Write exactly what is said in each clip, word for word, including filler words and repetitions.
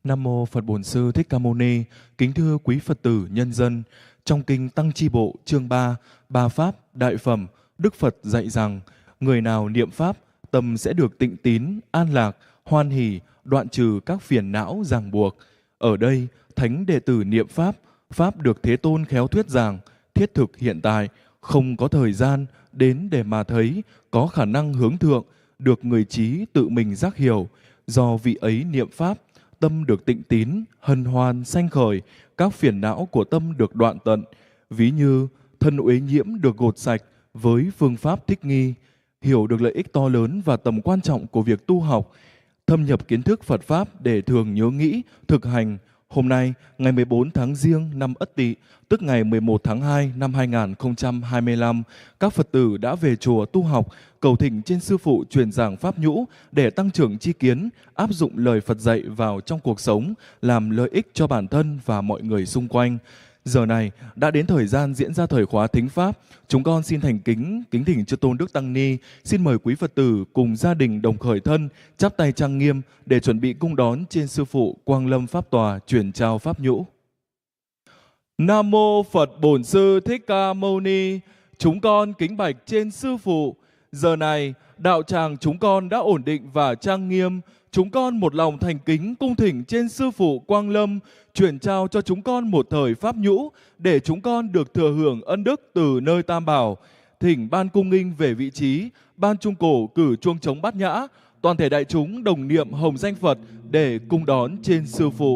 Nam mô Phật Bổn Sư Thích Ca Mâu Ni. Kính thưa quý Phật tử nhân dân, trong kinh Tăng Chi Bộ chương ba, Ba Pháp Đại Phẩm, Đức Phật dạy rằng người nào niệm Pháp, tâm sẽ được tịnh tín, an lạc, hoan hỷ, đoạn trừ các phiền não ràng buộc. Ở đây, thánh đệ tử niệm Pháp, Pháp được Thế Tôn khéo thuyết giảng, thiết thực hiện tại, không có thời gian đến để mà thấy, có khả năng hướng thượng, được người trí tự mình giác hiểu. Do vị ấy niệm Pháp, tâm được tịnh tín, hân hoan, sanh khởi, các phiền não của tâm được đoạn tận. Ví như thân uế nhiễm được gột sạch với phương pháp thích nghi, hiểu được lợi ích to lớn và tầm quan trọng của việc tu học, thâm nhập kiến thức Phật Pháp để thường nhớ nghĩ, thực hành. Hôm nay, ngày mười bốn tháng Giêng năm Ất Tỵ, tức ngày mười một tháng hai năm hai nghìn không trăm hai mươi lăm, các Phật tử đã về chùa tu học, cầu thỉnh trên Sư Phụ truyền giảng Pháp Nhũ để tăng trưởng tri kiến, áp dụng lời Phật dạy vào trong cuộc sống, làm lợi ích cho bản thân và mọi người xung quanh. Giờ này đã đến thời gian diễn ra thời khóa thính Pháp. Chúng con xin thành kính, kính thỉnh chư Tôn Đức Tăng Ni, xin mời quý Phật tử cùng gia đình đồng khởi thân, chắp tay trang nghiêm để chuẩn bị cung đón trên Sư Phụ Quang Lâm Pháp Tòa truyền trao Pháp Nhũ. Nam mô Phật Bổn Sư Thích Ca Mâu Ni. Chúng con kính bạch trên Sư Phụ. Giờ này, đạo tràng chúng con đã ổn định và trang nghiêm. Chúng con một lòng thành kính cung thỉnh trên Sư Phụ Quang Lâm chuyển trao cho chúng con một thời Pháp Nhũ để chúng con được thừa hưởng ân đức từ nơi Tam Bảo. Thỉnh ban cung nghinh về vị trí, ban trung cổ cử chuông trống bát nhã, toàn thể đại chúng đồng niệm hồng danh Phật để cung đón trên Sư Phụ.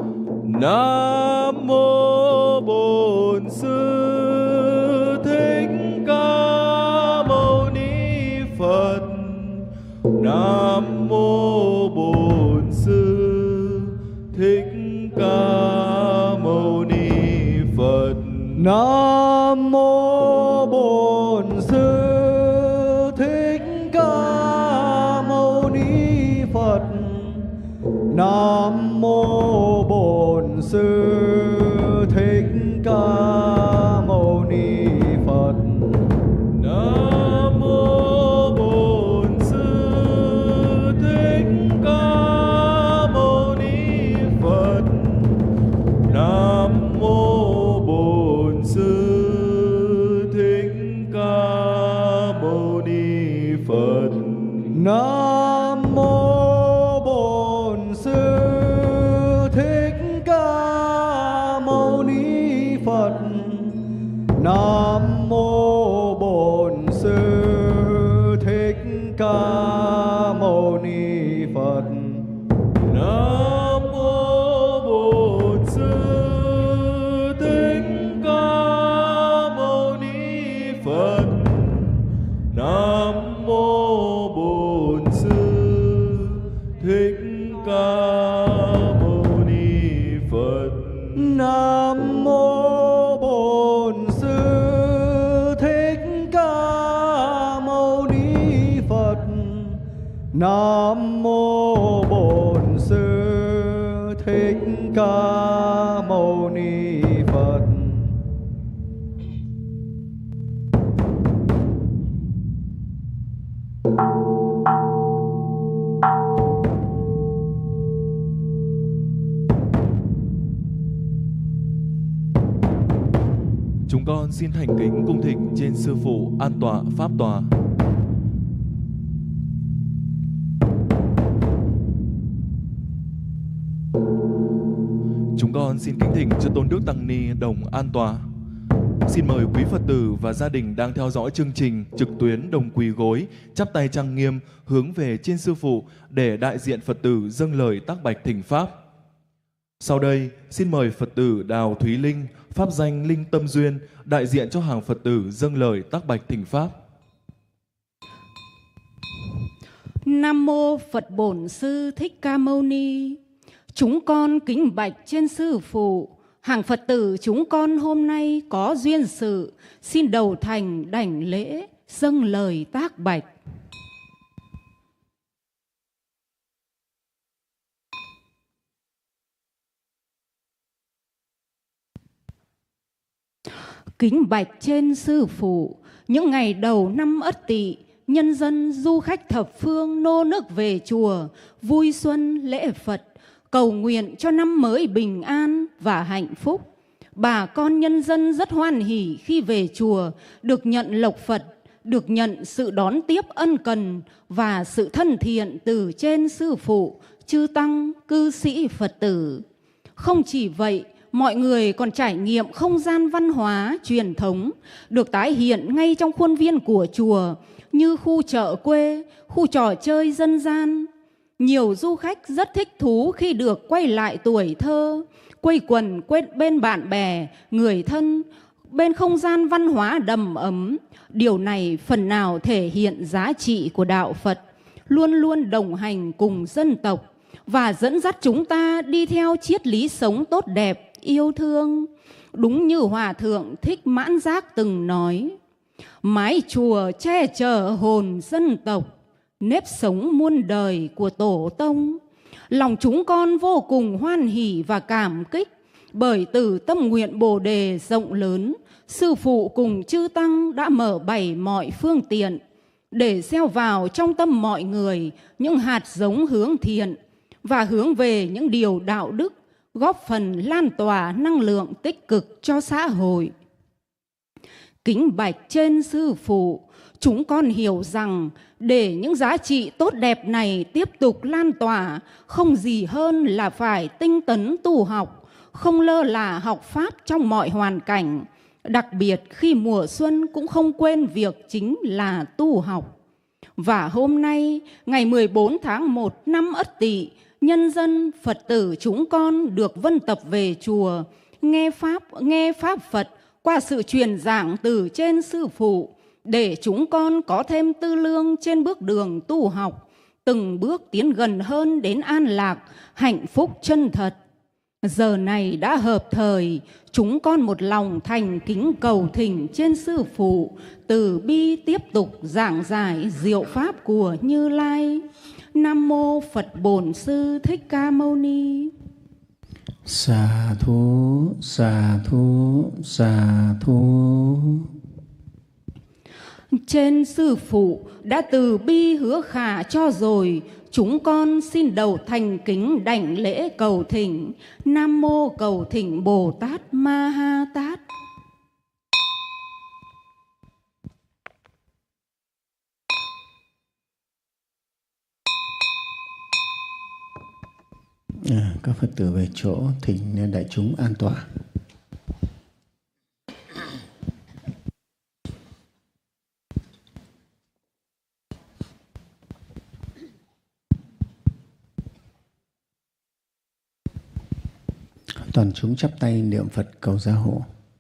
Nam mô Bổn Sư Thích Ca Mâu Ni Phật. Nam mô Bổn Sư Thích Ca Mâu Ni Phật. Nam mô Bổn Sư Thích Ca Mâu Ni Phật. Nam mô Bổn Sư Thích Ca Mâu Ni Phật. Nam mô Bổn Sư Thích Ca Mâu Ni Phật. Nam mô Bổn Sư Thích Ca Mâu Ni Phật. Nam mô Bổn Sư Thích Ca Mâu Ni Phật. Nam mô Bổn Sư Thích Ca Mâu Ni Phật. Nam mô Bổn Sư Thích Ca Mâu Ni Phật. Nam mô Bổn Sư Thích Ca Mâu Ni Phật. Nam mô Bổn Sư Thích Ca Mâu Ni Phật. Nam mô Bổn Sư Thích Ca Mâu Ni Phật. Chúng con xin thành kính cung thỉnh trên Sư Phụ an tọa Pháp Tòa. Chúng con xin kính thỉnh cho Tôn Đức Tăng Ni đồng an tọa. Xin mời quý Phật tử và gia đình đang theo dõi chương trình trực tuyến đồng quỳ gối, chắp tay trang nghiêm hướng về trên Sư Phụ để đại diện Phật tử dâng lời tác bạch thỉnh Pháp. Sau đây, xin mời Phật tử Đào Thúy Linh, pháp danh Linh Tâm Duyên, đại diện cho hàng Phật tử dâng lời tác bạch thỉnh Pháp. Nam mô Phật Bổn Sư Thích Ca Mâu Ni. Chúng con kính bạch trên Sư Phụ. Hàng Phật tử chúng con hôm nay có duyên sự, xin đầu thành đảnh lễ, dâng lời tác bạch. Kính bạch trên Sư Phụ, những ngày đầu năm Ất Tỵ, nhân dân du khách thập phương nô nức về chùa, vui xuân lễ Phật, cầu nguyện cho năm mới bình an và hạnh phúc. Bà con nhân dân rất hoan hỉ khi về chùa được nhận lộc Phật, được nhận sự đón tiếp ân cần và sự thân thiện từ trên sư phụ, chư tăng, cư sĩ Phật tử. Không chỉ vậy, mọi người còn trải nghiệm không gian văn hóa truyền thống được tái hiện ngay trong khuôn viên của chùa, như khu chợ quê, khu trò chơi dân gian. Nhiều du khách rất thích thú khi được quay lại tuổi thơ, quây quần bên bạn bè, người thân, bên không gian văn hóa đầm ấm. Điều này phần nào thể hiện giá trị của đạo Phật, luôn luôn đồng hành cùng dân tộc và dẫn dắt chúng ta đi theo triết lý sống tốt đẹp, yêu thương. Đúng như Hòa Thượng Thích Mãn Giác từng nói, mái chùa che chở hồn dân tộc, nếp sống muôn đời của tổ tông. Lòng chúng con vô cùng hoan hỉ và cảm kích, bởi từ tâm nguyện Bồ Đề rộng lớn, sư phụ cùng chư tăng đã mở bày mọi phương tiện để gieo vào trong tâm mọi người những hạt giống hướng thiện và hướng về những điều đạo đức, góp phần lan tỏa năng lượng tích cực cho xã hội. Kính bạch trên sư phụ, chúng con hiểu rằng để những giá trị tốt đẹp này tiếp tục lan tỏa, không gì hơn là phải tinh tấn tu học, không lơ là học Pháp trong mọi hoàn cảnh. Đặc biệt khi mùa xuân cũng không quên việc chính là tu học. Và hôm nay, ngày mười bốn tháng một năm Ất Tỵ, nhân dân Phật tử chúng con được vân tập về chùa, nghe Pháp, nghe Pháp Phật qua sự truyền giảng từ trên sư phụ, để chúng con có thêm tư lương trên bước đường tu học, từng bước tiến gần hơn đến an lạc, hạnh phúc chân thật. Giờ này đã hợp thời, chúng con một lòng thành kính cầu thỉnh trên sư phụ từ bi tiếp tục giảng giải diệu pháp của Như Lai. Nam mô Phật Bổn Sư Thích Ca Mâu Ni. Xà thú, xà thú, xà thú. Trên sư phụ đã từ bi hứa khả cho rồi, chúng con xin đầu thành kính đảnh lễ cầu thỉnh. Nam mô cầu thỉnh Bồ Tát Ma Ha Tát. À, các Phật tử về chỗ thỉnh nên đại chúng an tọa. Toàn chúng chắp tay niệm Phật cầu gia hộ.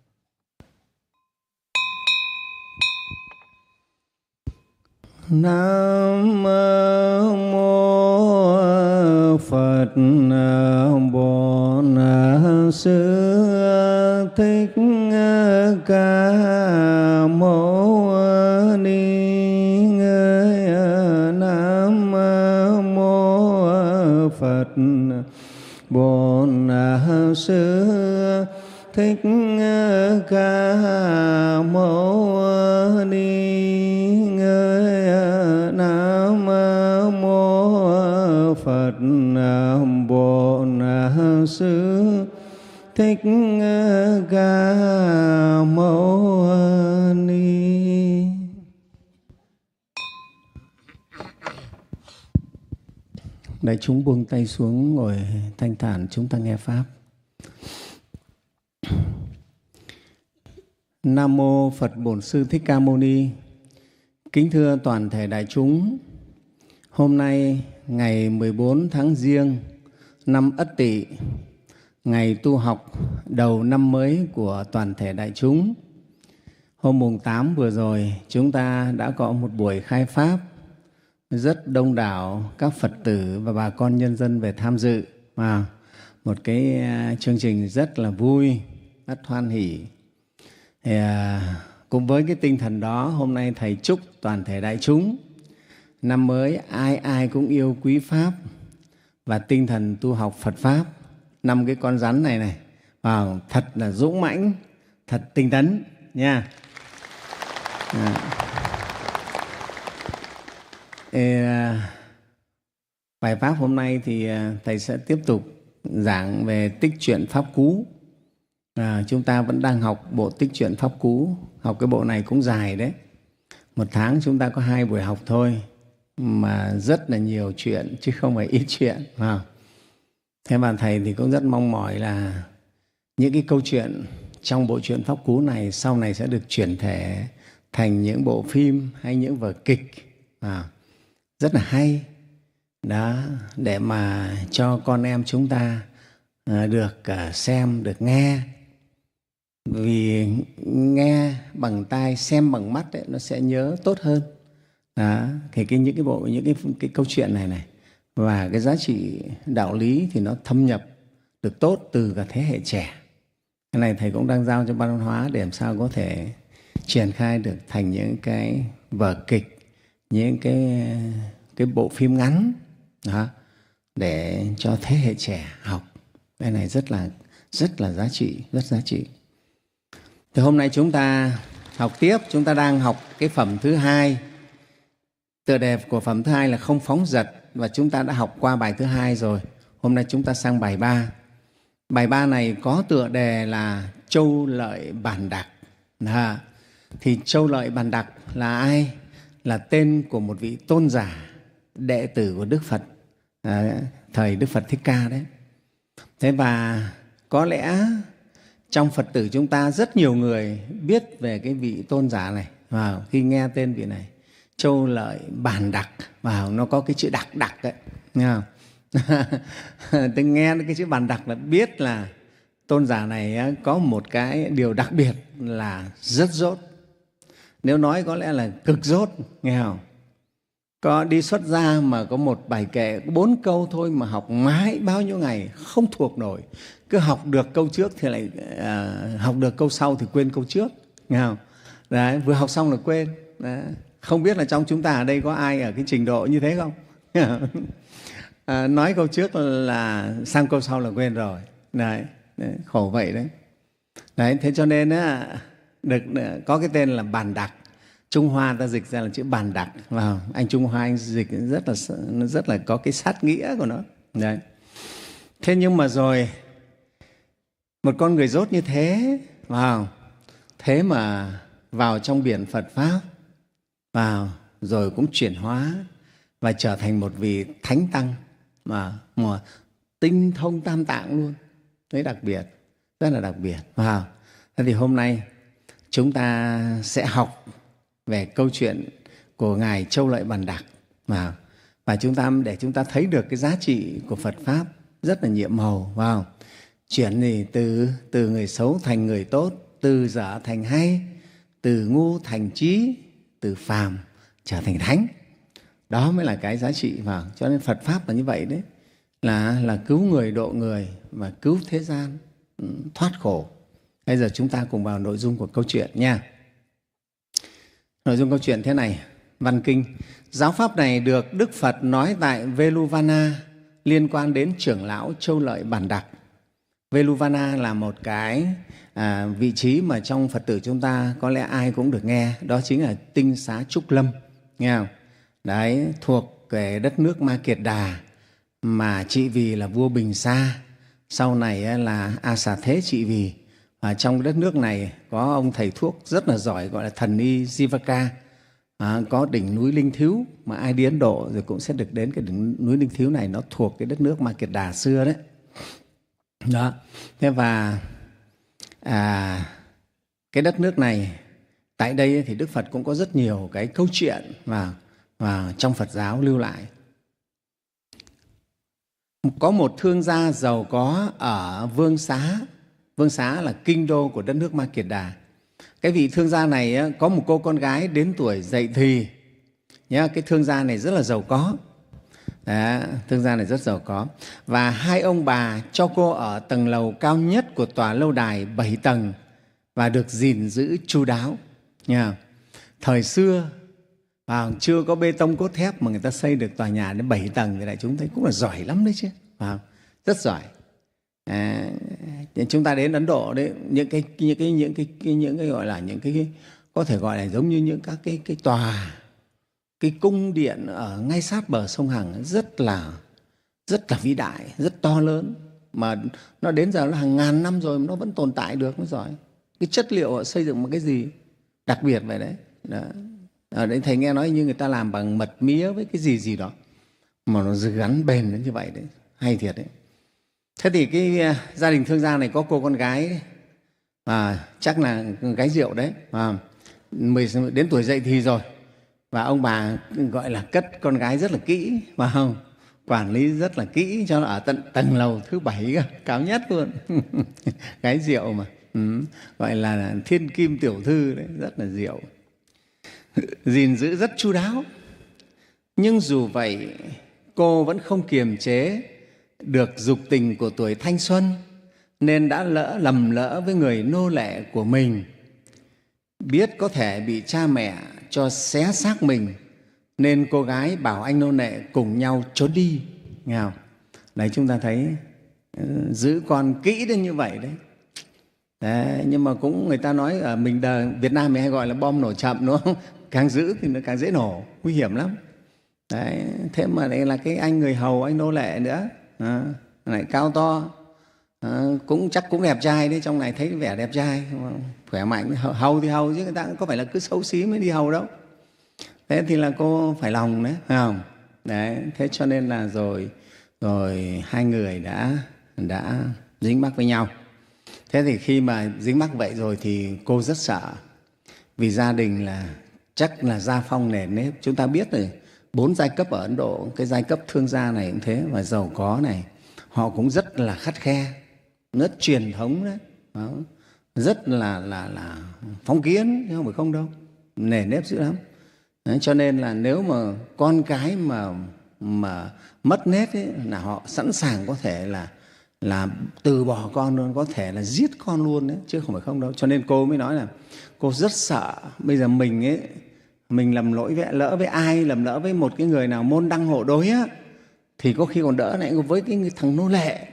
Nam mô Phật Bổn Sư Thích Ca Mâu Ni. Nam mô Phật Bổn Sư Thích Ca Mâu Ni. Nam mô Phật Bổn Sư Thích Ca Mâu Ni. Đại chúng buông tay xuống ngồi thanh thản, chúng ta nghe Pháp. Nam mô Phật Bổn Sư Thích Ca Mâu Ni. Kính thưa toàn thể đại chúng, hôm nay ngày mười bốn tháng Giêng năm Ất Tỵ, ngày tu học đầu năm mới của toàn thể đại chúng. Hôm mùng tám vừa rồi chúng ta đã có một buổi khai Pháp, rất đông đảo các Phật tử và bà con nhân dân về tham dự. Và một cái chương trình rất là vui, rất hoan hỷ. Thì, à, cùng với cái tinh thần đó, hôm nay Thầy chúc toàn thể đại chúng năm mới ai ai cũng yêu quý Pháp và tinh thần tu học Phật Pháp. Năm cái con rắn này này vào thật là dũng mãnh, thật tinh tấn nha. À. Ê, à, bài Pháp hôm nay thì Thầy sẽ tiếp tục giảng về tích truyện Pháp Cú. À, chúng ta vẫn đang học bộ tích truyện Pháp Cú. Học cái bộ này cũng dài đấy. Một tháng chúng ta có hai buổi học thôi, mà rất là nhiều chuyện chứ không phải ít chuyện. À. Thế mà Thầy thì cũng rất mong mỏi là những cái câu chuyện trong bộ truyện Pháp Cú này sau này sẽ được chuyển thể thành những bộ phim hay những vở kịch à, rất là hay đó, để mà cho con em chúng ta à, được à, xem, được nghe. Vì nghe bằng tai, xem bằng mắt ấy, nó sẽ nhớ tốt hơn. Đó. Thì cái, những cái bộ những cái, cái câu chuyện này này và cái giá trị đạo lý thì nó thâm nhập được tốt từ cả thế hệ trẻ. Cái này Thầy cũng đang giao cho Ban Văn hóa để làm sao có thể triển khai được thành những cái vở kịch, những cái, cái bộ phim ngắn đó, để cho thế hệ trẻ học. Cái này rất là, rất là giá trị, rất giá trị. Thì hôm nay chúng ta học tiếp, chúng ta đang học cái phẩm thứ hai. Tựa đề của phẩm thứ hai là không phóng dật, và chúng ta đã học qua bài thứ hai rồi. Hôm nay chúng ta sang bài ba. Bài ba này có tựa đề là Châu Lợi Bàn Đặc. À, thì Châu Lợi Bàn Đặc là ai? Là tên của một vị tôn giả, đệ tử của Đức Phật, à, thời Đức Phật Thích Ca đấy. Thế và có lẽ trong Phật tử chúng ta rất nhiều người biết về cái vị tôn giả này. Và khi nghe tên vị này, Châu Lợi Bàn Đặc, và nó có cái chữ đặc đặc đấy, nghe không? Tôi nghe cái chữ Bàn Đặc là biết là tôn giả này có một cái điều đặc biệt là rất dốt. Nếu nói có lẽ là cực dốt, nghe không? Có đi xuất gia mà có một bài kệ bốn câu thôi mà học mãi bao nhiêu ngày không thuộc nổi. Cứ học được câu trước thì lại à, học được câu sau thì quên câu trước, nghe không? Đấy, vừa học xong là quên. Đấy. Không biết là trong chúng ta ở đây có ai ở cái trình độ như thế không? À, nói câu trước là sang câu sau là quên rồi. Đấy, đấy, khổ vậy đấy. Đấy, thế cho nên á, được có cái tên là Bàn Đặc. Trung Hoa ta dịch ra là chữ Bàn Đặc. Wow, anh Trung Hoa anh dịch rất là rất là có cái sát nghĩa của nó. Đấy. Thế nhưng mà rồi một con người dốt như thế, wow, thế mà vào trong biển Phật pháp, vào rồi cũng chuyển hóa và trở thành một vị thánh tăng mà, mà tinh thông tam tạng luôn. Đấy, đặc biệt, rất là đặc biệt. Wow. Thế thì hôm nay chúng ta sẽ học về câu chuyện của Ngài Châu Lợi Bàn Đặc. Wow. Và chúng ta để chúng ta thấy được cái giá trị của Phật pháp rất là nhiệm màu. Wow. Chuyển gì từ, từ người xấu thành người tốt, từ dở thành hay, từ ngu thành trí, từ phàm trở thành thánh. Đó mới là cái giá trị. Vào cho nên Phật pháp là như vậy đấy, là là cứu người độ người và cứu thế gian thoát khổ. Bây giờ chúng ta cùng vào nội dung của câu chuyện nha. Nội dung câu chuyện thế này. Văn kinh: giáo pháp này được Đức Phật nói tại Veluvana liên quan đến trưởng lão Châu Lợi Bàn Đặc. Veluvana là một cái à, vị trí mà trong Phật tử chúng ta có lẽ ai cũng được nghe. Đó chính là Tinh Xá Trúc Lâm, nghe không? Đấy, thuộc cái đất nước Ma Kiệt Đà mà trị vì là vua Bình Sa, sau này là A Xà Thế trị vì. Và trong đất nước này có ông thầy thuốc rất là giỏi gọi là Thần Y Jivaka. À, có đỉnh núi Linh Thiếu, mà ai đi Ấn Độ rồi cũng sẽ được đến cái đỉnh núi Linh Thiếu này. Nó thuộc cái đất nước Ma Kiệt Đà xưa đấy. Đó. Thế và à, cái đất nước này, tại đây thì Đức Phật cũng có rất nhiều cái câu chuyện mà, mà trong Phật giáo lưu lại. Có một thương gia giàu có ở Vương Xá. Vương Xá là kinh đô của đất nước Ma Kiệt Đà. Cái vị thương gia này có một cô con gái đến tuổi dậy thì. Nhá, cái thương gia này rất là giàu có. Đó, thương gia này rất giàu có. Và hai ông bà cho cô ở tầng lầu cao nhất của tòa lâu đài bảy tầng và được gìn giữ chu đáo. Nha. Thời xưa à, chưa có bê tông cốt thép mà người ta xây được tòa nhà đến bảy tầng thì đại chúng thấy cũng là giỏi lắm đấy chứ. À, rất giỏi. À, chúng ta đến Ấn Độ đấy, những cái những cái những cái, cái những cái gọi là những cái, cái có thể gọi là giống như những các cái cái tòa, cái cung điện ở ngay sát bờ sông Hằng rất là rất là vĩ đại, rất to lớn. mà nó đến giờ nó hàng ngàn năm rồi mà nó vẫn tồn tại được, nó giỏi. Cái chất liệu họ xây dựng một cái gì đặc biệt vậy đấy. Đó. Ở đấy thầy nghe nói như người ta làm bằng mật mía với cái gì gì đó mà nó gắn bền đến như vậy đấy, hay thiệt đấy. Thế thì cái uh, gia đình Thương Giang này có cô con gái đấy, à, chắc là gái rượu đấy, à, mười, đến tuổi dậy thì rồi, và ông bà gọi là cất con gái rất là kỹ, phải không? Quản lý rất là kỹ cho nó ở tận tầng lầu thứ bảy cao nhất luôn. Gái rượu mà, ừ, gọi là thiên kim tiểu thư đấy, rất là rượu, gìn giữ rất chu đáo. Nhưng dù vậy cô vẫn không kiềm chế được dục tình của tuổi thanh xuân, nên đã lỡ lầm lỡ với người nô lệ của mình. Biết có thể bị cha mẹ cho xé xác mình, nên cô gái bảo anh nô lệ cùng nhau trốn đi. Nghe không? Đấy, chúng ta thấy giữ con kỹ đến như vậy đấy. Đấy, nhưng mà cũng người ta nói ở mình đời Việt Nam mình hay gọi là bom nổ chậm, đúng không? Càng giữ thì nó càng dễ nổ, nguy hiểm lắm. Đấy, thế mà đây là cái anh người hầu, anh nô lệ nữa, à, lại cao to, à, cũng chắc cũng đẹp trai đấy, trong này thấy vẻ đẹp trai, khỏe mạnh, hầu thì hầu chứ người ta có phải là cứ xấu xí mới đi hầu đâu. Thế thì là cô phải lòng đấy, phải không? Đấy, thế cho nên là rồi rồi hai người đã đã dính mắc với nhau. Thế thì khi mà dính mắc vậy rồi thì cô rất sợ, vì gia đình là chắc là gia phong nền nếp. Chúng ta biết rồi, bốn giai cấp ở Ấn Độ, cái giai cấp thương gia này cũng thế, và giàu có này, họ cũng rất là khắt khe, rất truyền thống đấy, đó. Rất là, là, là phóng kiến, chứ không phải không đâu, nề nếp dữ lắm. Đấy, cho nên là nếu mà con cái mà, mà mất nết ấy, là họ sẵn sàng có thể là, là từ bỏ con luôn, có thể là giết con luôn đấy, chứ không phải không đâu. Cho nên cô mới nói là cô rất sợ bây giờ mình ấy, mình lầm lỗi với, lỡ với ai, lầm lỡ với một cái người nào môn đăng hộ đối á, thì có khi còn đỡ này với cái thằng nô lệ.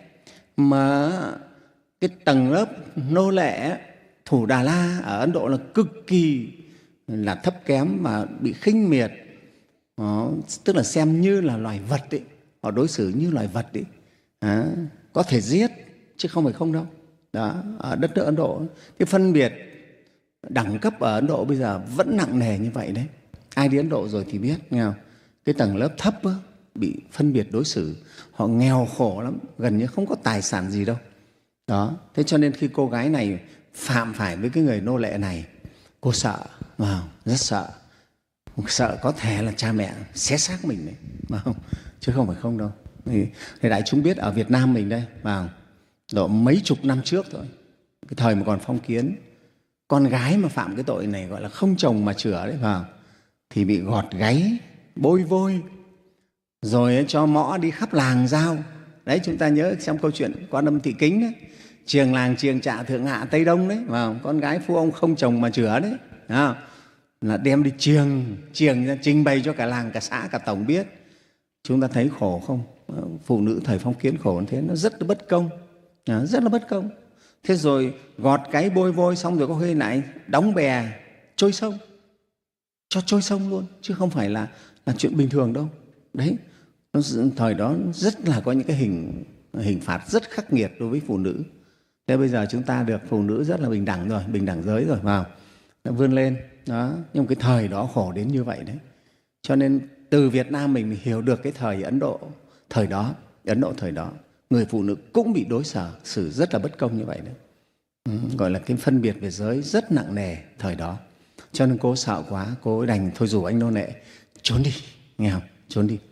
Mà cái tầng lớp nô lệ thủ Đà La ở Ấn Độ là cực kỳ là thấp kém và bị khinh miệt. Đó, tức là xem như là loài vật ấy, họ đối xử như loài vật ấy. Đó, có thể giết chứ không phải không đâu. Đó, ở đất nước Ấn Độ cái phân biệt đẳng cấp ở Ấn Độ bây giờ vẫn nặng nề như vậy đấy. Ai đi Ấn Độ rồi thì biết, nghe không? Cái tầng lớp thấp á, bị phân biệt đối xử, họ nghèo khổ lắm, gần như không có tài sản gì đâu. Đó, thế cho nên khi cô gái này phạm phải với cái người nô lệ này, cô sợ, wow, rất sợ, sợ có thể là cha mẹ xé xác mình đấy, wow, chứ không phải không đâu. Thì, thì đại chúng biết ở Việt Nam mình đây, vào độ mấy chục năm trước thôi, cái thời mà còn phong kiến, con gái mà phạm cái tội này gọi là không chồng mà chửa đấy, vào thì bị gọt gáy, bôi vôi, rồi cho mõ đi khắp làng giao. Đấy, chúng ta nhớ trong câu chuyện Quan Âm Thị Kính đấy, triềng làng triềng trạ thượng hạ Tây Đông đấy, vào con gái phu ông không chồng mà chửa đấy, à, là đem đi triềng triềng ra trình bày cho cả làng, cả xã, cả tổng biết. Chúng ta thấy khổ không? Phụ nữ thời phong kiến khổ như thế, nó rất là bất công, à, rất là bất công. Thế rồi gọt cái bôi vôi xong rồi có khi lại đóng bè trôi sông, cho trôi sông luôn, chứ không phải là, là chuyện bình thường đâu. Đấy, nó, thời đó rất là có những cái hình, hình phạt rất khắc nghiệt đối với phụ nữ. Thế bây giờ chúng ta được phụ nữ rất là bình đẳng rồi, bình đẳng giới rồi, vào đã vươn lên. Đó, nhưng cái thời đó khổ đến như vậy đấy. Cho nên từ Việt Nam mình, mình hiểu được cái thời Ấn Độ thời đó, Ấn Độ thời đó, người phụ nữ cũng bị đối xử xử rất là bất công như vậy đấy. Ừ, gọi là cái phân biệt về giới rất nặng nề thời đó. Cho nên cô sợ quá, cô đành thôi rủ anh nô lệ trốn đi, nghe không? Trốn đi.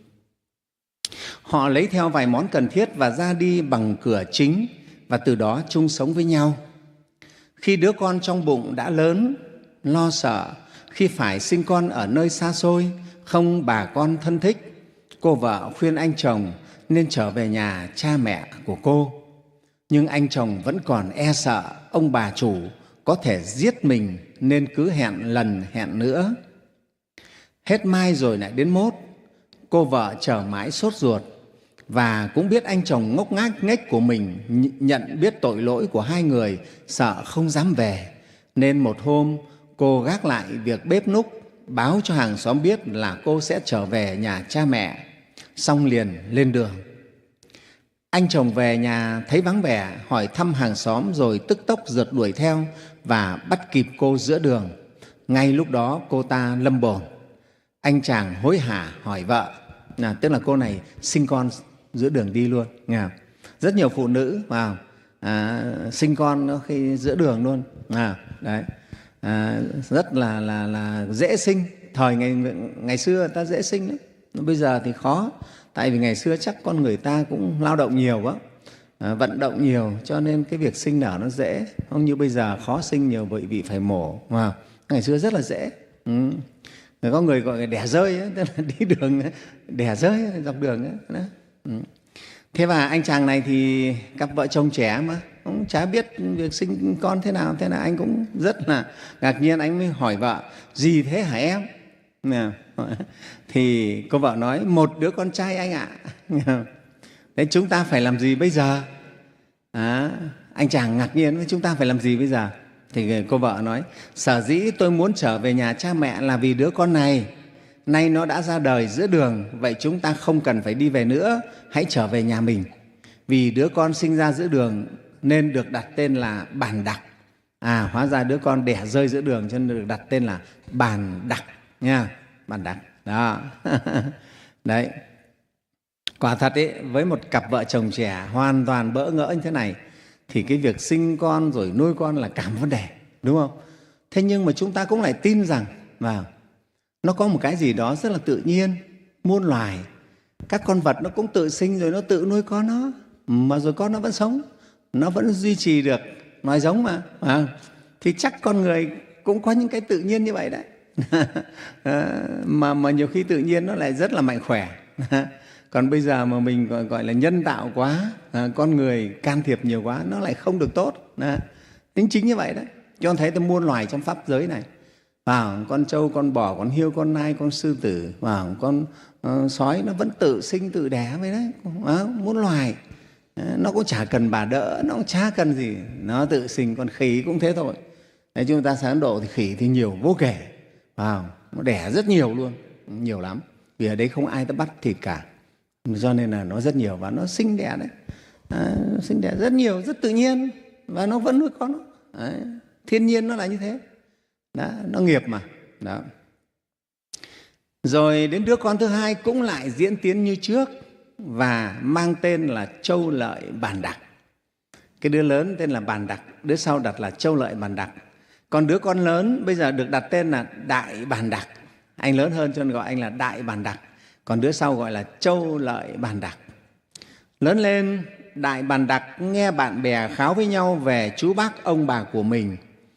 Họ lấy theo vài món cần thiết và ra đi bằng cửa chính, và từ đó chung sống với nhau. Khi đứa con trong bụng đã lớn, lo sợ khi phải sinh con ở nơi xa xôi, không bà con thân thích, cô vợ khuyên anh chồng nên trở về nhà cha mẹ của cô. Nhưng anh chồng vẫn còn e sợ ông bà chủ có thể giết mình, nên cứ hẹn lần hẹn nữa. Hết mai rồi lại đến mốt, cô vợ chờ mãi sốt ruột, và cũng biết anh chồng ngốc ngác nghếch của mình nhận biết tội lỗi của hai người, sợ không dám về, nên một hôm cô gác lại việc bếp núc, báo cho hàng xóm biết là cô sẽ trở về nhà cha mẹ, xong liền lên đường. Anh chồng về nhà thấy vắng vẻ, hỏi thăm hàng xóm rồi tức tốc rượt đuổi theo và bắt kịp cô giữa đường. Ngay lúc đó cô ta lâm bồn. Anh chàng hối hả hỏi vợ, à, tức là cô này sinh con giữa đường đi luôn. À, rất nhiều phụ nữ vào à, sinh con khi giữa đường luôn. À, đấy. À, rất là, là, là dễ sinh. Thời ngày, ngày xưa ta dễ sinh lắm. Bây giờ thì khó, tại vì ngày xưa chắc con người ta cũng lao động nhiều quá, à, vận động nhiều, cho nên cái việc sinh nở nó dễ, không như bây giờ khó sinh nhiều bởi vì phải mổ. Mà ngày xưa rất là dễ. Ừ. Có người gọi là đẻ rơi ấy, tức là đi đường đẻ rơi dọc đường ấy. Đó. Ừ. Thế và anh chàng này thì cặp vợ chồng trẻ mà cũng chả biết việc sinh con thế nào, thế là anh cũng rất là ngạc nhiên. Anh mới hỏi vợ, gì thế hả em? Thì cô vợ nói, một đứa con trai anh ạ. Thế chúng ta phải làm gì bây giờ? À, anh chàng ngạc nhiên, chúng ta phải làm gì bây giờ? Thì cô vợ nói, sở dĩ tôi muốn trở về nhà cha mẹ là vì đứa con này, nay nó đã ra đời giữa đường, vậy chúng ta không cần phải đi về nữa, hãy trở về nhà mình. Vì đứa con sinh ra giữa đường nên được đặt tên là Bàn Đặc. À, hóa ra đứa con đẻ rơi giữa đường cho nên được đặt tên là Bàn Đặc nha, Bàn Đặc. Đó. Đấy. Quả thật ấy, với một cặp vợ chồng trẻ hoàn toàn bỡ ngỡ như thế này thì cái việc sinh con rồi nuôi con là cả một vấn đề, đúng không? Thế nhưng mà chúng ta cũng lại tin rằng và nó có một cái gì đó rất là tự nhiên, muôn loài, các con vật nó cũng tự sinh rồi nó tự nuôi con nó, mà rồi con nó vẫn sống, nó vẫn duy trì được, nói giống mà. À, thì chắc con người cũng có những cái tự nhiên như vậy đấy. à, mà, mà nhiều khi tự nhiên nó lại rất là mạnh khỏe. Còn bây giờ mà mình gọi, gọi là nhân tạo quá, à, con người can thiệp nhiều quá, nó lại không được tốt. À, chính chính như vậy đấy. Cho nên thấy tôi muôn loài trong pháp giới này. À, con trâu, con bò, con hiêu, con nai, con sư tử, à, con uh, sói nó vẫn tự sinh tự đẻ vậy đấy. À, muôn loài. À, nó cũng chả cần bà đỡ, nó cũng chả cần gì, nó tự sinh. Con khỉ cũng thế thôi. Đấy, chúng ta sang Ấn Độ thì khỉ thì nhiều vô kể. À, nó đẻ rất nhiều luôn, nhiều lắm. Vì ở đấy không ai ta bắt thịt cả, cho nên là nó rất nhiều và nó sinh đẻ đấy. À, sinh đẻ rất nhiều, rất tự nhiên và nó vẫn nuôi con nó. Đấy, thiên nhiên nó là như thế. Đó, nó nghiệp mà. Đó. Rồi đến đứa con thứ hai cũng lại diễn tiến như trước và mang tên là Châu Lợi Bàn Đặc. Cái đứa lớn tên là Bàn Đặc, đứa sau đặt là Châu Lợi Bàn Đặc. Còn đứa con lớn bây giờ được đặt tên là Đại Bàn Đặc. Anh lớn hơn cho nên gọi anh là Đại Bàn Đặc. Còn đứa sau gọi là Châu Lợi Bàn Đặc. Lớn lên, Đại Bàn Đặc nghe bạn bè kháo với nhau về chú bác ông bà của mình.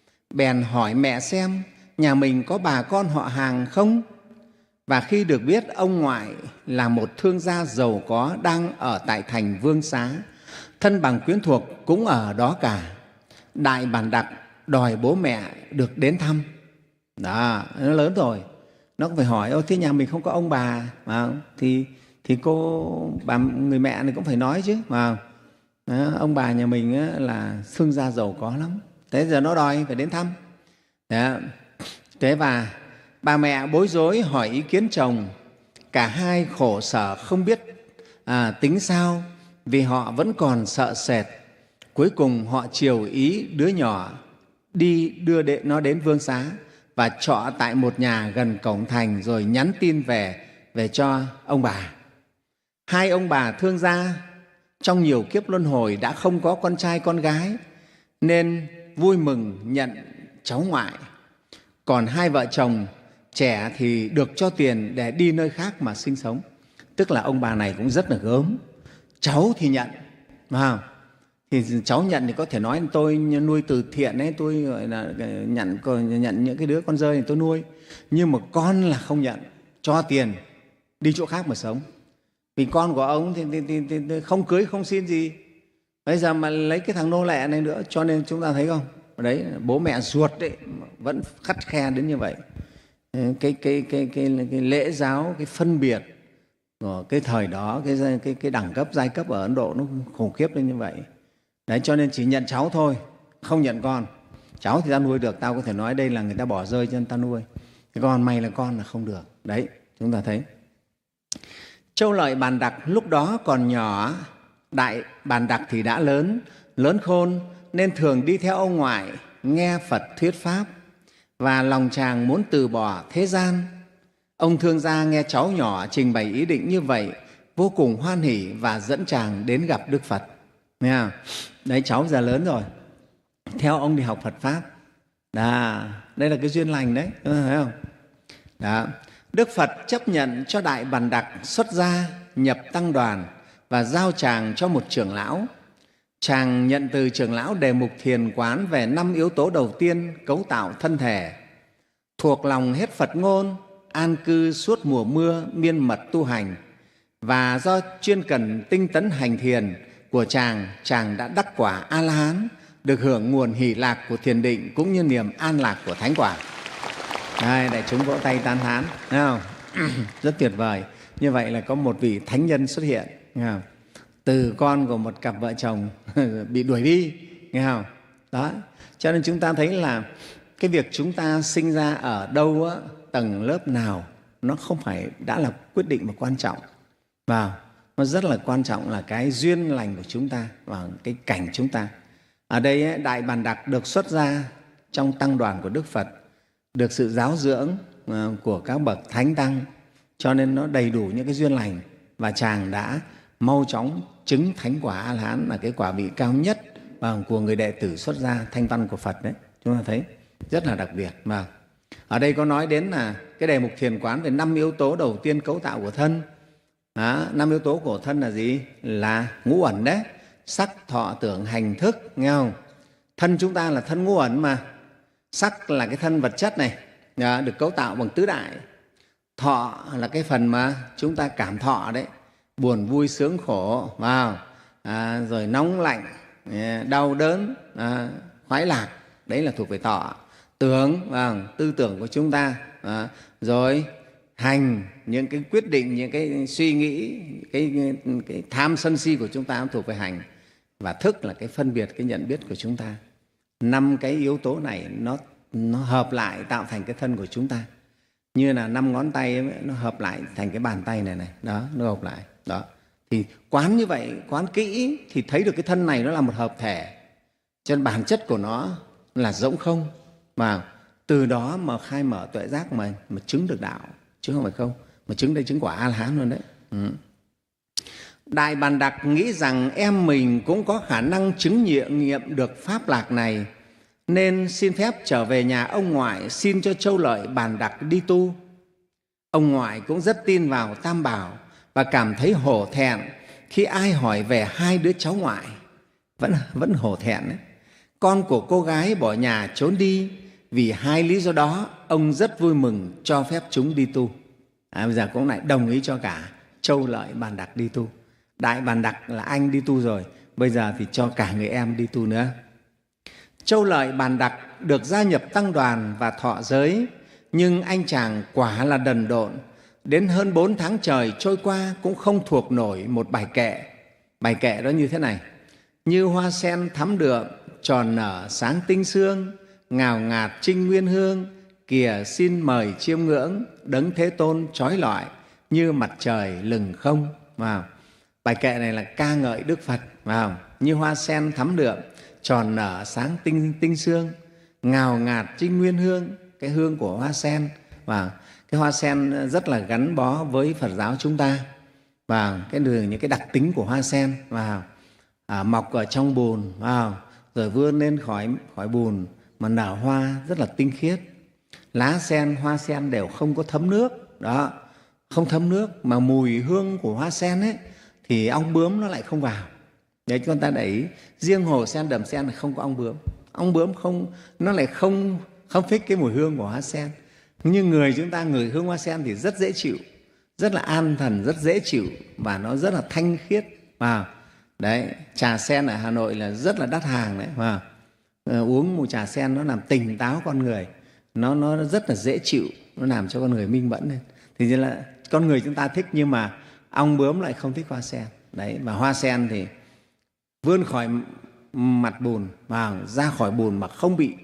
Bèn hỏi mẹ xem nhà mình có bà con họ hàng không? Và khi được biết ông ngoại là một thương gia giàu có đang ở tại thành Vương Xá, thân bằng quyến thuộc cũng ở đó cả, Đại Bàn Đặc đòi bố mẹ được đến thăm. Đó, nó lớn rồi, nó cũng phải hỏi, ô thế nhà mình không có ông bà mà thì thì cô bà người mẹ này cũng phải nói chứ mà đó, ông bà nhà mình là thương gia giàu có lắm, thế giờ nó đòi phải đến thăm. Đó. Thế và bà mẹ bối rối hỏi ý kiến chồng, cả hai khổ sở không biết à, tính sao vì họ vẫn còn sợ sệt. Cuối cùng họ chiều ý đứa nhỏ đi đưa nó đến Vương Xá và trọ tại một nhà gần cổng thành, rồi nhắn tin về về cho ông bà. Hai ông bà thương gia trong nhiều kiếp luân hồi đã không có con trai con gái nên vui mừng nhận cháu ngoại. Còn hai vợ chồng trẻ thì được cho tiền để đi nơi khác mà sinh sống. Tức là ông bà này cũng rất là gớm. Cháu thì nhận, mà thì cháu nhận thì có thể nói tôi nuôi từ thiện ấy, tôi gọi là nhận nhận những cái đứa con rơi này tôi nuôi. Nhưng mà con là không nhận, cho tiền đi chỗ khác mà sống. Vì con của ông thì, thì, thì, thì không cưới không xin gì, bây giờ mà lấy cái thằng nô lệ này nữa. Cho nên chúng ta thấy không, đấy bố mẹ ruột đấy vẫn khắt khe đến như vậy. Cái, cái, cái, cái, cái, cái lễ giáo, cái phân biệt của cái thời đó, cái, cái, cái đẳng cấp, giai cấp ở Ấn Độ nó khủng khiếp lên như vậy. Đấy, cho nên chỉ nhận cháu thôi, không nhận con. Cháu thì ta nuôi được, tao có thể nói đây là người ta bỏ rơi cho nên ta nuôi. Cái con mày là con là không được. Đấy, chúng ta thấy. Châu Lợi Bàn Đặc lúc đó còn nhỏ, Đại Bàn Đặc thì đã lớn, lớn khôn nên thường đi theo ông ngoại nghe Phật thuyết pháp, và lòng chàng muốn từ bỏ thế gian. Ông thương gia nghe cháu nhỏ trình bày ý định như vậy, vô cùng hoan hỉ và dẫn chàng đến gặp Đức Phật. Nghe không? Đấy, cháu giờ lớn rồi, theo ông đi học Phật Pháp. Đó, đây là cái duyên lành đấy, thấy không? Đó. Đức Phật chấp nhận cho Đại Bàn Đặc xuất gia nhập tăng đoàn và giao chàng cho một trưởng lão. Chàng nhận từ trưởng lão đề mục thiền quán về năm yếu tố đầu tiên cấu tạo thân thể, thuộc lòng hết Phật ngôn, an cư suốt mùa mưa, miên mật tu hành. Và do chuyên cần tinh tấn hành thiền của chàng, chàng đã đắc quả A-la-hán, được hưởng nguồn hỷ lạc của thiền định cũng như niềm an lạc của thánh quả. Đây, đại chúng vỗ tay tán thán, thấy không? Rất tuyệt vời. Như vậy là có một vị thánh nhân xuất hiện, nghe không? Từ con của một cặp vợ chồng bị đuổi đi, nghe không? Đó, cho nên chúng ta thấy là cái việc chúng ta sinh ra ở đâu, á, tầng lớp nào, nó không phải đã là quyết định và quan trọng. Và nó rất là quan trọng là cái duyên lành của chúng ta và cái cảnh chúng ta. Ở đây ấy, Đại Bàn Đặc được xuất gia trong tăng đoàn của Đức Phật, được sự giáo dưỡng của các bậc thánh tăng, cho nên nó đầy đủ những cái duyên lành, và chàng đã mau chóng chứng thánh quả A-la-hán, là cái quả vị cao nhất của người đệ tử xuất gia thanh văn của Phật đấy. Chúng ta thấy rất là đặc biệt. Mà ở đây có nói đến là cái đề mục thiền quán về năm yếu tố đầu tiên cấu tạo của thân. Đó, năm yếu tố của thân là gì? Là ngũ uẩn đấy: sắc, thọ, tưởng, hành, thức, nghe không? Thân chúng ta là thân ngũ uẩn mà. Sắc là cái thân vật chất này, được cấu tạo bằng tứ đại. Thọ là cái phần mà chúng ta cảm thọ đấy, buồn vui sướng khổ, vào à, rồi nóng lạnh, đau đớn, à, khoái lạc, đấy là thuộc về thọ. Tưởng, vâng, tư tưởng của chúng ta, à, rồi hành, những cái quyết định, những cái suy nghĩ, cái, cái, cái tham sân si của chúng ta thuộc về hành. Và thức là cái phân biệt, cái nhận biết của chúng ta. Năm cái yếu tố này nó, nó hợp lại tạo thành cái thân của chúng ta. Như là năm ngón tay ấy, nó hợp lại thành cái bàn tay này này, đó, nó hợp lại. Đó. Thì quán như vậy, quán kỹ thì thấy được cái thân này nó là một hợp thể. Cho nên bản chất của nó là rỗng không. Và từ đó mà khai mở tuệ giác mà, mà chứng được đạo, chứ không phải không. Mà chứng đây chứng quả A-la-hán luôn đấy. Ừ. Đại Bàn Đặc nghĩ rằng em mình cũng có khả năng chứng nghiệm, nghiệm được pháp lạc này, nên xin phép trở về nhà ông ngoại xin cho Châu Lợi Bàn Đặc đi tu. Ông ngoại cũng rất tin vào Tam Bảo và cảm thấy hổ thẹn khi ai hỏi về hai đứa cháu ngoại. Vẫn, vẫn hổ thẹn đấy. Con của cô gái bỏ nhà trốn đi, vì hai lý do đó ông rất vui mừng cho phép chúng đi tu. À, bây giờ cũng lại đồng ý cho cả Châu Lợi Bàn Đặc đi tu. Đại Bàn Đặc là anh đi tu rồi, bây giờ thì cho cả người em đi tu nữa. Châu Lợi Bàn Đặc được gia nhập tăng đoàn và thọ giới, nhưng anh chàng quả là đần độn. Đến hơn bốn tháng trời trôi qua cũng không thuộc nổi một bài kệ. Bài kệ đó như thế này: như hoa sen thắm đượm, tròn nở sáng tinh sương, ngào ngạt trinh nguyên hương, kìa xin mời chiêm ngưỡng, đấng Thế Tôn trói lọi, như mặt trời lừng không. Wow. Bài kệ này là ca ngợi Đức Phật. Wow. Như hoa sen thắm đượm, tròn nở sáng tinh, tinh sương, ngào ngạt trinh nguyên hương, cái hương của hoa sen. Và cái hoa sen rất là gắn bó với Phật giáo chúng ta. Và cái đường những cái đặc tính của hoa sen, và à, mọc ở trong bùn, vào rồi vươn lên khỏi khỏi bùn mà nở hoa rất là tinh khiết. Lá sen, hoa sen đều không có thấm nước, đó, không thấm nước, mà mùi hương của hoa sen ấy thì ong bướm nó lại không vào. Đấy, chúng ta để ý, riêng hồ sen, đầm sen là không có ong bướm. Ong bướm không, nó lại không không thích cái mùi hương của hoa sen. Nhưng người chúng ta ngửi hương hoa sen thì rất dễ chịu, rất là an thần, rất dễ chịu, và nó rất là thanh khiết. Wow. Đấy, trà sen ở Hà Nội là rất là đắt hàng đấy. Wow. À, uống một trà sen nó làm tỉnh táo con người, nó nó rất là dễ chịu, nó làm cho con người minh mẫn lên. Thì như là con người chúng ta thích, nhưng mà ong bướm lại không thích hoa sen. Đấy, và hoa sen thì vươn khỏi mặt bùn và ra khỏi bùn mà không bị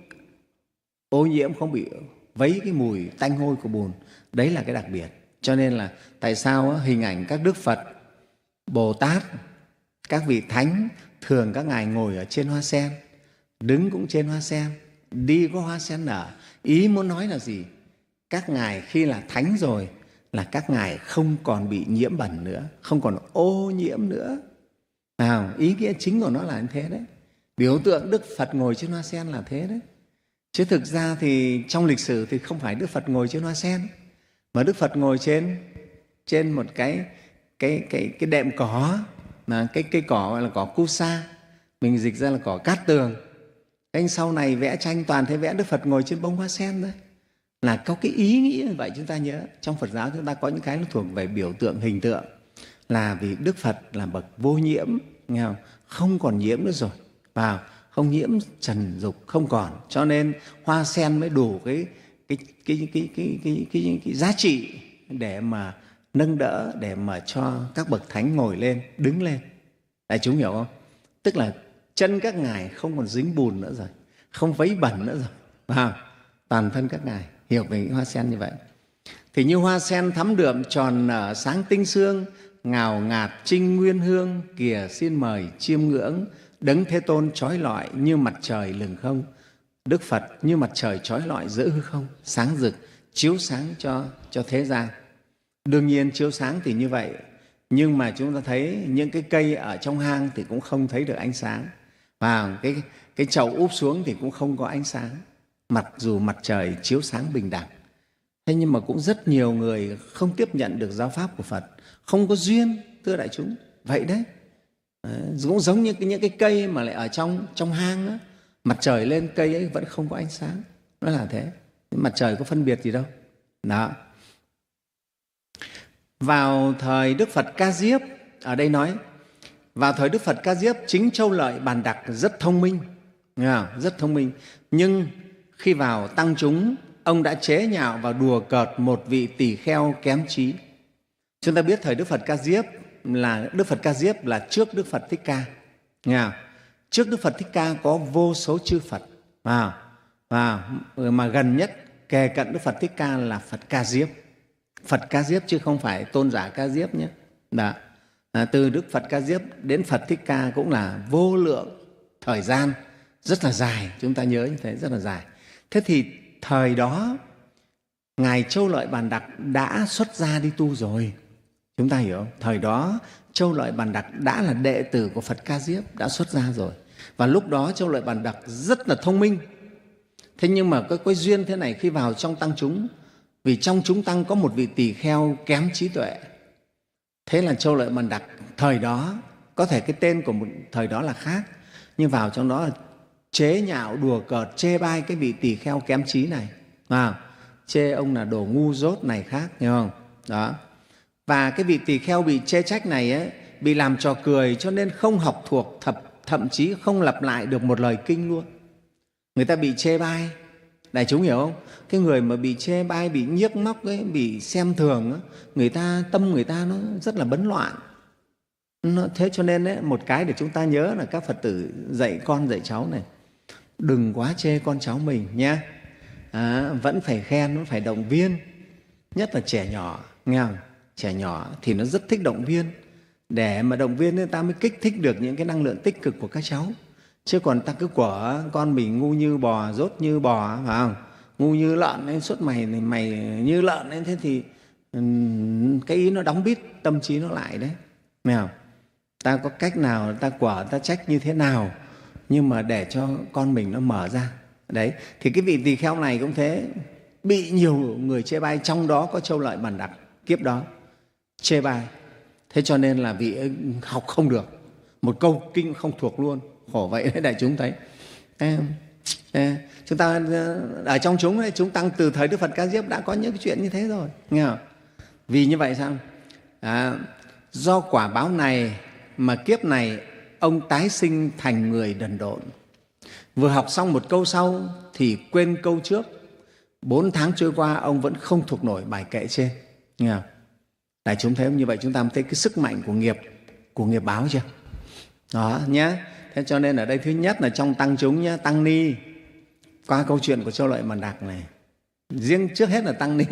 ô nhiễm, không bị vấy cái mùi tanh hôi của bùn. Đấy là cái đặc biệt. Cho nên là tại sao hình ảnh các Đức Phật, Bồ Tát Các vị thánh thường các ngài ngồi ở trên hoa sen, đứng cũng trên hoa sen, đi có hoa sen nở. Ý muốn nói là gì? Các ngài khi là thánh rồi là các ngài không còn bị nhiễm bẩn nữa, không còn ô nhiễm nữa. Nào, ý nghĩa chính của nó là như thế đấy. Biểu tượng Đức Phật ngồi trên hoa sen là thế đấy. Chứ thực ra thì trong lịch sử thì không phải Đức Phật ngồi trên hoa sen, mà Đức Phật ngồi trên trên một cái cái cái cái đệm cỏ, mà cái cây cỏ gọi là cỏ Kusa, mình dịch ra là cỏ cát tường. Anh sau này vẽ tranh toàn thấy vẽ Đức Phật ngồi trên bông hoa sen thôi, là có cái ý nghĩa như vậy. Chúng ta nhớ trong Phật giáo chúng ta có những cái nó thuộc về biểu tượng hình tượng, là vì Đức Phật là bậc vô nhiễm, nghe không? Không còn nhiễm nữa rồi, vào không nhiễm trần dục không còn, cho nên hoa sen mới đủ cái cái cái cái cái cái cái, cái, cái giá trị để mà nâng đỡ, để mà cho các bậc thánh ngồi lên, đứng lên. Đại chúng hiểu không? Tức là chân các ngài không còn dính bùn nữa rồi, không vấy bẩn nữa rồi, vào toàn thân các ngài hiểu về những hoa sen như vậy. Thì như hoa sen thắm đượm tròn nở sáng tinh sương, ngào ngạt trinh nguyên hương, kìa xin mời chiêm ngưỡng, Đấng Thế Tôn chói lọi như mặt trời lừng không. Đức Phật như mặt trời chói lọi giữa hư không, sáng rực chiếu sáng cho cho thế gian. Đương nhiên chiếu sáng thì như vậy, nhưng mà chúng ta thấy những cái cây ở trong hang thì cũng không thấy được ánh sáng, và cái cái chậu úp xuống thì cũng không có ánh sáng, mặc dù mặt trời chiếu sáng bình đẳng. Thế nhưng mà cũng rất nhiều người không tiếp nhận được giáo pháp của Phật, không có duyên, thưa đại chúng. Vậy đấy, đấy cũng giống như những cái cây mà lại ở trong trong hang đó, mặt trời lên cây ấy vẫn không có ánh sáng, nó là thế. Mặt trời có phân biệt gì đâu. Đó. Vào thời Đức Phật Ca Diếp, ở đây nói vào thời Đức Phật Ca Diếp, chính Châu Lợi Bàn Đặc rất thông minh, rất thông minh, nhưng khi vào tăng chúng, ông đã chế nhạo và đùa cợt một vị tỳ kheo kém trí. Chúng ta biết thời Đức Phật Ca Diếp là Đức Phật Ca Diếp là trước Đức Phật Thích Ca. Nghe trước Đức Phật Thích Ca có vô số chư Phật, à, à, mà gần nhất kề cận Đức Phật Thích Ca là Phật Ca Diếp. Phật Ca Diếp chứ không phải tôn giả Ca Diếp nhé. Đó. À, từ Đức Phật Ca Diếp đến Phật Thích Ca cũng là vô lượng thời gian rất là dài, chúng ta nhớ như thế, rất là dài. Thế thì thời đó Ngài Châu Lợi Bàn Đặc đã xuất gia đi tu rồi, chúng ta hiểu không? Thời đó Châu Lợi Bàn Đặc đã là đệ tử của Phật Ca Diếp, đã xuất gia rồi. Và lúc đó Châu Lợi Bàn Đặc rất là thông minh. Thế nhưng mà cái, cái duyên thế này, khi vào trong tăng chúng, vì trong chúng tăng có một vị tỳ kheo kém trí tuệ, thế là Châu Lợi Bàn Đặc thời đó, có thể cái tên của một thời đó là khác, nhưng vào trong đó là chế nhạo, đùa cợt, chê bai cái vị tỳ kheo kém trí này, à, chê ông là đồ ngu dốt này khác, hiểu không? Đó. Và cái vị tỳ kheo bị chê trách này ấy, bị làm trò cười, cho nên không học thuộc, thập, thậm chí không lặp lại được một lời kinh luôn. Người ta bị chê bai, đại chúng hiểu không? Cái người mà bị chê bai, bị nhiếc móc ấy, bị xem thường ấy, người ta tâm người ta nó rất là bấn loạn. Nó, thế cho nên ấy, một cái để chúng ta nhớ là các Phật tử dạy con dạy cháu này, đừng quá chê con cháu mình nhé. À, vẫn phải khen, vẫn phải động viên, nhất là trẻ nhỏ, nghe không? Trẻ nhỏ thì nó rất thích động viên, để mà động viên người ta mới kích thích được những cái năng lượng tích cực của các cháu. Chứ còn ta cứ quở con mình ngu như bò, dốt như bò, phải không? Ngu như lợn nên suốt mày mày như lợn nên thế thì cái ý nó đóng bít tâm trí nó lại đấy, nghe không? Ta có cách nào ta quở, ta trách như thế nào, nhưng mà để cho con mình nó mở ra. Đấy, thì cái vị tỳ kheo này cũng thế, bị nhiều người chê bai, trong đó có Châu Lợi Bàn Đặc kiếp đó chê bai. Thế cho nên là vị ấy học không được, một câu kinh không thuộc luôn, khổ vậy đấy đại chúng thấy. Ê, ê, chúng ta ở trong chúng ấy, chúng tăng từ thời Đức Phật Ca Diếp đã có những cái chuyện như thế rồi, nghe không? Vì như vậy sao? À, do quả báo này mà kiếp này ông tái sinh thành người đần độn. Vừa học xong một câu sau thì quên câu trước. Bốn tháng trôi qua ông vẫn không thuộc nổi bài kệ trên, nghe không? Đại chúng thấy không? Như vậy chúng ta mới thấy cái sức mạnh của nghiệp, của nghiệp báo chưa? Đó nhé. Thế cho nên ở đây thứ nhất là trong tăng chúng nhé, tăng ni, qua câu chuyện của Châu Lợi Bàn Đặc này, riêng trước hết là tăng ni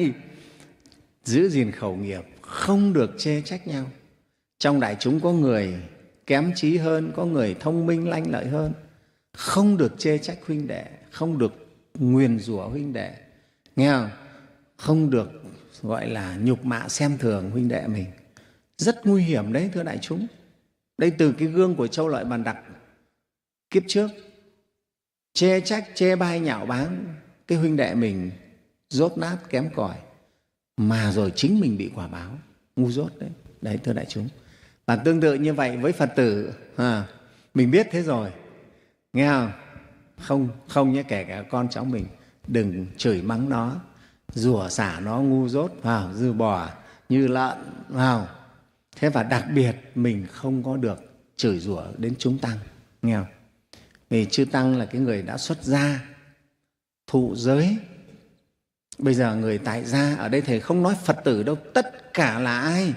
giữ gìn khẩu nghiệp, không được chê trách nhau. Trong đại chúng có người kém trí hơn, có người thông minh lanh lợi hơn. Không được chê trách huynh đệ, không được nguyền rủa huynh đệ, nghe không? Không được gọi là nhục mạ xem thường huynh đệ mình. Rất nguy hiểm đấy thưa đại chúng. Đây từ cái gương của Châu Lợi Bàn Đặc kiếp trước, chê trách, chê bai, nhạo báng cái huynh đệ mình dốt nát kém cỏi, mà rồi chính mình bị quả báo ngu dốt đấy. Đấy thưa đại chúng. Và tương tự như vậy với Phật tử, à, mình biết thế rồi, nghe không? Không, không nhé, kể cả con cháu mình, đừng chửi mắng nó, rủa xả nó ngu dốt, vào dư bò như lợn, vào. Thế và đặc biệt mình không có được chửi rủa đến chúng tăng, nghe không? Vì chư tăng là cái người đã xuất gia, thụ giới. Bây giờ người tại gia, ở đây thầy không nói Phật tử đâu, tất cả là ai?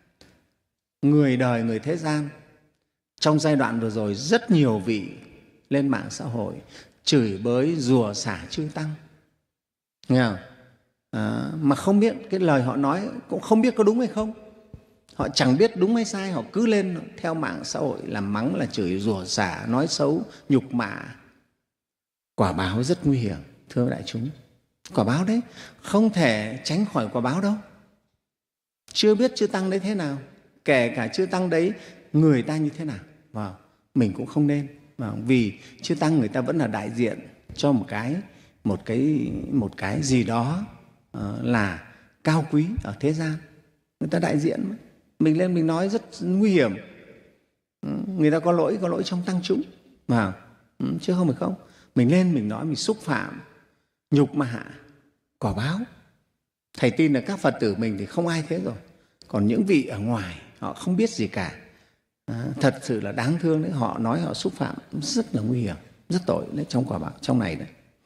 Người đời, người thế gian. Trong giai đoạn vừa rồi rất nhiều vị lên mạng xã hội chửi bới, rủa xả chư tăng, nghe không? À, mà không biết cái lời họ nói, cũng không biết có đúng hay không. Họ chẳng biết đúng hay sai, họ cứ lên theo mạng xã hội làm mắng, là chửi rủa xả, nói xấu, nhục mạ. Quả báo rất nguy hiểm thưa đại chúng. Quả báo đấy, không thể tránh khỏi quả báo đâu. Chưa biết chư tăng đấy thế nào, kể cả chư tăng đấy người ta như thế nào, wow, mình cũng không nên. Wow, vì chư tăng người ta vẫn là đại diện cho một cái một cái một cái gì đó uh, là cao quý ở thế gian. Người ta đại diện mà. Mình lên mình nói rất nguy hiểm. Người ta có lỗi, có lỗi trong tăng chúng mà, chứ không phải không. Mình lên mình nói, mình xúc phạm, nhục mạ, quả báo. Thầy tin là các Phật tử mình thì không ai thế rồi. Còn những vị ở ngoài họ không biết gì cả, à, thật sự là đáng thương đấy. Họ nói, họ xúc phạm rất là nguy hiểm, rất tội đấy trong quả báo trong này đấy.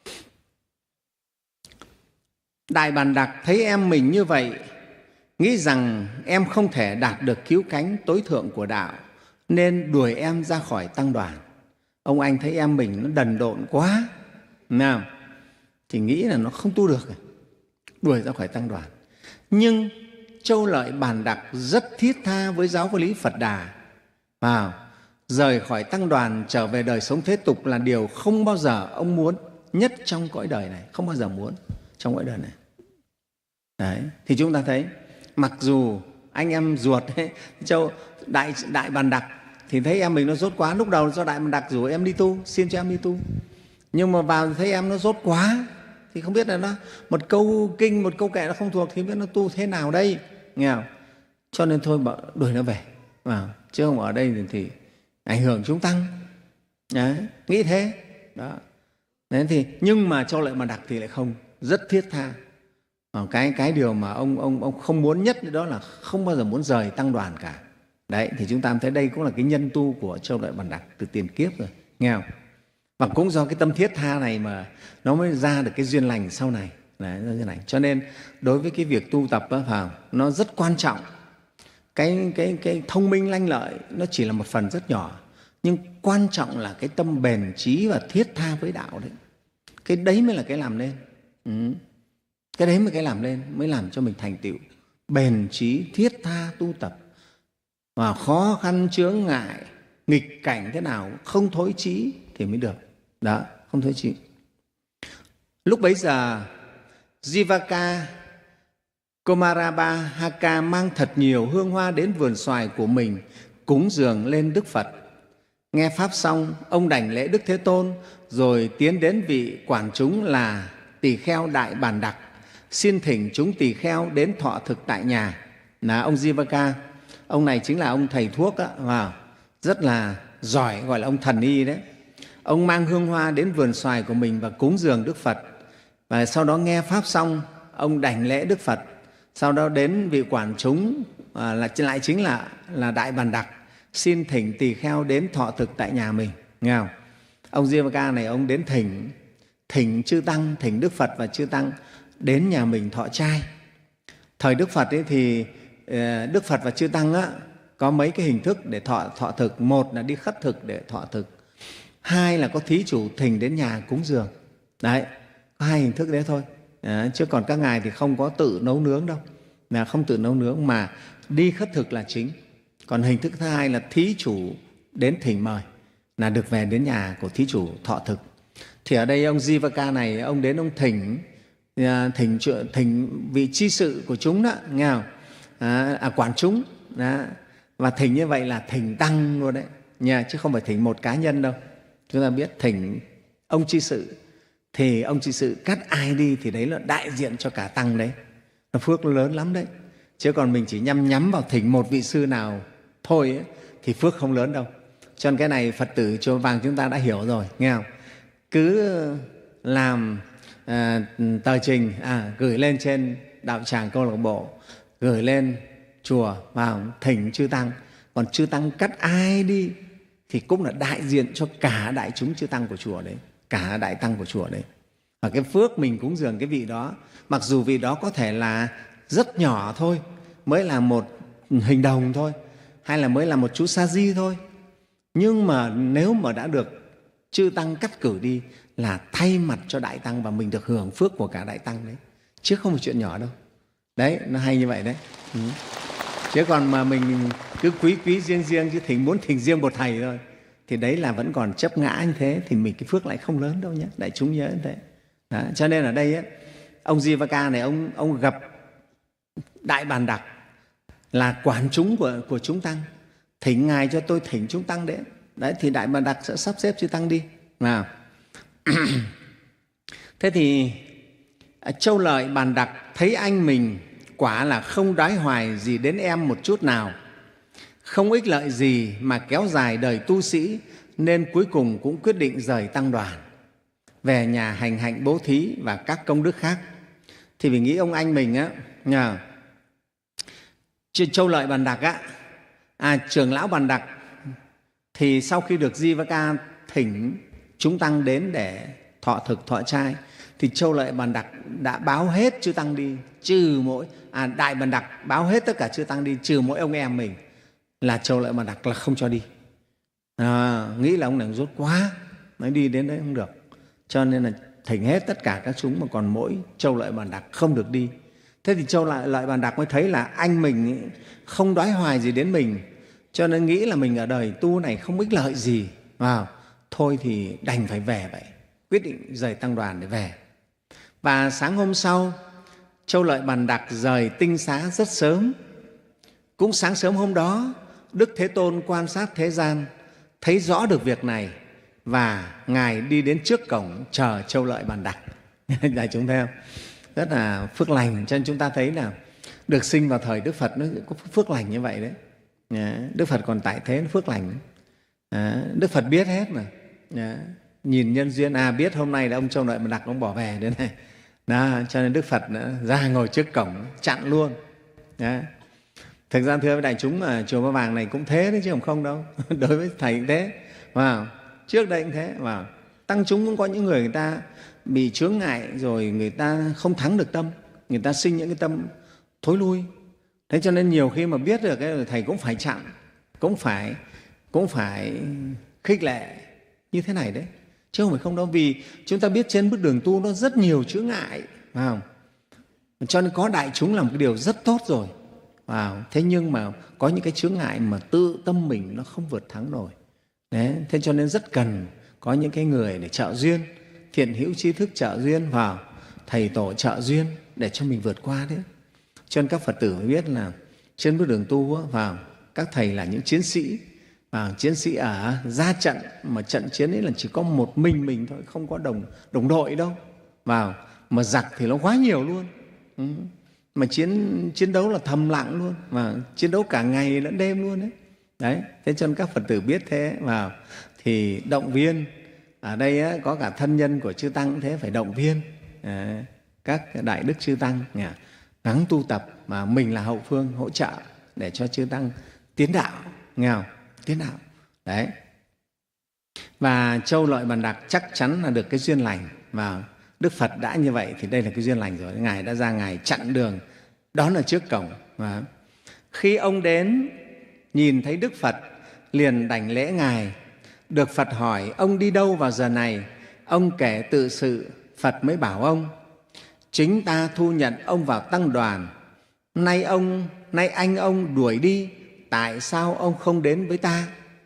Đại Bàn Đặc thấy em mình như vậy, nghĩ rằng em không thể đạt được cứu cánh tối thượng của đạo, nên đuổi em ra khỏi tăng đoàn. Ông anh thấy em mình nó đần độn quá, nào, thì nghĩ là nó không tu được, đuổi ra khỏi tăng đoàn. Nhưng Châu Lợi Bàn Đặc rất thiết tha với giáo lý Phật Đà. Vào rời khỏi tăng đoàn trở về đời sống thế tục là điều không bao giờ ông muốn nhất trong cõi đời này, không bao giờ muốn trong cõi đời này. Đấy, thì chúng ta thấy mặc dù anh em ruột ấy, Châu Đại, Đại Bàn Đặc thì thấy em mình nó dốt quá. Lúc đầu do Đại Bàn Đặc rủ em đi tu, xin cho em đi tu. Nhưng mà vào thấy em nó dốt quá thì không biết là nó một câu kinh, một câu kệ nó không thuộc thì biết nó tu thế nào đây, nghe không? Cho nên thôi bảo đuổi nó về, vào chứ không ở đây thì, thì ảnh hưởng chúng tăng. Đấy, nghĩ thế đó. Đấy thì nhưng mà Châu Lợi Bàn Đặc thì lại không, rất thiết tha. Cái, cái điều mà ông, ông, ông không muốn nhất đó là không bao giờ muốn rời tăng đoàn cả. Đấy, thì chúng ta thấy đây cũng là cái nhân tu của Châu Lợi Bàn Đặc từ tiền kiếp rồi, nghe không? Và cũng do cái tâm thiết tha này mà nó mới ra được cái duyên lành sau này. Đấy, như này. Cho nên đối với cái việc tu tập đó, phải, nó rất quan trọng. Cái, cái, cái thông minh lanh lợi nó chỉ là một phần rất nhỏ, nhưng quan trọng là cái tâm bền trí và thiết tha với đạo đấy. Cái đấy mới là cái làm nên. Ừ. Cái đấy mới cái làm lên, mới làm cho mình thành tựu. Bền trí, thiết tha tu tập. Và khó khăn chướng ngại, nghịch cảnh thế nào không thối chí thì mới được. Đó, không thối chí. Lúc bấy giờ Jivaka Kumarabhaka mang thật nhiều hương hoa đến vườn xoài của mình cúng dường lên Đức Phật. Nghe Pháp xong, ông đảnh lễ Đức Thế Tôn rồi tiến đến vị quản chúng là tỳ kheo Đại Bàn Đặc, xin thỉnh chúng tỳ kheo đến thọ thực tại nhà. Là ông Jivaka, ông này chính là ông thầy thuốc đó, wow, rất là giỏi, gọi là ông thần y đấy. Ông mang hương hoa đến vườn xoài của mình và cúng dường Đức Phật. Và sau đó nghe Pháp xong, ông đảnh lễ Đức Phật. Sau đó đến vị quản chúng à, là lại chính là, là Đại Bàn Đặc, xin thỉnh tỳ kheo đến thọ thực tại nhà mình. Nghe không? Ông Jivaka này ông đến thỉnh, thỉnh chư Tăng, thỉnh Đức Phật và chư Tăng đến nhà mình thọ trai. Thời Đức Phật ấy thì Đức Phật và chư Tăng á, có mấy cái hình thức để thọ, thọ thực. Một là đi khất thực để thọ thực. Hai là có thí chủ thỉnh đến nhà cúng dường. Đấy, có hai hình thức đấy thôi. À, chứ còn các ngài thì không có tự nấu nướng đâu. Là không tự nấu nướng mà đi khất thực là chính. Còn hình thức thứ hai là thí chủ đến thỉnh mời là được về đến nhà của thí chủ thọ thực. Thì ở đây ông Jivaka này, ông đến ông thỉnh thỉnh thỉnh vị chi sự của chúng đó, nghe không? À, à, quản chúng đó. Và thỉnh như vậy là thỉnh tăng luôn đấy nha, chứ không phải thỉnh một cá nhân đâu. Chúng ta biết thỉnh ông chi sự thì ông chi sự cắt ai đi thì đấy là đại diện cho cả tăng đấy, nó phước lớn lắm đấy. Chứ còn mình chỉ nhắm nhắm vào thỉnh một vị sư nào thôi ấy, thì phước không lớn đâu. Cho nên cái này Phật tử Chùa Vàng chúng ta đã hiểu rồi, nghe không? Cứ làm à, tờ trình à, gửi lên trên đạo tràng câu lạc bộ, gửi lên chùa vào thỉnh chư tăng. Còn chư tăng cắt ai đi thì cũng là đại diện cho cả đại chúng chư tăng của chùa đấy, cả đại tăng của chùa đấy. Và cái phước mình cúng dường cái vị đó, mặc dù vị đó có thể là rất nhỏ thôi, mới là một hình đồng thôi, hay là mới là một chú sa di thôi, nhưng mà nếu mà đã được chư tăng cắt cử đi là thay mặt cho đại tăng và mình được hưởng phước của cả đại tăng đấy, chứ không phải chuyện nhỏ đâu. Đấy, nó hay như vậy đấy. Ừ. Chứ còn mà mình cứ quý quý riêng riêng, chứ thỉnh muốn thỉnh riêng một thầy thôi thì đấy là vẫn còn chấp ngã như thế, thì mình cái phước lại không lớn đâu nhé, đại chúng nhớ như thế. Đó. Cho nên ở đây ấy, ông Jivaka này ông, ông gặp Đại Bàn Đặc là quản chúng của, của chúng tăng, thỉnh ngài cho tôi thỉnh chúng tăng đấy. Đấy thì Đại Bàn Đặc sẽ sắp xếp chư tăng đi. Nào. Thế thì Châu Lợi Bàn Đặc thấy anh mình quả là không đói hoài gì đến em một chút nào, không ích lợi gì mà kéo dài đời tu sĩ, nên cuối cùng cũng quyết định rời tăng đoàn, về nhà hành hạnh bố thí và các công đức khác. Thì vì nghĩ ông anh mình á, nhờ Châu Lợi Bàn Đặc á, à, trưởng lão Bàn Đặc thì sau khi được Jivaka thỉnh chúng tăng đến để thọ thực thọ trai, thì Châu Lợi Bàn Đặc đã báo hết chư tăng đi, trừ mỗi à, Đại Bàn Đặc báo hết tất cả chư tăng đi, trừ mỗi ông em mình là Châu Lợi Bàn Đặc là không cho đi. À, nghĩ là ông này rốt quá, nói đi đến đấy không được, cho nên là thỉnh hết tất cả các chúng, mà còn mỗi Châu Lợi Bàn Đặc không được đi. Thế thì Châu Lợi, Lợi Bàn Đặc mới thấy là anh mình không đói hoài gì đến mình, cho nên nghĩ là mình ở đời tu này không ích lợi gì, à, thôi thì đành phải về vậy, quyết định rời tăng đoàn để về. Và sáng hôm sau, Châu Lợi Bàn Đặc rời tinh xá rất sớm. Cũng sáng sớm hôm đó, Đức Thế Tôn quan sát thế gian, thấy rõ được việc này, và Ngài đi đến trước cổng chờ Châu Lợi Bàn Đặc. Đại chúng thấy không? Rất là phước lành. Cho nên chúng ta thấy là được sinh vào thời Đức Phật nó có phước lành như vậy đấy. Đức Phật còn tại thế nó phước lành. Đức Phật biết hết mà. Nhìn nhân duyên, à biết hôm nay là ông Châu Lợi Bàn Đặc ông bỏ về đến này. Đó, cho nên Đức Phật ra ngồi trước cổng chặn luôn. Đó. Thực ra thưa với đại chúng, mà Chùa Ba Vàng này cũng thế đấy chứ không không đâu. Đối với thầy cũng thế. Wow. Trước đây cũng thế. Wow. Tăng chúng cũng có những người người ta bị chướng ngại rồi, người ta không thắng được tâm, người ta sinh những cái tâm thối lui. Thế cho nên nhiều khi mà biết được cái thầy cũng phải chặn, cũng phải cũng phải khích lệ như thế này đấy, chứ không phải không đâu. Vì chúng ta biết trên bước đường tu nó rất nhiều chướng ngại, phải không? Cho nên có đại chúng là một cái điều rất tốt rồi. Wow. Thế nhưng mà có những cái chướng ngại mà tự tâm mình nó không vượt thắng nổi. Đấy. Thế cho nên rất cần có những cái người để trợ duyên, thiện hữu trí thức trợ duyên vào, thầy tổ trợ duyên để cho mình vượt qua đấy. Cho nên các Phật tử mới biết là trên bước đường tu vào, các thầy là những chiến sĩ, và chiến sĩ ở ra trận, mà trận chiến ấy là chỉ có một mình mình thôi, không có đồng đồng đội đâu. Vào mà giặc thì nó quá nhiều luôn. Ừ. Mà chiến chiến đấu là thầm lặng luôn, và chiến đấu cả ngày lẫn đêm luôn đấy. Đấy, thế cho nên các Phật tử biết thế vào thì động viên. Ở đây á, có cả thân nhân của chư tăng cũng thế, phải động viên à, các đại đức chư tăng à, gắng tu tập, mà mình là hậu phương hỗ trợ để cho chư tăng tiến đạo, nghe không? Tiến đạo. Đấy. Và Châu Lợi Bàn Đặc chắc chắn là được cái duyên lành, và Đức Phật đã như vậy thì đây là cái duyên lành rồi. Ngài đã ra, Ngài chặn đường đón ở trước cổng. Và khi ông đến nhìn thấy Đức Phật liền đảnh lễ Ngài. Được Phật hỏi ông đi đâu vào giờ này, ông kể tự sự. Phật mới bảo ông: chính ta thu nhận ông vào tăng đoàn, nay ông nay anh ông đuổi đi, tại sao ông không đến với ta?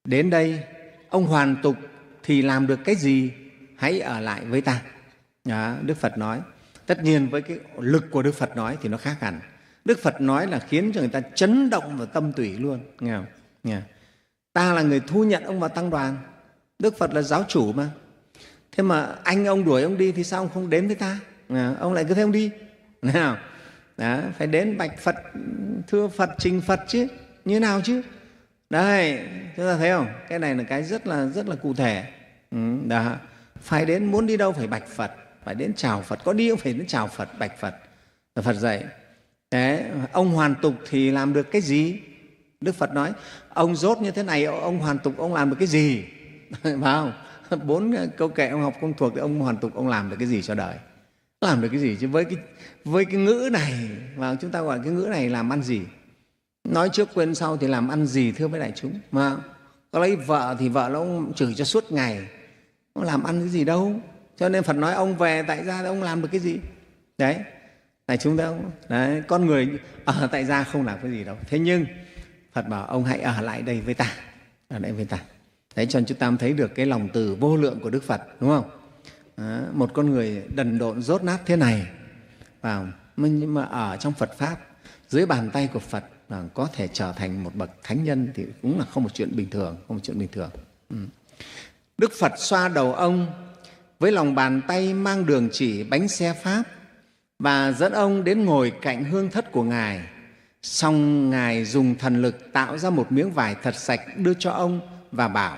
đến đây ông hoàn tục thì làm được cái gì? Hãy ở lại với ta. Đó, Đức Phật nói. Tất nhiên với cái lực của Đức Phật nói thì nó khác hẳn. Đức Phật nói là khiến cho người ta chấn động vào tâm tủy luôn. Nghe không? Nghe. Ta là người thu nhận ông vào tăng đoàn. Đức Phật là giáo chủ mà. Thế mà anh ông đuổi ông đi thì sao ông không đến với ta? À, ông lại cứ thế ông đi. Nào? Đó, phải đến bạch Phật, thưa Phật, trình Phật chứ. Như nào chứ? Đây, chúng ta thấy không? Cái này là cái rất là rất là cụ thể. Ừ, đó. Phải đến, muốn đi đâu phải bạch Phật, phải đến chào Phật. Có đi cũng phải đến chào Phật, bạch Phật. Là Phật dạy. Thế, ông hoàn tục thì làm được cái gì? Đức Phật nói, ông dốt như thế này, ông hoàn tục ông làm được cái gì? Phải không? Bốn câu kệ ông học không thuộc thì ông hoàn tục ông làm được cái gì cho đời? Làm được cái gì chứ? Với cái, với cái ngữ này, mà chúng ta gọi cái ngữ này làm ăn gì? Nói trước quên sau thì làm ăn gì thưa với đại chúng? Mà có lấy vợ thì vợ nó ông chửi cho suốt ngày, ông làm ăn cái gì đâu. Cho nên Phật nói ông về tại gia ông làm được cái gì? Đấy, đại chúng ta đấy, con người ở tại gia không làm cái gì đâu. Thế nhưng Phật bảo ông hãy ở lại đây với ta, ở đây với ta. Đấy, cho nên chúng ta thấy được cái lòng từ vô lượng của Đức Phật, đúng không? Đó, một con người đần độn dốt nát thế này, vào nhưng mà ở trong Phật Pháp, dưới bàn tay của Phật là có thể trở thành một bậc thánh nhân thì cũng là không một chuyện bình thường, không một chuyện bình thường. Ừ. Đức Phật xoa đầu ông với lòng bàn tay mang đường chỉ bánh xe Pháp và dẫn ông đến ngồi cạnh hương thất của Ngài. Xong Ngài dùng thần lực tạo ra một miếng vải thật sạch đưa cho ông và bảo: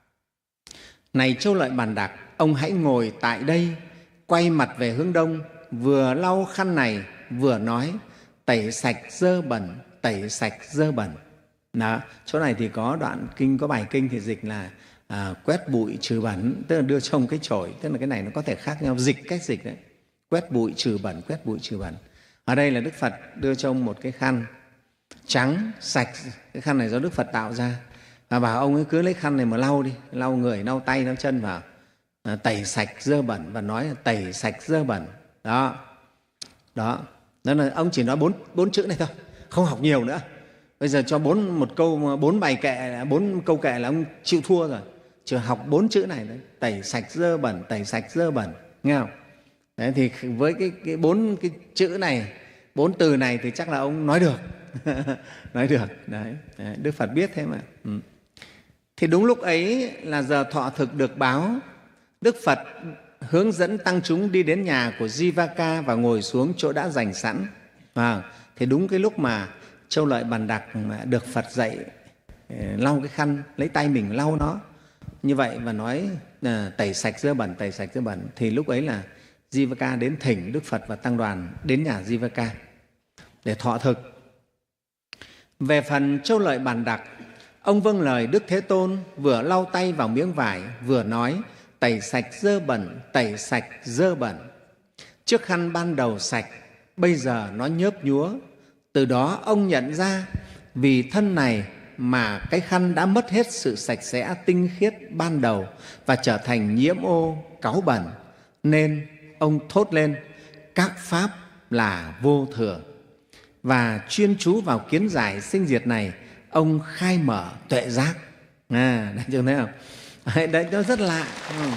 này Châu Lợi Bàn Đạc, ông hãy ngồi tại đây, quay mặt về hướng đông, vừa lau khăn này vừa nói: tẩy sạch dơ bẩn, tẩy sạch dơ bẩn. Đó, chỗ này thì có đoạn kinh, có bài kinh thì dịch là à, quét bụi trừ bẩn, tức là đưa trong cái chổi, tức là cái này nó có thể khác nhau, dịch cách dịch đấy. Quét bụi trừ bẩn, quét bụi trừ bẩn. Ở đây là Đức Phật đưa cho ông một cái khăn trắng sạch, cái khăn này do Đức Phật tạo ra, và bảo ông ấy cứ lấy khăn này mà lau đi, lau người, lau tay, lau chân vào, à, tẩy sạch dơ bẩn, và nói là tẩy sạch dơ bẩn. Đó, đó, đó là ông chỉ nói bốn bốn chữ này thôi, không học nhiều nữa. Bây giờ cho bốn một câu, bốn bài kệ, bốn câu kệ là ông chịu thua rồi. Chỉ học bốn chữ này đấy, tẩy sạch dơ bẩn, tẩy sạch dơ bẩn, nghe không? Đấy, thì với cái, cái bốn cái chữ này, bốn từ này thì chắc là ông nói được. Nói được. Đấy, đấy, Đức Phật biết thế mà. Ừ. Thì đúng lúc ấy là giờ thọ thực được báo. Đức Phật hướng dẫn tăng chúng đi đến nhà của Jivaka và ngồi xuống chỗ đã dành sẵn. À, thì đúng cái lúc mà Châu Lợi Bàn Đạc được Phật dạy lau cái khăn, lấy tay mình lau nó như vậy và nói à, tẩy sạch dơ bẩn, tẩy sạch dơ bẩn, thì lúc ấy là Jivaka đến thỉnh Đức Phật và tăng đoàn đến nhà Jivaka để thọ thực. Về phần Châu Lợi Bàn Đạc, ông vâng lời Đức Thế Tôn, vừa lau tay vào miếng vải, vừa nói tẩy sạch dơ bẩn, tẩy sạch dơ bẩn. Chiếc khăn ban đầu sạch, bây giờ nó nhớp nhúa. Từ đó ông nhận ra vì thân này mà cái khăn đã mất hết sự sạch sẽ tinh khiết ban đầu và trở thành nhiễm ô, cáu bẩn. Nên ông thốt lên: các pháp là vô thường. Và chuyên chú vào kiến giải sinh diệt này, ông khai mở tuệ giác. À, đấy, chưa thấy không? Đấy, đấy, nó rất lạ. Ừ.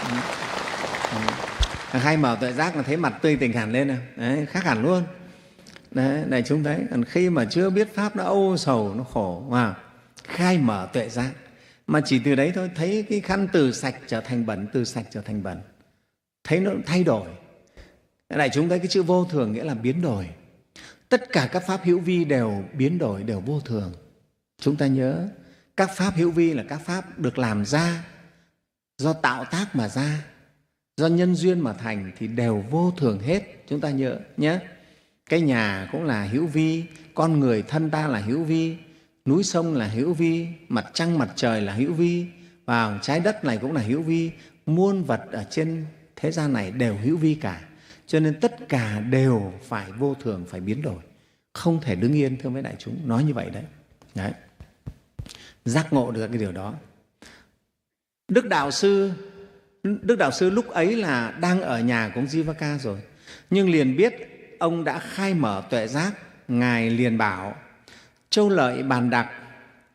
Ừ. Khai mở tuệ giác là thấy mặt tươi tỉnh hẳn lên. Đấy, khác hẳn luôn. Đấy, này chúng thấy, còn khi mà chưa biết pháp nó âu sầu, nó khổ. Wow. Khai mở tuệ giác. Mà chỉ từ đấy thôi, thấy cái khăn từ sạch trở thành bẩn, từ sạch trở thành bẩn. Thấy nó thay đổi. Này chúng thấy cái chữ vô thường nghĩa là biến đổi. Tất cả các pháp hữu vi đều biến đổi, đều vô thường. Chúng ta nhớ, các pháp hữu vi là các pháp được làm ra, do tạo tác mà ra, do nhân duyên mà thành thì đều vô thường hết. Chúng ta nhớ nhé. Cái nhà cũng là hữu vi, con người thân ta là hữu vi, núi sông là hữu vi, mặt trăng mặt trời là hữu vi, và trái đất này cũng là hữu vi, muôn vật ở trên thế gian này đều hữu vi cả. Cho nên tất cả đều phải vô thường, phải biến đổi, không thể đứng yên, thưa mấy đại chúng, nói như vậy đấy. Đấy, giác ngộ được cái điều đó. Đức Đạo Sư Đức Đạo Sư lúc ấy là đang ở nhà của ông Jivaka rồi, nhưng liền biết ông đã khai mở tuệ giác. Ngài liền bảo: Châu Lợi Bàn Đạc,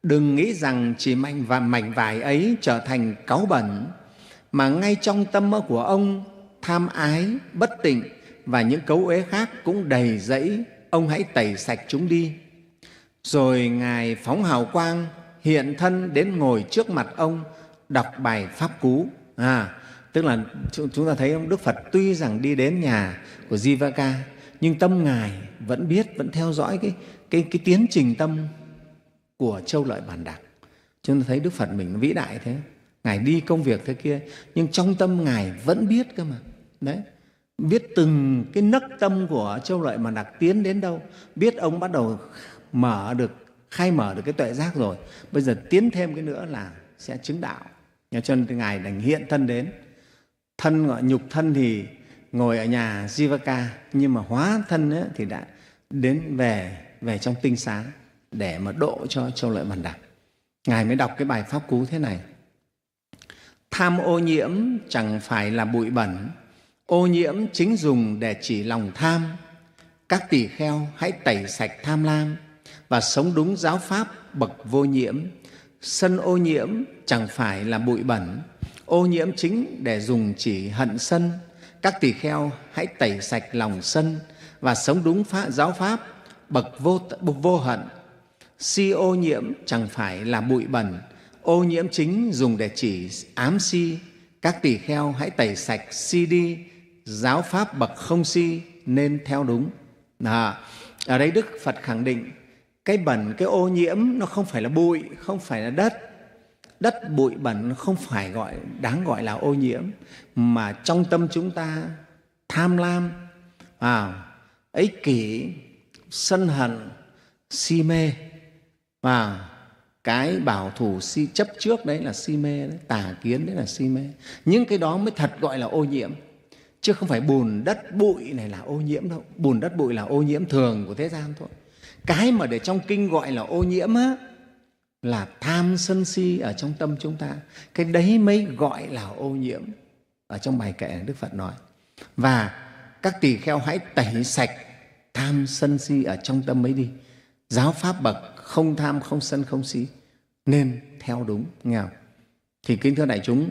Đừng nghĩ rằng chỉ mảnh và mảnh vải ấy trở thành cáu bẩn, mà ngay trong tâm của ông, tham ái, bất tịnh và những cấu uế khác cũng đầy rẫy. Ông hãy tẩy sạch chúng đi. Rồi Ngài phóng hào quang, hiện thân đến ngồi trước mặt ông, đọc bài pháp cú. À, tức là chúng ta thấy ông Đức Phật tuy rằng đi đến nhà của Jivaka, nhưng tâm Ngài vẫn biết, vẫn theo dõi cái, cái, cái tiến trình tâm của Châu Lợi Bản Đạc. Chúng ta thấy Đức Phật mình vĩ đại thế. Ngài đi công việc thế kia, nhưng trong tâm Ngài vẫn biết cơ mà. Đấy, biết từng cái nấc tâm của Châu Lợi Bản Đạc tiến đến đâu, biết ông bắt đầu mở được, khai mở được cái tuệ giác rồi. Bây giờ tiến thêm cái nữa là sẽ chứng đạo. Cho nên Ngài đành hiện thân đến. Thân gọi nhục thân thì ngồi ở nhà Jivaka, nhưng mà hóa thân ấy, thì đã đến về về trong tinh xá để mà độ cho Châu Lợi Bản Đạc. Ngài mới đọc cái bài pháp cú thế này: tham ô nhiễm chẳng phải là bụi bẩn, ô nhiễm chính dùng để chỉ lòng tham. Các tỳ kheo hãy tẩy sạch tham lam và sống đúng giáo pháp bậc vô nhiễm. Sân ô nhiễm chẳng phải là bụi bẩn, ô nhiễm chính để dùng chỉ hận sân. Các tỳ kheo hãy tẩy sạch lòng sân và sống đúng pháp, giáo pháp bậc vô, vô hận. Si ô nhiễm chẳng phải là bụi bẩn, ô nhiễm chính dùng để chỉ ám si. Các tỳ kheo hãy tẩy sạch si đi, giáo pháp bậc không si nên theo đúng. À, ở đây Đức Phật khẳng định cái bẩn, cái ô nhiễm nó không phải là bụi, không phải là đất. Đất, bụi, bẩn không phải gọi đáng gọi là ô nhiễm, mà trong tâm chúng ta tham lam, à, ích kỷ, sân hận, si mê, và cái bảo thủ si chấp trước đấy là si mê đấy, tà kiến đấy là si mê. Những cái đó mới thật gọi là ô nhiễm, chứ không phải bùn đất bụi này là ô nhiễm đâu. Bùn đất bụi là ô nhiễm thường của thế gian thôi. Cái mà để trong kinh gọi là ô nhiễm á, là tham sân si ở trong tâm chúng ta. Cái đấy mới gọi là ô nhiễm. Ở trong bài kệ Đức Phật nói. Và các tỳ kheo hãy tẩy sạch tham sân si ở trong tâm ấy đi. Giáo pháp bậc không tham, không sân, không si nên theo đúng. Nghe không? Thì kính thưa đại chúng,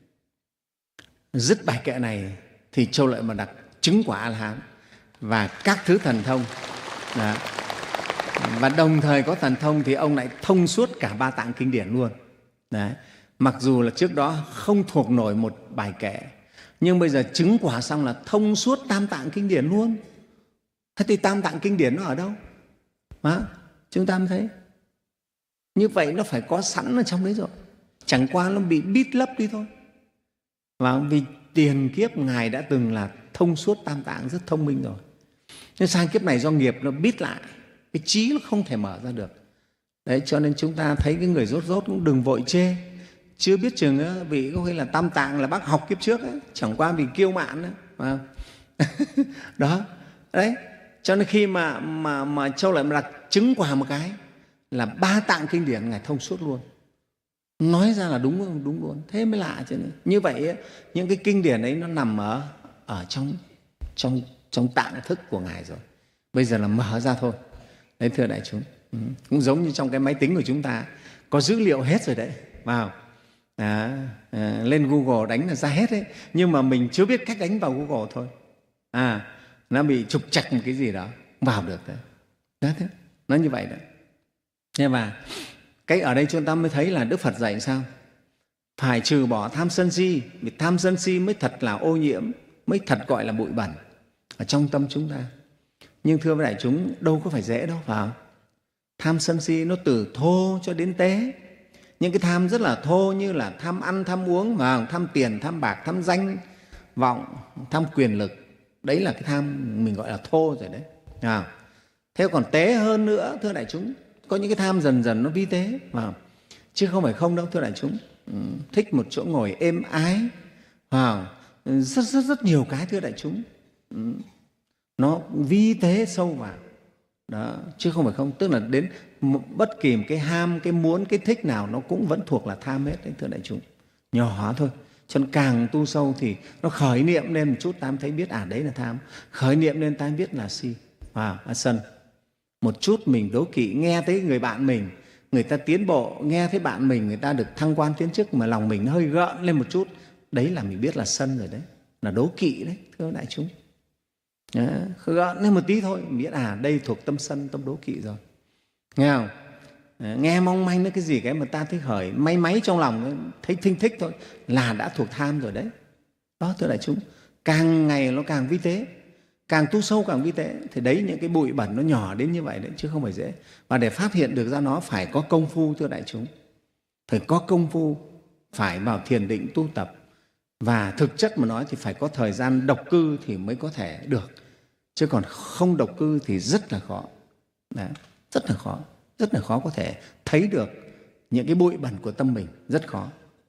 dứt bài kệ này thì Châu Lợi Bản Đạc chứng quả A-la-hán và các thứ thần thông. Đó. Và đồng thời có thần thông thì ông lại thông suốt cả ba tạng kinh điển luôn. Đấy. Mặc dù là trước đó không thuộc nổi một bài kệ, nhưng bây giờ chứng quả xong là thông suốt tam tạng kinh điển luôn. Thế thì tam tạng kinh điển nó ở đâu? Đó. Chúng ta mới thấy. Như vậy nó phải có sẵn ở trong đấy rồi. Chẳng qua nó bị bít lấp đi thôi. Và vì tiền kiếp Ngài đã từng là thông suốt tam tạng, rất thông minh rồi. Nhưng sang kiếp này do nghiệp nó bít lại, cái trí nó không thể mở ra được. Đấy, cho nên chúng ta thấy cái người rốt rốt cũng đừng vội chê. Chưa biết chừng á, vị có khi là tam tạng là bác học kiếp trước ấy, chẳng qua vì kiêu mạn đó. Đó. Đó. Đấy. Cho nên khi mà, mà, mà Châu Lợi Bản Đạc chứng quả một cái là ba tạng kinh điển Ngài thông suốt luôn. Nói ra là đúng đúng luôn. Thế mới lạ chứ. Như vậy ấy, những cái kinh điển ấy nó nằm ở, ở trong, trong, trong tạng thức của Ngài rồi. Bây giờ là mở ra thôi. Đấy, thưa đại chúng, ừ. Cũng giống như trong cái máy tính của chúng ta có dữ liệu hết rồi đấy, vào à, à, lên Google đánh là ra hết đấy, nhưng mà mình chưa biết cách đánh vào Google thôi. À, nó bị trục trặc một cái gì đó vào được đấy. Đó, thế nó như vậy đấy. Nhưng mà cái ở đây chúng ta mới thấy là Đức Phật dạy sao? Phải trừ bỏ tham sân si, vì tham sân si mới thật là ô nhiễm, mới thật gọi là bụi bẩn ở trong tâm chúng ta. Nhưng thưa với đại chúng, đâu có phải dễ đâu, phải không? Tham sân si nó từ thô cho đến tế. Những cái tham rất là thô như là tham ăn, tham uống, mà tham tiền, tham bạc, tham danh vọng, tham quyền lực. Đấy là cái tham mình gọi là thô rồi đấy. À, thế còn tế hơn nữa, thưa đại chúng, có những cái tham dần dần nó vi tế, à, chứ không phải không đâu, thưa đại chúng. Ừ, thích một chỗ ngồi êm ái, à, rất, rất, rất nhiều cái, thưa đại chúng. Ừ, nó vi tế sâu vào đó, chứ không phải không. Tức là đến bất kỳ một cái ham, cái muốn, cái thích nào nó cũng vẫn thuộc là tham hết đấy, thưa đại chúng. Nhỏ thôi, cho nên càng tu sâu thì nó khởi niệm lên một chút, ta mới thấy biết à đấy là tham. Khởi niệm lên ta mới biết là si, à, à sân. Một chút mình đố kỵ nghe thấy người bạn mình người ta tiến bộ, nghe thấy bạn mình người ta được thăng quan tiến chức mà lòng mình nó hơi gợn lên một chút, đấy là mình biết là sân rồi đấy, là đố kỵ đấy, thưa đại chúng. Đó, gợn lên một tí thôi mình biết à đây thuộc tâm sân, tâm đố kỵ rồi, nghe không? À, nghe mong manh nó cái gì cái mà ta thấy khởi may máy trong lòng, thấy thinh thích thôi là đã thuộc tham rồi đấy. Đó, thưa đại chúng, càng ngày nó càng vi tế, càng tu sâu càng vi tế, thì đấy những cái bụi bẩn nó nhỏ đến như vậy đấy, chứ không phải dễ. Và để phát hiện được ra nó phải có công phu, thưa đại chúng, phải có công phu, phải vào thiền định tu tập. Và thực chất mà nói thì phải có thời gian độc cư thì mới có thể được, chứ còn không độc cư thì rất là khó. Đấy, rất là khó, rất là khó có thể thấy được những cái bụi bẩn của tâm mình, rất khó.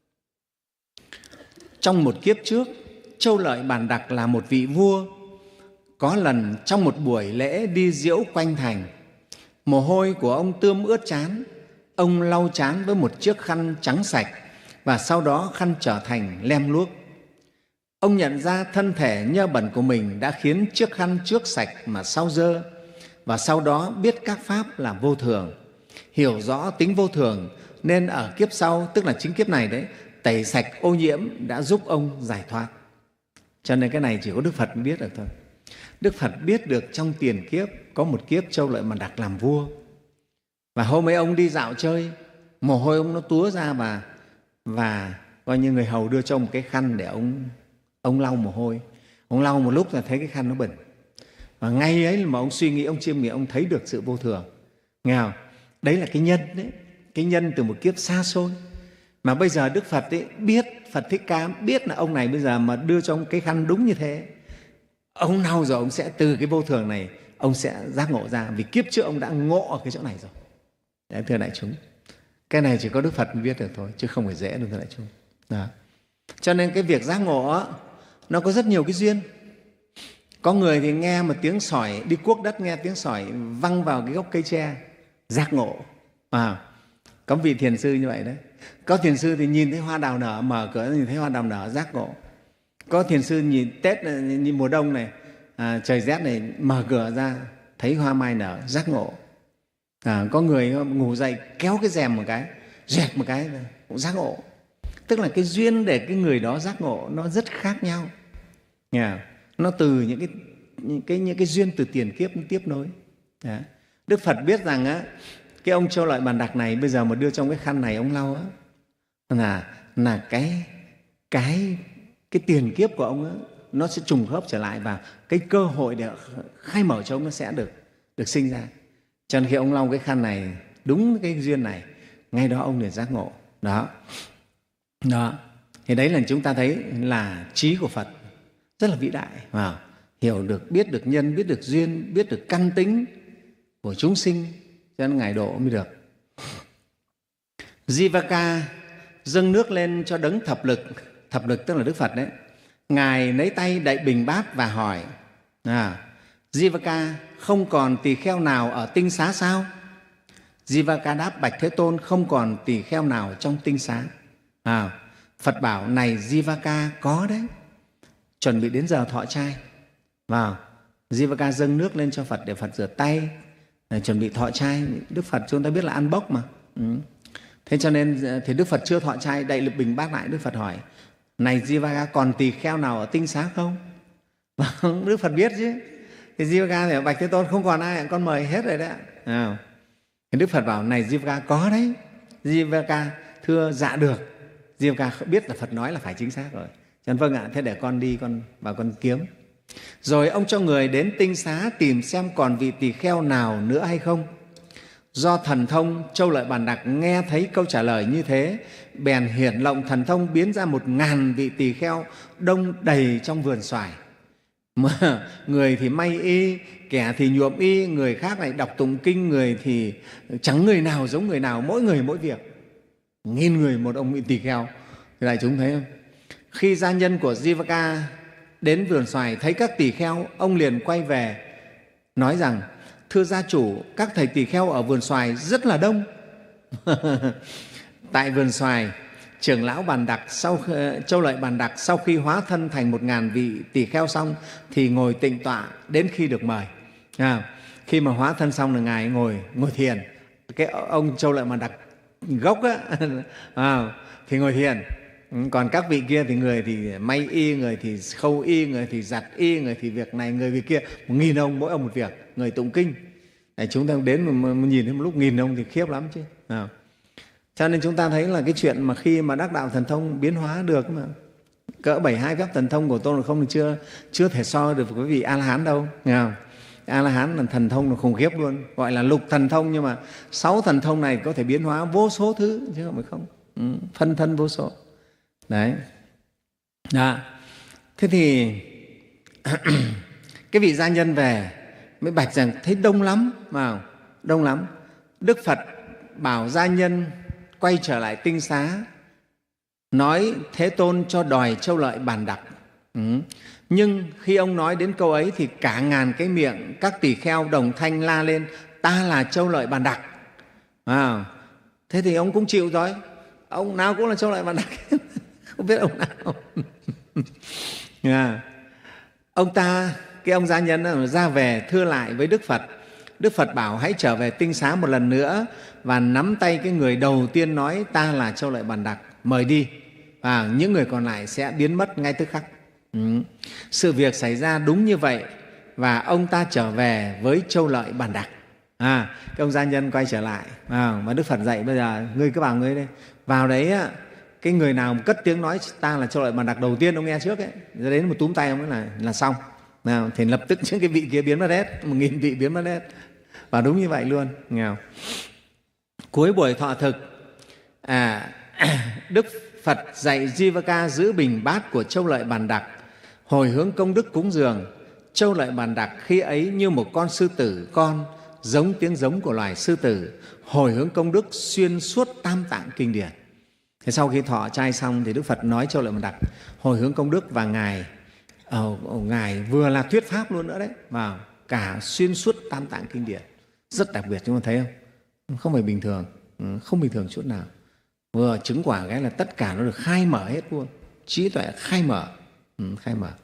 Trong một kiếp trước, Châu Lợi Bàn Đặc là một vị vua. Có lần trong một buổi lễ đi diễu quanh thành, mồ hôi của ông tươm ướt trán. Ông lau trán với một chiếc khăn trắng sạch và sau đó khăn trở thành lem luốc. Ông nhận ra thân thể nhơ bẩn của mình đã khiến chiếc khăn trước sạch mà sau dơ, và sau đó biết các pháp là vô thường, hiểu rõ tính vô thường, nên ở kiếp sau, tức là chính kiếp này đấy, tẩy sạch ô nhiễm đã giúp ông giải thoát. Cho nên cái này chỉ có Đức Phật mới biết được thôi. Đức Phật biết được trong tiền kiếp có một kiếp Châu Lợi Bàn Đặc làm vua, và hôm ấy ông đi dạo chơi, mồ hôi ông nó túa ra, và và coi như người hầu đưa cho ông một cái khăn để ông ông lau mồ hôi. Ông lau một lúc là thấy cái khăn nó bẩn, và ngay ấy mà ông suy nghĩ, ông chiêm nghiệm, ông thấy được sự vô thường. Nghe không? Đấy là cái nhân đấy, cái nhân từ một kiếp xa xôi. Mà bây giờ Đức Phật ấy biết, Phật Thích Ca biết là ông này bây giờ mà đưa cho ông cái khăn đúng như thế, ông nào rồi ông sẽ từ cái vô thường này ông sẽ giác ngộ ra, vì kiếp trước ông đã ngộ ở cái chỗ này rồi. Đấy, thưa đại chúng, cái này chỉ có Đức Phật mới biết được thôi, chứ không phải dễ đâu, thưa đại chúng. Đó. Cho nên cái việc giác ngộ đó, nó có rất nhiều cái duyên. Có người thì nghe một tiếng sỏi, đi cuốc đất nghe tiếng sỏi văng vào cái gốc cây tre, giác ngộ. À, có vị thiền sư như vậy đấy. Có thiền sư thì nhìn thấy hoa đào nở, mở cửa nhìn thấy hoa đào nở, giác ngộ. Có thiền sư nhìn Tết, nhìn mùa đông này, à, trời rét này, mở cửa ra thấy hoa mai nở, giác ngộ. À, có người ngủ dậy kéo cái rèm một cái, dẹt một cái, cũng giác ngộ. Tức là cái duyên để cái người đó giác ngộ nó rất khác nhau. Yeah. Nó từ những cái, những cái, những cái duyên từ tiền kiếp nó tiếp nối. Yeah. Đức Phật biết rằng á, cái ông Châu Lợi Bàn Đặc này bây giờ mà đưa trong cái khăn này ông lau á, là, là cái, cái, cái tiền kiếp của ông á, nó sẽ trùng khớp trở lại, và cái cơ hội để khai mở cho ông nó sẽ được, được sinh ra. Cho nên khi ông lau cái khăn này, đúng cái duyên này, ngay đó ông liền giác ngộ. Đó. Đó. Thì đấy là chúng ta thấy là trí của Phật rất là vĩ đại. Wow. Hiểu được, biết được nhân, biết được duyên, biết được căn tính của chúng sinh, cho nên Ngài độ mới được. Jivaka dâng nước lên cho đấng thập lực. Thập lực tức là Đức Phật đấy. Ngài lấy tay đậy bình bát và hỏi, à, Jivaka, không còn tỳ kheo nào ở tinh xá sao? Jivaka đáp, bạch Thế Tôn, không còn tỳ kheo nào trong tinh xá. À, Phật bảo, này Jivaka, có đấy, chuẩn bị đến giờ thọ trai. Vào, Jivaka dâng nước lên cho Phật để Phật rửa tay, để chuẩn bị thọ trai. Đức Phật chúng ta biết là ăn bốc mà. Ừ. Thế cho nên thì Đức Phật chưa thọ trai, đậy lực bình bát lại, Đức Phật hỏi, này Jivaka, còn tỳ kheo nào ở tinh xá không? Đức Phật biết chứ. Thì Jivaka thì bạch Thế Tôn, không còn ai, con mời hết rồi đấy. À, thì Đức Phật bảo, này Jivaka, có đấy. Jivaka thưa, dạ được. Jivaka biết là Phật nói là phải chính xác rồi. Cho nên vâng ạ, thế để con đi, con vào con kiếm. Rồi ông cho người đến tinh xá tìm xem còn vị tỳ kheo nào nữa hay không. Do thần thông, Châu Lợi Bàn Đặc nghe thấy câu trả lời như thế, bèn hiển lộng thần thông biến ra một ngàn vị tỳ kheo đông đầy trong vườn xoài. Mà người thì may y, kẻ thì nhuộm y, người khác lại đọc tụng kinh, người thì chẳng người nào giống người nào, mỗi người mỗi việc. Nghìn người một ông tỳ kheo. Thì đại chúng thấy không? Khi gia nhân của Jivaka đến vườn xoài thấy các tỳ kheo, ông liền quay về nói rằng, thưa gia chủ, các thầy tỳ kheo ở vườn xoài rất là đông. Tại vườn xoài, trưởng lão Bàn Đặc sau Châu Lợi Bàn Đặc sau khi hóa thân thành một ngàn vị tỳ kheo xong thì ngồi tịnh tọa đến khi được mời. À, khi mà hóa thân xong là ngài ngồi ngồi thiền, cái ông Châu Lợi Bàn Đặc gốc á, à, thì ngồi thiền. Còn các vị kia thì người thì may y, người thì khâu y, người thì giặt y, người thì việc này, người việc kia. Một nghìn ông, mỗi ông một việc, người tụng kinh. Để chúng ta đến mà nhìn thấy một lúc nghìn ông thì khiếp lắm chứ. À. Cho nên chúng ta thấy là cái chuyện mà khi mà đắc đạo thần thông biến hóa được mà cỡ bảy hai phép thần thông của Tôn Ngộ Không thì chưa chưa thể so được với vị A La Hán đâu, nghe không? A La Hán là thần thông là khủng khiếp luôn, gọi là lục thần thông, nhưng mà sáu thần thông này có thể biến hóa vô số thứ chứ không phải không. Ừ, phân thân vô số. Đấy. Đó. Thế thì cái vị gia nhân về mới bạch rằng thấy đông lắm, mà đông lắm. Đức Phật bảo gia nhân quay trở lại tinh xá, nói Thế Tôn cho đòi Châu Lợi Bàn Đặc. Ừ. Nhưng khi ông nói đến câu ấy thì cả ngàn cái miệng các tỳ kheo đồng thanh la lên, ta là Châu Lợi Bàn Đặc. À, thế thì ông cũng chịu rồi, ông nào cũng là Châu Lợi Bàn Đặc. Không biết ông nào. À, ông ta, cái ông gia nhân ra về thưa lại với Đức Phật. Đức Phật bảo hãy trở về tinh xá một lần nữa và nắm tay cái người đầu tiên nói ta là Châu Lợi Bàn Đặc, mời đi. Và những người còn lại sẽ biến mất ngay tức khắc. Ừ. Sự việc xảy ra đúng như vậy và ông ta trở về với Châu Lợi Bàn Đặc. À, cái ông gia nhân quay trở lại. À, mà Đức Phật dạy bây giờ ngươi cứ bảo ngươi đây, vào đấy á, cái người nào cất tiếng nói ta là Châu Lợi Bàn Đặc đầu tiên ông nghe trước ấy, rồi đến một túm tay ông ấy là là xong. Nào, thì lập tức những cái vị kia biến mất hết, một nghìn vị biến mất hết. Và đúng như vậy luôn. Nghe không? Cuối buổi thọ thực, à, Đức Phật dạy Jivaka giữ bình bát của Châu Lợi Bàn Đặc, hồi hướng công đức cúng dường. Châu Lợi Bàn Đặc khi ấy như một con sư tử con, giống tiếng giống của loài sư tử, hồi hướng công đức xuyên suốt tam tạng kinh điển. Thế sau khi thọ trai xong thì Đức Phật nói Châu Lợi Bàn Đặc hồi hướng công đức, và ngài ờ, ngài vừa là thuyết pháp luôn nữa đấy, và cả xuyên suốt tam tạng kinh điển, rất đặc biệt. Chúng ta thấy không? Không phải bình thường, không bình thường chút nào. Vừa chứng quả cái là tất cả nó được khai mở hết luôn, trí tuệ khai mở, ừ, khai mở.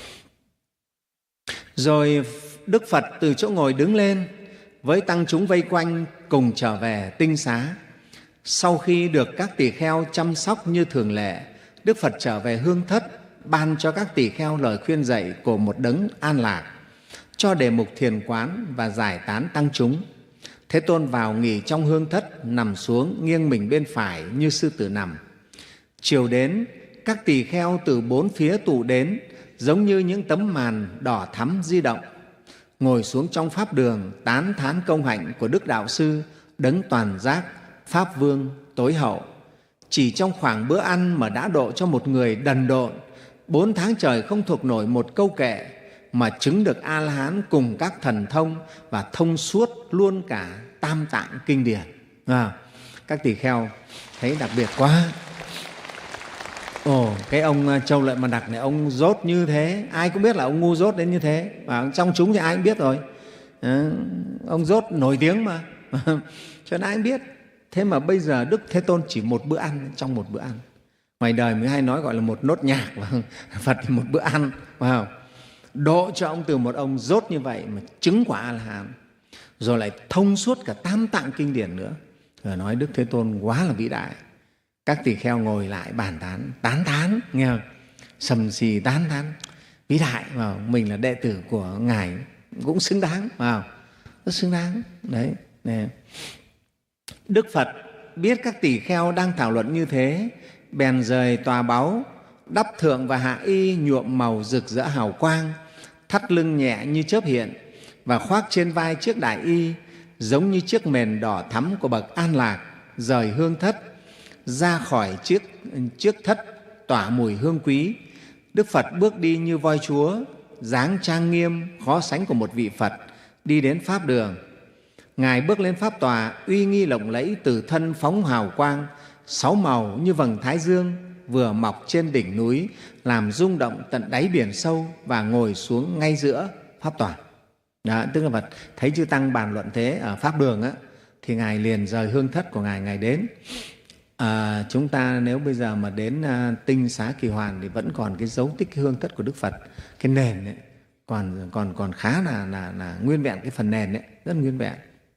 Rồi Đức Phật từ chỗ ngồi đứng lên với tăng chúng vây quanh cùng trở về tinh xá. Sau khi được các tỳ kheo chăm sóc như thường lệ, Đức Phật trở về hương thất, ban cho các tỳ kheo lời khuyên dạy của một đấng an lạc, cho đề mục thiền quán và giải tán tăng chúng. Thế Tôn vào nghỉ trong hương thất, nằm xuống nghiêng mình bên phải như sư tử nằm. Chiều đến, các tỳ kheo từ bốn phía tụ đến, giống như những tấm màn đỏ thắm di động, ngồi xuống trong pháp đường tán thán công hạnh của Đức Đạo Sư, đấng toàn giác, Pháp Vương tối hậu. Chỉ trong khoảng bữa ăn mà đã độ cho một người đần độn, bốn tháng trời không thuộc nổi một câu kệ, mà chứng được A-la-hán cùng các thần thông và thông suốt luôn cả tam tạng kinh điển. À, các tỳ kheo thấy đặc biệt quá. Ồ, cái ông Châu Lợi Bàn Đặc này, ông dốt như thế, ai cũng biết là ông ngu dốt đến như thế. Và trong chúng thì ai cũng biết rồi. À, ông dốt nổi tiếng mà. Cho nên ai cũng biết. Thế mà bây giờ Đức Thế Tôn chỉ một bữa ăn, trong một bữa ăn. Ngoài đời mới hay nói gọi là một nốt nhạc, Phật thì một bữa ăn. Wow. Độ cho ông từ một ông dốt như vậy mà chứng quả A-la-hán, rồi lại thông suốt cả tam tạng kinh điển nữa. Rồi nói Đức Thế Tôn quá là vĩ đại. Các tỳ kheo ngồi lại bàn tán, tán thán, nghe không? Sầm xì tán thán, vĩ đại, vào mình là đệ tử của Ngài cũng xứng đáng, vào rất xứng đáng. Đấy, này. Đức Phật biết các tỳ kheo đang thảo luận như thế, bèn rời tòa báu, đắp thượng và hạ y nhuộm màu rực rỡ hào quang, thắt lưng nhẹ như chớp hiện, và khoác trên vai chiếc đại y giống như chiếc mền đỏ thắm của bậc an lạc, rời hương thất, ra khỏi chiếc, chiếc thất tỏa mùi hương quý. Đức Phật bước đi như voi chúa, dáng trang nghiêm khó sánh của một vị Phật, đi đến pháp đường. Ngài bước lên pháp tòa, uy nghi lộng lẫy, từ thân phóng hào quang, sáu màu như vầng thái dương vừa mọc trên đỉnh núi, làm rung động tận đáy biển sâu, và ngồi xuống ngay giữa pháp tòa. Đó, tức là Phật thấy chư tăng bàn luận thế ở pháp đường á, thì Ngài liền rời hương thất của Ngài, Ngài đến. À, chúng ta nếu bây giờ mà đến uh, tinh xá Kỳ Hoàn thì vẫn còn cái dấu tích cái hương thất của Đức Phật, cái nền ấy, còn còn còn khá là, là, là nguyên vẹn, cái phần nền ấy, rất nguyên vẹn.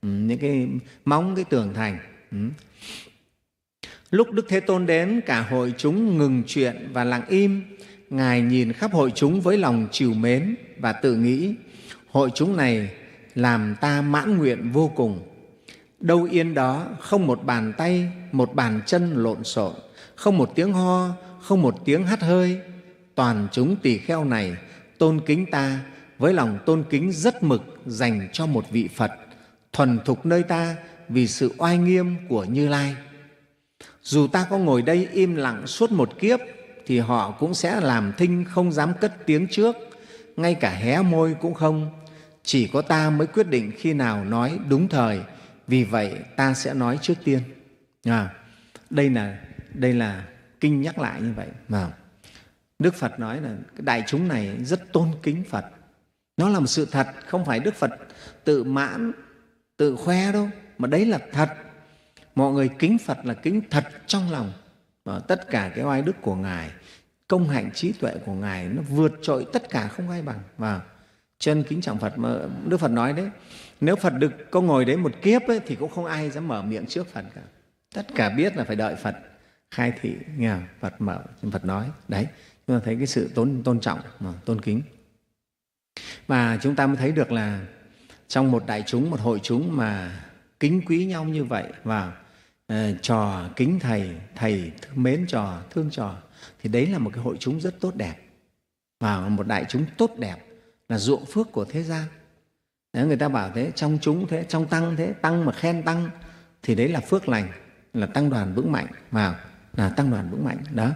ừ, những cái móng cái tường thành. Ừ. Lúc Đức Thế Tôn đến, cả hội chúng ngừng chuyện và lặng im. Ngài nhìn khắp hội chúng với lòng trìu mến và tự nghĩ: hội chúng này làm ta mãn nguyện vô cùng. Đâu yên đó, không một bàn tay, một bàn chân lộn xộn, không một tiếng ho, không một tiếng hắt hơi. Toàn chúng tỳ kheo này tôn kính ta với lòng tôn kính rất mực dành cho một vị Phật thuần thục nơi ta vì sự oai nghiêm của Như Lai. Dù ta có ngồi đây im lặng suốt một kiếp thì họ cũng sẽ làm thinh, không dám cất tiếng trước, ngay cả hé môi cũng không. Chỉ có ta mới quyết định khi nào nói đúng thời, vì vậy ta sẽ nói trước tiên. À, đây là đây là kinh nhắc lại như vậy. Mà Đức Phật nói là cái đại chúng này rất tôn kính Phật. Nó là một sự thật, không phải Đức Phật tự mãn, tự khoe đâu, mà đấy là thật. Mọi người kính Phật là kính thật trong lòng. Và tất cả cái oai đức của Ngài, công hạnh trí tuệ của Ngài nó vượt trội tất cả, không ai bằng. Và chân kính trọng Phật mà Đức Phật nói đấy, nếu Phật được có ngồi đấy một kiếp ấy, thì cũng không ai dám mở miệng trước Phật cả. Tất cả biết là phải đợi Phật khai thị, nghe không? Phật mở, Phật nói. Đấy, chúng ta thấy cái sự tôn, tôn trọng, mà tôn kính. Và chúng ta mới thấy được là trong một đại chúng, một hội chúng mà kính quý nhau như vậy, và uh, trò kính Thầy, Thầy mến trò, thương trò, thì đấy là một cái hội chúng rất tốt đẹp. Và một đại chúng tốt đẹp là ruộng phước của thế gian. Đấy, người ta bảo thế, trong chúng thế, trong tăng thế, tăng mà khen tăng thì đấy là phước lành, là tăng đoàn vững mạnh, và là tăng đoàn vững mạnh đó.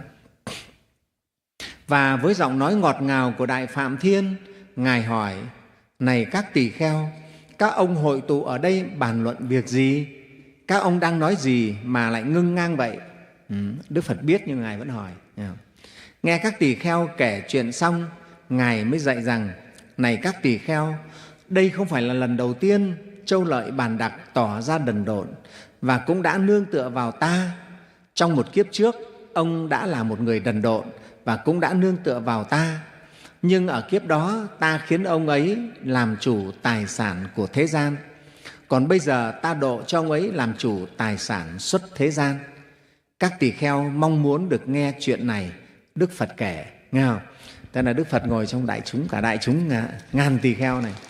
Và với giọng nói ngọt ngào của Đại Phạm Thiên, Ngài hỏi: này các tỳ kheo, các ông hội tụ ở đây bàn luận việc gì? Các ông đang nói gì mà lại ngưng ngang vậy? Ừ, Đức Phật biết nhưng Ngài vẫn hỏi. Nghe các tỳ kheo kể chuyện xong, Ngài mới dạy rằng: này các tỳ kheo, đây không phải là lần đầu tiên Châu Lợi Bàn Đặc tỏ ra đần độn và cũng đã nương tựa vào ta. Trong một kiếp trước, ông đã là một người đần độn và cũng đã nương tựa vào ta. Nhưng ở kiếp đó, ta khiến ông ấy làm chủ tài sản của thế gian. Còn bây giờ ta độ cho ông ấy làm chủ tài sản xuất thế gian. Các tỳ kheo mong muốn được nghe chuyện này Đức Phật kể, nghe không? Thế là Đức Phật ngồi trong đại chúng, cả đại chúng ngàn tỳ kheo này.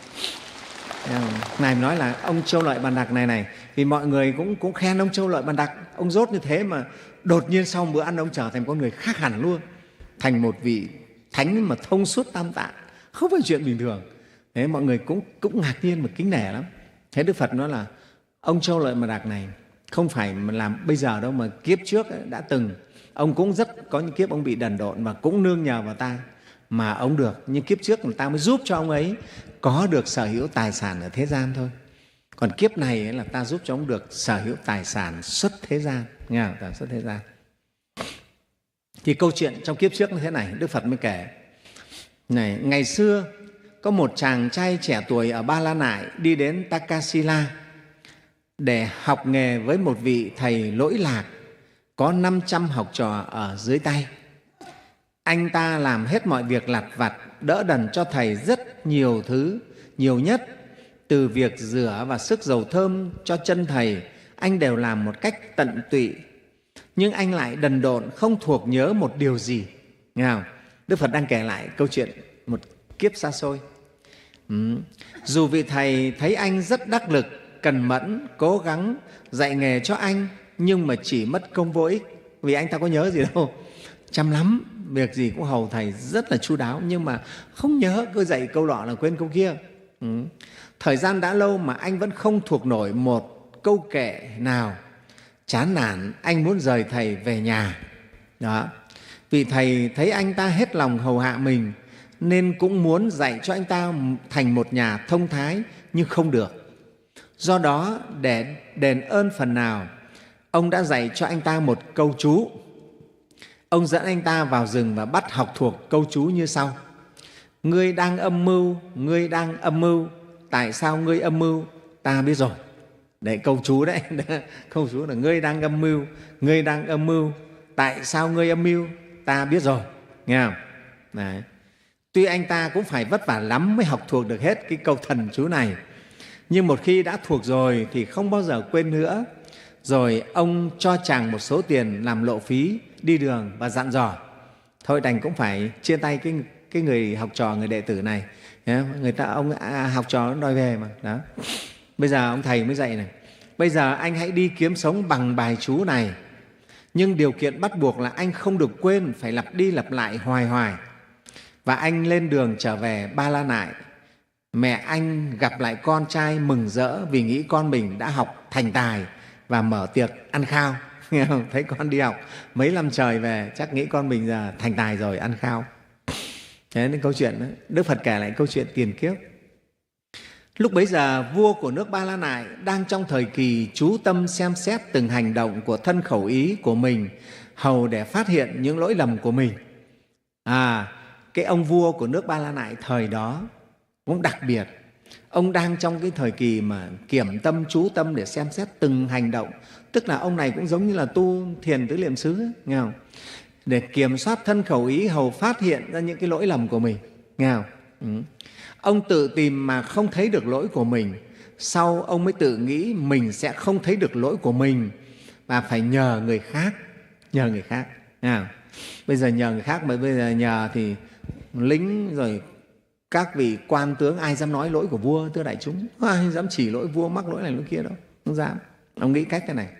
Ngài nói là ông Châu Lợi Bàn Đặc này này, vì mọi người cũng, cũng khen ông Châu Lợi Bàn Đặc, ông dốt như thế mà đột nhiên sau bữa ăn ông trở thành con người khác hẳn luôn, thành một vị thánh mà thông suốt tam tạng, không phải chuyện bình thường. Thế mọi người cũng, cũng ngạc nhiên và kính nể lắm. Thế Đức Phật nói là ông Châu Lợi Bàn Đặc này không phải mà làm bây giờ đâu, mà kiếp trước ấy, đã từng, ông cũng rất có những kiếp ông bị đần độn và cũng nương nhờ vào ta mà ông được. Nhưng kiếp trước người ta mới giúp cho ông ấy có được sở hữu tài sản ở thế gian thôi. Còn kiếp này ấy là ta giúp cho ông được sở hữu tài sản xuất thế gian, nghe không? Tài sản xuất thế gian. Thì câu chuyện trong kiếp trước như thế này, Đức Phật mới kể. Này, ngày xưa có một chàng trai trẻ tuổi ở Ba La Nại đi đến Takasila để học nghề với một vị thầy lỗi lạc có năm trăm học trò ở dưới tay. Anh ta làm hết mọi việc lặt vặt, đỡ đần cho thầy rất nhiều thứ, nhiều nhất từ việc rửa và sức dầu thơm cho chân thầy, anh đều làm một cách tận tụy. Nhưng anh lại đần độn, không thuộc nhớ một điều gì. Nghe không? Đức Phật đang kể lại câu chuyện một kiếp xa xôi. Ừ. Dù vị thầy thấy anh rất đắc lực, cần mẫn, cố gắng dạy nghề cho anh, nhưng mà chỉ mất công vô ích, vì anh ta có nhớ gì đâu. Chăm lắm, việc gì cũng hầu thầy rất là chu đáo, nhưng mà không nhớ, cứ dạy câu nọ là quên câu kia. Ừ. Thời gian đã lâu mà anh vẫn không thuộc nổi một câu kệ nào. Chán nản, anh muốn rời thầy về nhà. Đó. Vị thầy thấy anh ta hết lòng hầu hạ mình nên cũng muốn dạy cho anh ta thành một nhà thông thái, nhưng không được. Do đó, để đền ơn phần nào, ông đã dạy cho anh ta một câu chú. Ông dẫn anh ta vào rừng và bắt học thuộc câu chú như sau: ngươi đang âm mưu, ngươi đang âm mưu, tại sao ngươi âm mưu, ta biết rồi. Đấy, câu chú đấy, câu chú là ngươi đang âm mưu, ngươi đang âm mưu, tại sao ngươi âm mưu, ta biết rồi. Nghe không? Đấy. Tuy anh ta cũng phải vất vả lắm mới học thuộc được hết cái câu thần chú này, Nhưng một khi đã thuộc rồi thì không bao giờ quên nữa. Rồi ông cho chàng một số tiền làm lộ phí đi đường và dặn dò. Thôi đành cũng phải chia tay cái, cái người học trò, người đệ tử này. Người ta ông à, học trò nó đòi về mà. Đó. Bây giờ ông thầy mới dạy này, bây giờ anh hãy đi kiếm sống bằng bài chú này. Nhưng điều kiện bắt buộc là anh không được quên, phải lặp đi lặp lại hoài hoài. Và anh lên đường trở về Ba La Nại. Mẹ anh gặp lại con trai mừng rỡ vì nghĩ con mình đã học thành tài và mở tiệc ăn khao. Nghe không? Thấy con đi học mấy năm trời về, chắc nghĩ con mình giờ thành tài rồi, ăn khao. Thế nên câu chuyện đó, Đức Phật kể lại câu chuyện tiền kiếp. Lúc bấy giờ, vua của nước Ba La Nại đang trong thời kỳ chú tâm xem xét từng hành động của thân khẩu ý của mình, hầu để phát hiện những lỗi lầm của mình. À, cái ông vua của nước Ba La Nại thời đó cũng đặc biệt. Ông đang trong cái thời kỳ mà kiểm tâm, chú tâm để xem xét từng hành động. Tức là ông này cũng giống như là tu thiền tứ niệm xứ ấy, nghe không? Để kiểm soát thân khẩu ý, hầu phát hiện ra những cái lỗi lầm của mình, nghe không? Ừ. Ông tự tìm mà không thấy được lỗi của mình. Sau ông mới tự nghĩ mình sẽ không thấy được lỗi của mình và phải nhờ người khác. Nhờ người khác. À, bây giờ nhờ người khác, mà bây giờ nhờ thì lính rồi các vị quan tướng ai dám nói lỗi của vua, thưa đại chúng? Ai dám chỉ lỗi vua, mắc lỗi này lỗi kia đâu, không dám. Ông nghĩ cách thế này.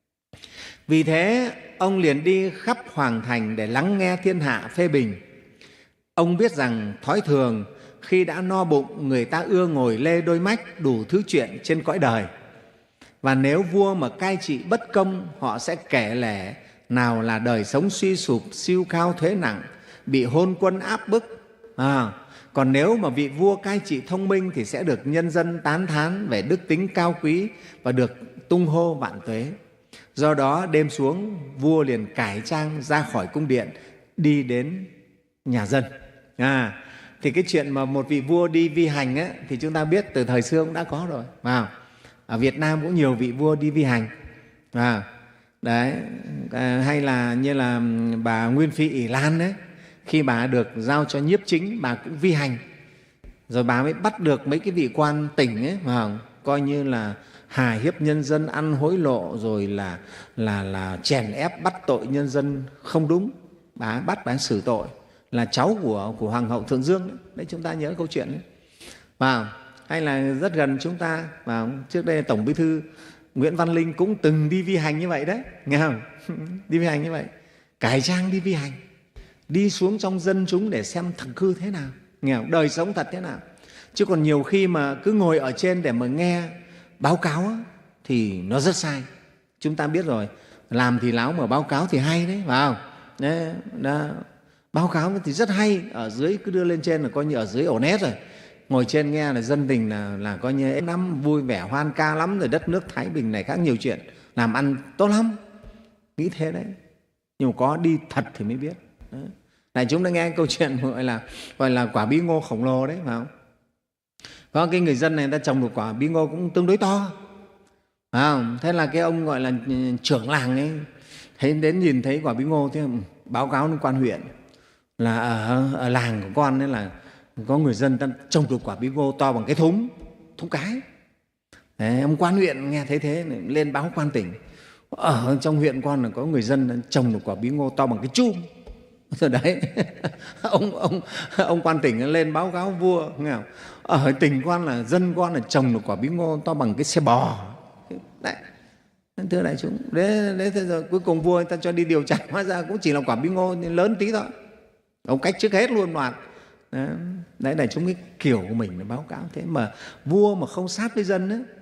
Vì thế ông liền đi khắp hoàng thành để lắng nghe thiên hạ phê bình. Ông biết rằng thói thường khi đã no bụng, người ta ưa ngồi lê đôi mách đủ thứ chuyện trên cõi đời. Và nếu vua mà cai trị bất công, họ sẽ kể lể nào là đời sống suy sụp, siêu cao thuế nặng, bị hôn quân áp bức. À, còn nếu mà vị vua cai trị thông minh thì sẽ được nhân dân tán thán về đức tính cao quý và được tung hô vạn tuế. Do đó đêm xuống, vua liền cải trang ra khỏi cung điện, đi đến nhà dân. À, thì cái chuyện mà một vị vua đi vi hành ấy, thì chúng ta biết từ thời xưa cũng đã có rồi. À, ở Việt Nam cũng nhiều vị vua đi vi hành. À, đấy, à, hay là như là bà Nguyên Phi Ỷ Lan đấy, khi bà được giao cho nhiếp chính, bà cũng vi hành. Rồi bà mới bắt được mấy cái vị quan tỉnh ấy, mà coi như là hà hiếp nhân dân, ăn hối lộ, rồi là là là chèn ép bắt tội nhân dân không đúng. Bà bắt, bà xử tội, là cháu của của hoàng hậu Thượng Dương đấy, đấy chúng ta nhớ câu chuyện đấy. Và hay là rất gần chúng ta, và trước đây Tổng Bí thư Nguyễn Văn Linh cũng từng đi vi hành như vậy đấy, nghe không? Đi vi hành như vậy, cải trang đi vi hành, đi xuống trong dân chúng để xem thực hư thế nào, nghe không? Đời sống thật thế nào. Chứ còn nhiều khi mà cứ ngồi ở trên để mà nghe báo cáo á, thì nó rất sai. Chúng ta biết rồi, làm thì láo mà báo cáo thì hay đấy, phải không? Đấy, đó. Báo cáo thì rất hay, ở dưới cứ đưa lên trên là coi như ở dưới ổ nét rồi. Ngồi trên nghe là dân tình là, là coi như lắm, vui vẻ hoan ca lắm, rồi đất nước Thái Bình này khác nhiều chuyện, làm ăn tốt lắm. Nghĩ thế đấy. Nhưng mà có đi thật thì mới biết. Đấy. Này chúng ta nghe câu chuyện gọi là gọi là quả bí ngô khổng lồ đấy, phải không? Có cái người dân này người ta trồng được quả bí ngô cũng tương đối to, phải không? Thế là cái ông gọi là trưởng làng ấy, thấy đến nhìn thấy quả bí ngô thế báo cáo lên quan huyện là ở, ở làng của con ấy là có người dân ta trồng được quả bí ngô to bằng cái thúng thúng cái. Đấy, ông quan huyện nghe thấy thế lên báo quan tỉnh, ở trong huyện con là có người dân trồng được quả bí ngô to bằng cái chum. Rồi đấy, ông ông ông quan tỉnh lên báo cáo vua, nghe không? Ở tỉnh con là dân con là trồng được quả bí ngô to bằng cái xe bò. Đấy, thưa đại chúng, đấy, đấy thế rồi cuối cùng vua người ta cho đi điều tra, hóa ra cũng chỉ là quả bí ngô lớn tí thôi. Ông cách trước hết luôn loạt. Đấy là chúng cái kiểu của mình là báo cáo thế. Mà vua mà không sát với dân ấy,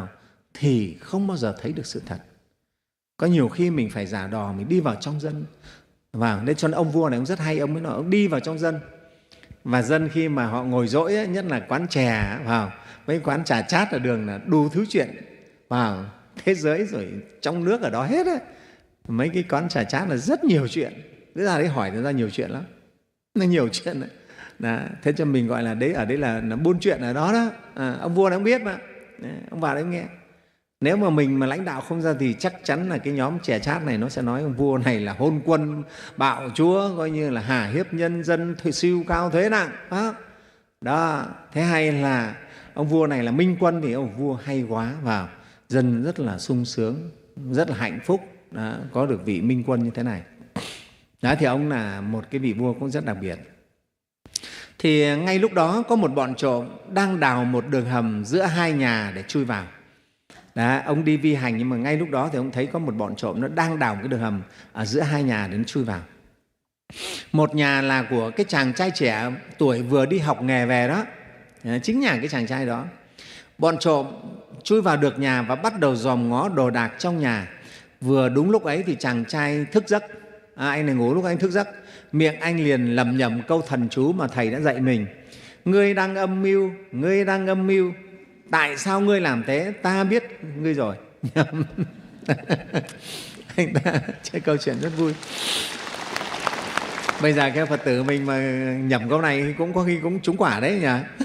thì không bao giờ thấy được sự thật. Có nhiều khi mình phải giả đò, mình đi vào trong dân. Và nên cho nên ông vua này ông rất hay, ông mới nói ông đi vào trong dân. Và dân khi mà họ ngồi dỗi ấy, nhất là quán chè vào, mấy quán trà chát ở đường là đủ thứ chuyện vào thế giới rồi trong nước ở đó hết ấy. Mấy cái quán trà chát là rất nhiều chuyện. Cứ ra đấy hỏi ra nhiều chuyện lắm. Nó nhiều chuyện đấy. Đó. Thế cho mình gọi là đấy, ở đấy là, là buôn chuyện ở đó đó. À, ông vua này ông biết mà. Đấy, ông vào đấy nghe. Nếu mà mình mà lãnh đạo không ra thì chắc chắn là cái nhóm chè chát này nó sẽ nói ông vua này là hôn quân, bạo chúa, coi như là hà hiếp nhân dân, siêu cao thuế nặng. Đó. Đó. Thế hay là Ông vua này là minh quân thì ông vua hay quá, vào dân rất là sung sướng, rất là hạnh phúc đó, có được vị minh quân như thế này. Đó thì ông là một cái vị vua cũng rất đặc biệt. Thì ngay lúc đó có một bọn trộm đang đào một đường hầm giữa hai nhà để chui vào. Đó, ông đi vi hành nhưng mà ngay lúc đó thì ông thấy có một bọn trộm nó đang đào một cái đường hầm ở giữa hai nhà để nó chui vào. Một nhà là của cái chàng trai trẻ tuổi vừa đi học nghề về đó, chính nhà cái chàng trai đó. Bọn trộm chui vào được nhà và bắt đầu dòm ngó đồ đạc trong nhà. Vừa đúng lúc ấy thì chàng trai thức giấc. À, anh này ngủ lúc anh thức giấc, miệng anh liền lẩm nhẩm câu thần chú mà thầy đã dạy mình: ngươi đang âm mưu, ngươi đang âm mưu, tại sao ngươi làm thế, ta biết ngươi rồi. Anh ta chơi câu chuyện rất vui. Bây giờ cái Phật tử mình mà nhẩm câu này cũng có khi cũng trúng quả đấy nhỉ.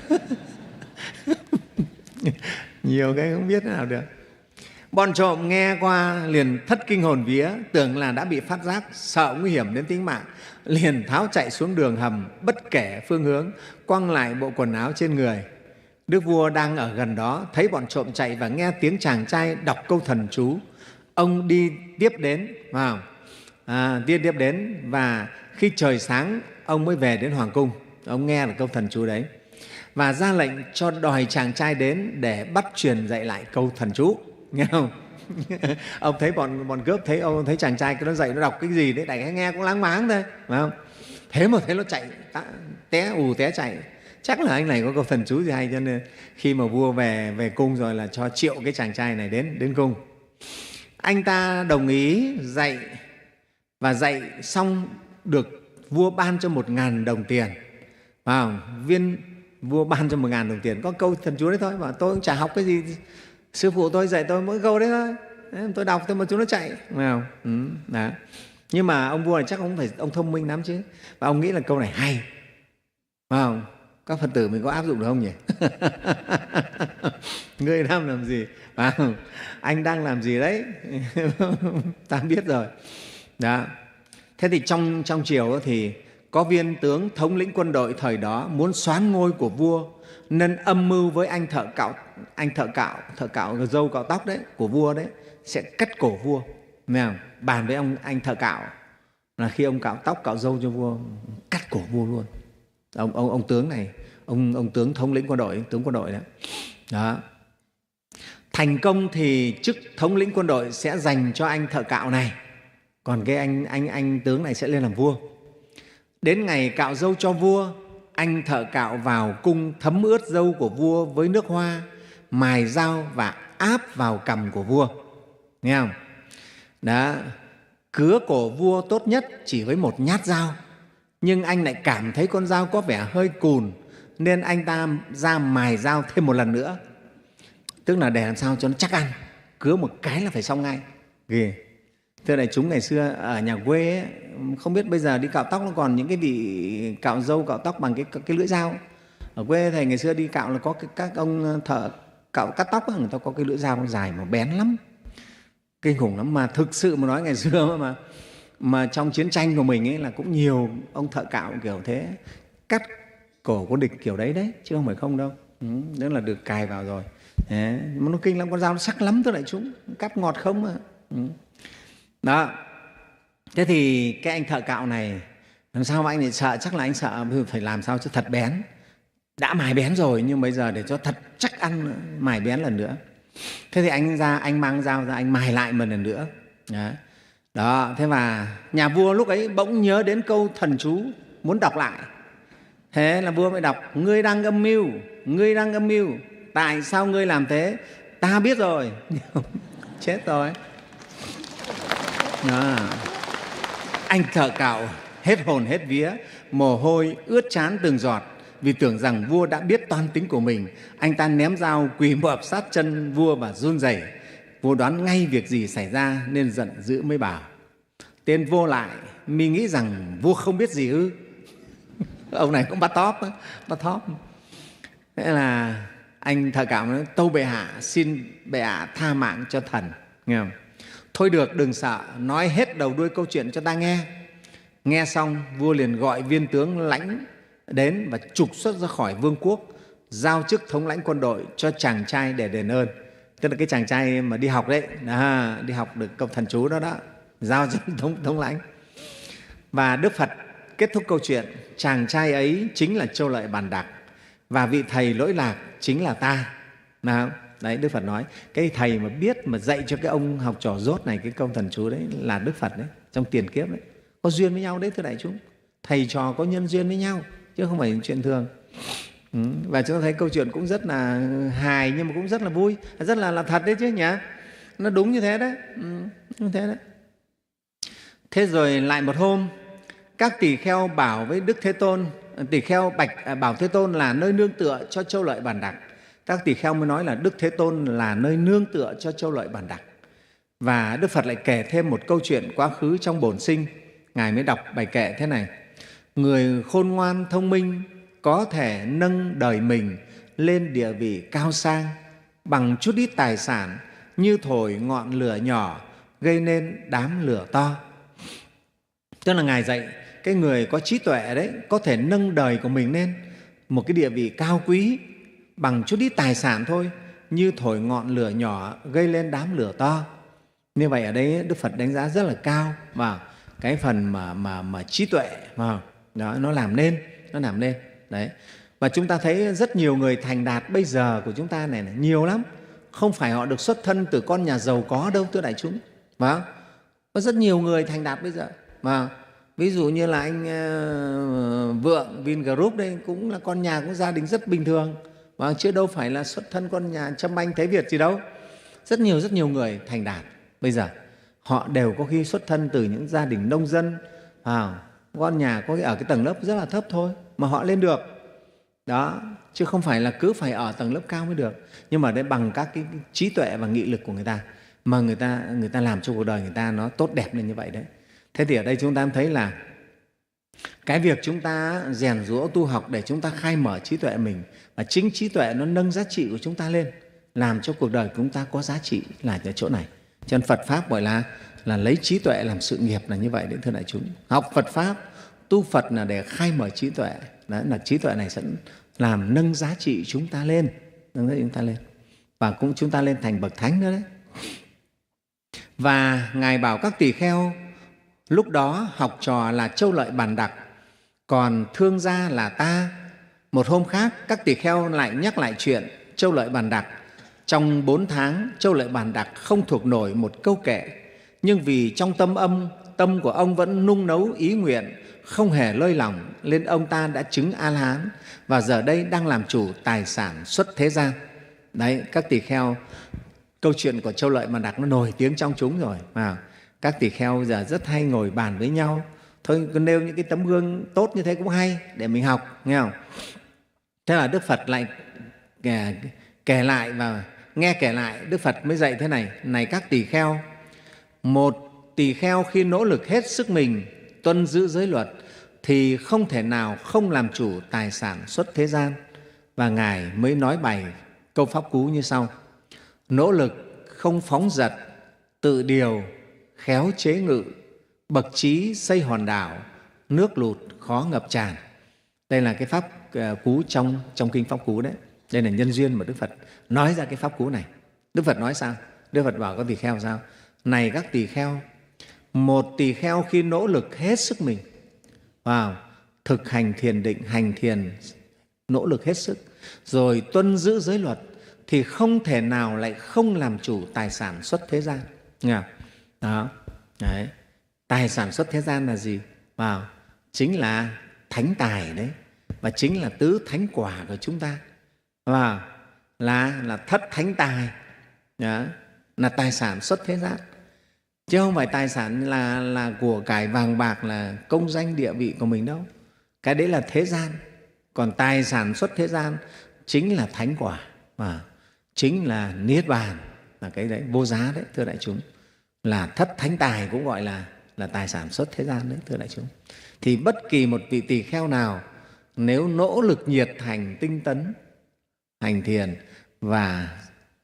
Nhiều cái không biết thế nào được. Bọn trộm nghe qua liền thất kinh hồn vía, tưởng là đã bị phát giác, sợ nguy hiểm đến tính mạng, liền tháo chạy xuống đường hầm bất kể phương hướng, quăng lại bộ quần áo trên người. Đức vua đang ở gần đó thấy bọn trộm chạy và nghe tiếng chàng trai đọc câu thần chú. Ông đi tiếp đến, vào à, đi tiếp đến và khi trời sáng ông mới về đến hoàng cung. Ông nghe được câu thần chú đấy và ra lệnh cho đòi chàng trai đến để bắt truyền dạy lại câu thần chú. Nghe không? Ông thấy bọn bọn cướp thấy ông thấy chàng trai cái nó dạy nó đọc cái gì đấy, đại khái nghe cũng láng máng thôi, phải không? Thế mà thấy nó chạy té ù té chạy, chắc là anh này có câu thần chú gì hay, cho nên khi mà vua về về cung rồi là cho triệu cái chàng trai này đến đến cung. Anh ta đồng ý dạy và dạy xong được vua ban cho một ngàn đồng tiền. Vào viên vua ban cho một ngàn đồng tiền, có câu thần chú đấy thôi, mà tôi cũng chả học cái gì, sư phụ tôi dạy tôi mỗi câu đấy thôi, đấy, tôi đọc thôi mà chúng nó chạy, phải không? Ừ, đó. Nhưng mà ông vua này chắc ông phải ông thông minh lắm chứ, và ông nghĩ là câu này hay, phải không? Các Phật tử mình có áp dụng được không nhỉ? Ngươi đang làm gì? Phải không? Anh đang làm gì đấy? Ta biết rồi. Đó. Thế thì trong trong triều thì có viên tướng thống lĩnh quân đội thời đó muốn soán ngôi của vua, nên âm mưu với anh thợ cạo, anh thợ cạo, thợ cạo râu cạo tóc đấy của vua đấy, sẽ cắt cổ vua. Nghe không? Bàn với ông anh thợ cạo là khi ông cạo tóc cạo râu cho vua, cắt cổ vua luôn. Ông ông ông tướng này, ông ông tướng thống lĩnh quân đội, tướng quân đội đó. Đó. Thành công thì chức thống lĩnh quân đội sẽ dành cho anh thợ cạo này, còn cái anh anh anh tướng này sẽ lên làm vua. Đến ngày cạo râu cho vua, anh thợ cạo vào cung thấm ướt râu của vua với nước hoa, mài dao và áp vào cằm của vua. Nghe không? Đó. Cứa cổ vua tốt nhất chỉ với một nhát dao, nhưng anh lại cảm thấy con dao có vẻ hơi cùn, nên anh ta ra mài dao thêm một lần nữa, tức là để làm sao cho nó chắc ăn, cứa một cái là phải xong ngay. Ghê. Thưa đại chúng, ngày xưa ở nhà quê ấy, không biết bây giờ đi cạo tóc nó còn những cái vị cạo râu cạo tóc bằng cái cái lưỡi dao. Ở quê thầy ngày xưa đi cạo là có cái, các ông thợ cạo cắt tóc ấy, người ta có cái lưỡi dao dài mà bén lắm, kinh khủng lắm. Mà thực sự mà nói ngày xưa mà mà trong chiến tranh của mình ấy là cũng nhiều ông thợ cạo kiểu thế, cắt cổ của địch kiểu đấy đấy, chứ không phải không đâu. Ừ, đó là được cài vào rồi. Đấy, mà nó kinh lắm, con dao nó sắc lắm thưa đại chúng, cắt ngọt không mà. Ừ. Đó. Thế thì cái anh thợ cạo này làm sao mà anh lại sợ? Chắc là anh sợ phải làm sao cho thật bén. Đã mài bén rồi nhưng bây giờ để cho thật chắc ăn mài bén lần nữa. Thế thì anh ra, anh mang dao ra, anh mài lại một lần nữa. Đó. Đó. Thế và nhà vua lúc ấy bỗng nhớ đến câu thần chú, muốn đọc lại. Thế là vua mới đọc: ngươi đang âm mưu, ngươi đang âm mưu, tại sao ngươi làm thế, ta biết rồi. Chết rồi. Đó. Anh thợ cạo hết hồn hết vía, mồ hôi ướt trán từng giọt, vì tưởng rằng vua đã biết toan tính của mình. Anh ta ném dao quỳ mọp sát chân vua và run rẩy. Vua đoán ngay việc gì xảy ra nên giận dữ mới bảo: tên vô lại, mi nghĩ rằng vua không biết gì ư? Ông này cũng bắt tóp, bắt tóp. Thế là anh thợ cạo nói: tâu bệ hạ, xin bệ hạ tha mạng cho thần. Nghe không? Thôi được, đừng sợ, nói hết đầu đuôi câu chuyện cho ta nghe. Nghe xong, vua liền gọi viên tướng lãnh đến và trục xuất ra khỏi vương quốc, giao chức thống lãnh quân đội cho chàng trai để đền ơn. Tức là cái chàng trai mà đi học đấy, à, đi học được câu thần chú đó đó, giao chức thống, thống lãnh. Và Đức Phật kết thúc câu chuyện, chàng trai ấy chính là Châu Lợi Bàn Đạc và vị thầy lỗi lạc chính là ta. Nào, đấy, Đức Phật nói cái thầy mà biết mà dạy cho cái ông học trò dốt này cái câu thần chú đấy là Đức Phật đấy, trong tiền kiếp đấy, có duyên với nhau đấy thưa đại chúng. Thầy trò có nhân duyên với nhau chứ không phải chuyện thường. Ừ, và chúng ta thấy câu chuyện cũng rất là hài nhưng mà cũng rất là vui, rất là, là thật đấy chứ nhỉ. Nó đúng như thế đấy. Ừ, như thế đấy. Thế rồi lại một hôm, các tỳ kheo bảo với Đức Thế Tôn, tỳ kheo bạch bảo Thế Tôn là nơi nương tựa cho Châu Lợi Bàn Đạc. Các tỳ kheo mới nói là Đức Thế Tôn là nơi nương tựa cho Châu Lợi Bàn Đạc. Và Đức Phật lại kể thêm một câu chuyện quá khứ trong bổn sinh. Ngài mới đọc bài kệ thế này: người khôn ngoan thông minh có thể nâng đời mình lên địa vị cao sang bằng chút ít tài sản, như thổi ngọn lửa nhỏ gây nên đám lửa to. Tức là Ngài dạy cái người có trí tuệ đấy có thể nâng đời của mình lên một cái địa vị cao quý bằng chút ít tài sản thôi, như thổi ngọn lửa nhỏ gây lên đám lửa to. Như vậy ở đây Đức Phật đánh giá rất là cao vào cái phần mà, mà, mà trí tuệ mà đó, nó làm nên, nó làm nên đấy. Và chúng ta thấy rất nhiều người thành đạt bây giờ của chúng ta này, này nhiều lắm, không phải họ được xuất thân từ con nhà giàu có đâu thưa đại chúng. Và có rất nhiều người thành đạt bây giờ. Và ví dụ như là anh uh, Vượng Vingroup đây cũng là con nhà cũng gia đình rất bình thường, và chứ đâu phải là xuất thân con nhà Trâm Anh Thế Việt gì đâu. Rất nhiều rất nhiều người thành đạt bây giờ họ đều có khi xuất thân từ những gia đình nông dân, à, con nhà có khi ở cái tầng lớp rất là thấp thôi mà họ lên được đó, chứ không phải là cứ phải ở tầng lớp cao mới được. Nhưng mà đấy bằng các cái trí tuệ và nghị lực của người ta mà người ta người ta làm cho cuộc đời người ta nó tốt đẹp lên như vậy đấy. Thế thì ở đây chúng ta thấy là cái việc chúng ta rèn giũa tu học để chúng ta khai mở trí tuệ mình, và chính trí tuệ nó nâng giá trị của chúng ta lên, làm cho cuộc đời của chúng ta có giá trị là ở chỗ này. Cho nên Phật Pháp gọi là là lấy trí tuệ làm sự nghiệp là như vậy đấy thưa đại chúng. Học Phật Pháp, tu Phật là để khai mở trí tuệ. Đó là trí tuệ này sẽ làm nâng giá trị chúng ta lên, nâng giá trị chúng ta lên, và cũng chúng ta lên thành bậc thánh nữa đấy. Và Ngài bảo các tỳ kheo lúc đó học trò là Châu Lợi Bàn Đạc, còn thương gia là ta. Một hôm khác, các tỳ kheo lại nhắc lại chuyện Châu Lợi Bàn Đạc. Trong bốn tháng, Châu Lợi Bàn Đạc không thuộc nổi một câu kệ, nhưng vì trong tâm âm, tâm của ông vẫn nung nấu ý nguyện, không hề lơi lỏng, nên ông ta đã chứng A-la-hán và giờ đây đang làm chủ tài sản xuất thế gian. Đấy, các tỳ kheo, câu chuyện của Châu Lợi Bàn Đạc nó nổi tiếng trong chúng rồi. À, các tỳ kheo giờ rất hay ngồi bàn với nhau. Thôi cứ nêu những cái tấm gương tốt như thế cũng hay để mình học, nghe không? Thế là Đức Phật lại kể, kể lại và nghe kể lại, Đức Phật mới dạy thế này: này các tỳ kheo, một tỳ kheo khi nỗ lực hết sức mình tuân giữ giới luật thì không thể nào không làm chủ tài sản xuất thế gian. Và Ngài mới nói bài câu pháp cú như sau: nỗ lực không phóng dật, tự điều khéo chế ngự, bậc trí xây hòn đảo, nước lụt khó ngập tràn. Đây là cái pháp cú trong, trong kinh pháp cú đấy. Đây là nhân duyên mà Đức Phật nói ra cái pháp cú này. Đức Phật nói sao? Đức Phật bảo các tỳ kheo sao? Này các tỳ kheo, một tỳ kheo khi nỗ lực hết sức mình vào thực hành thiền định, hành thiền, nỗ lực hết sức, rồi tuân giữ giới luật thì không thể nào lại không làm chủ tài sản xuất thế gian. Nghe đó, đấy. Tài sản xuất thế gian là gì? Vào chính là thánh tài đấy, và chính là tứ thánh quả của chúng ta, và là là thất thánh tài đó, là tài sản xuất thế gian, chứ không phải tài sản là là của cải vàng bạc, là công danh địa vị của mình đâu. Cái đấy là thế gian. Còn tài sản xuất thế gian chính là thánh quả, và chính là niết bàn, là cái đấy vô giá đấy thưa đại chúng. Là thất thánh tài cũng gọi là là tài sản xuất thế gian đấy thưa đại chúng. Thì bất kỳ một vị tỳ kheo nào nếu nỗ lực nhiệt thành tinh tấn hành thiền và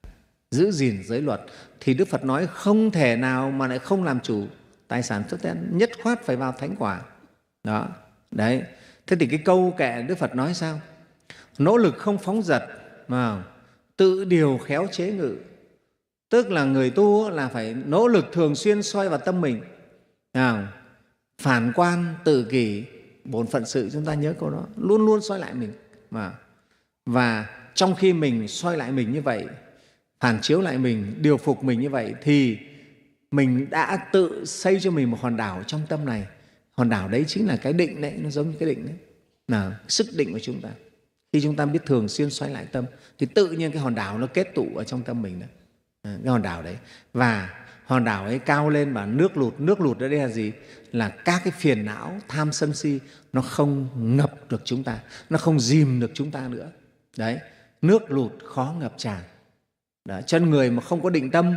giữ gìn giới luật thì Đức Phật nói không thể nào mà lại không làm chủ tài sản xuất thế gian, nhất khoát phải vào thánh quả đó. Đấy. Thế thì cái câu kệ Đức Phật nói sao? nỗ lực không phóng dật, mà tự điều khéo chế ngự. Tức là người tu là phải nỗ lực thường xuyên soi vào tâm mình, à, phản quan tự kỷ bổn phận sự. Chúng ta nhớ câu đó, luôn luôn soi lại mình. Mà và trong khi mình soi lại mình như vậy, phản chiếu lại mình, điều phục mình như vậy, thì mình đã tự xây cho mình một hòn đảo trong tâm này. Hòn đảo đấy chính là cái định đấy, nó giống như cái định đấy, là sức định của chúng ta. Khi chúng ta biết thường xuyên xoay lại tâm thì tự nhiên cái hòn đảo nó kết tụ ở trong tâm mình đó. À, cái hòn đảo đấy. Và hòn đảo ấy cao lên và nước lụt. Nước lụt ở đây là gì? Là các cái phiền não, tham sân si nó không ngập được chúng ta, nó không dìm được chúng ta nữa. Đấy, nước lụt khó ngập tràn. Đó, chân người mà không có định tâm,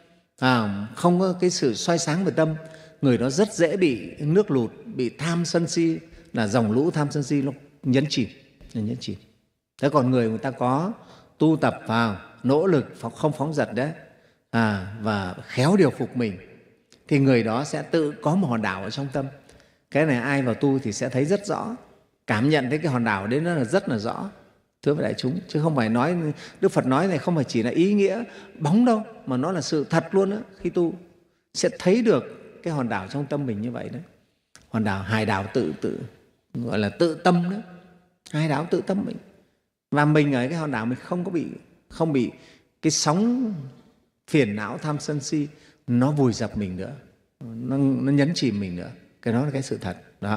à, không có cái sự soi sáng về tâm, người đó rất dễ bị nước lụt, bị tham sân si, là dòng lũ tham sân si nó nhấn chìm, nó nhấn chìm. Thế còn người người ta có tu tập vào, nỗ lực không phóng dật đấy, à, và khéo điều phục mình, thì người đó sẽ tự có một hòn đảo ở trong tâm. Cái này ai vào tu thì sẽ thấy rất rõ, cảm nhận thấy cái hòn đảo đấy nó là rất là rõ, thưa với đại chúng. Chứ không phải nói, Đức Phật nói này không phải chỉ là ý nghĩa bóng đâu, mà nó là sự thật luôn đó. Khi tu sẽ thấy được cái hòn đảo trong tâm mình như vậy đấy. Hòn đảo, hải đảo tự tự gọi là tự tâm đó, hải đảo tự tâm mình. Và mình ở cái hòn đảo mình không có bị không bị cái sóng phiền não tham sân si nó vùi dập mình nữa, nó, nó nhấn chìm mình nữa. Cái đó là cái sự thật đó.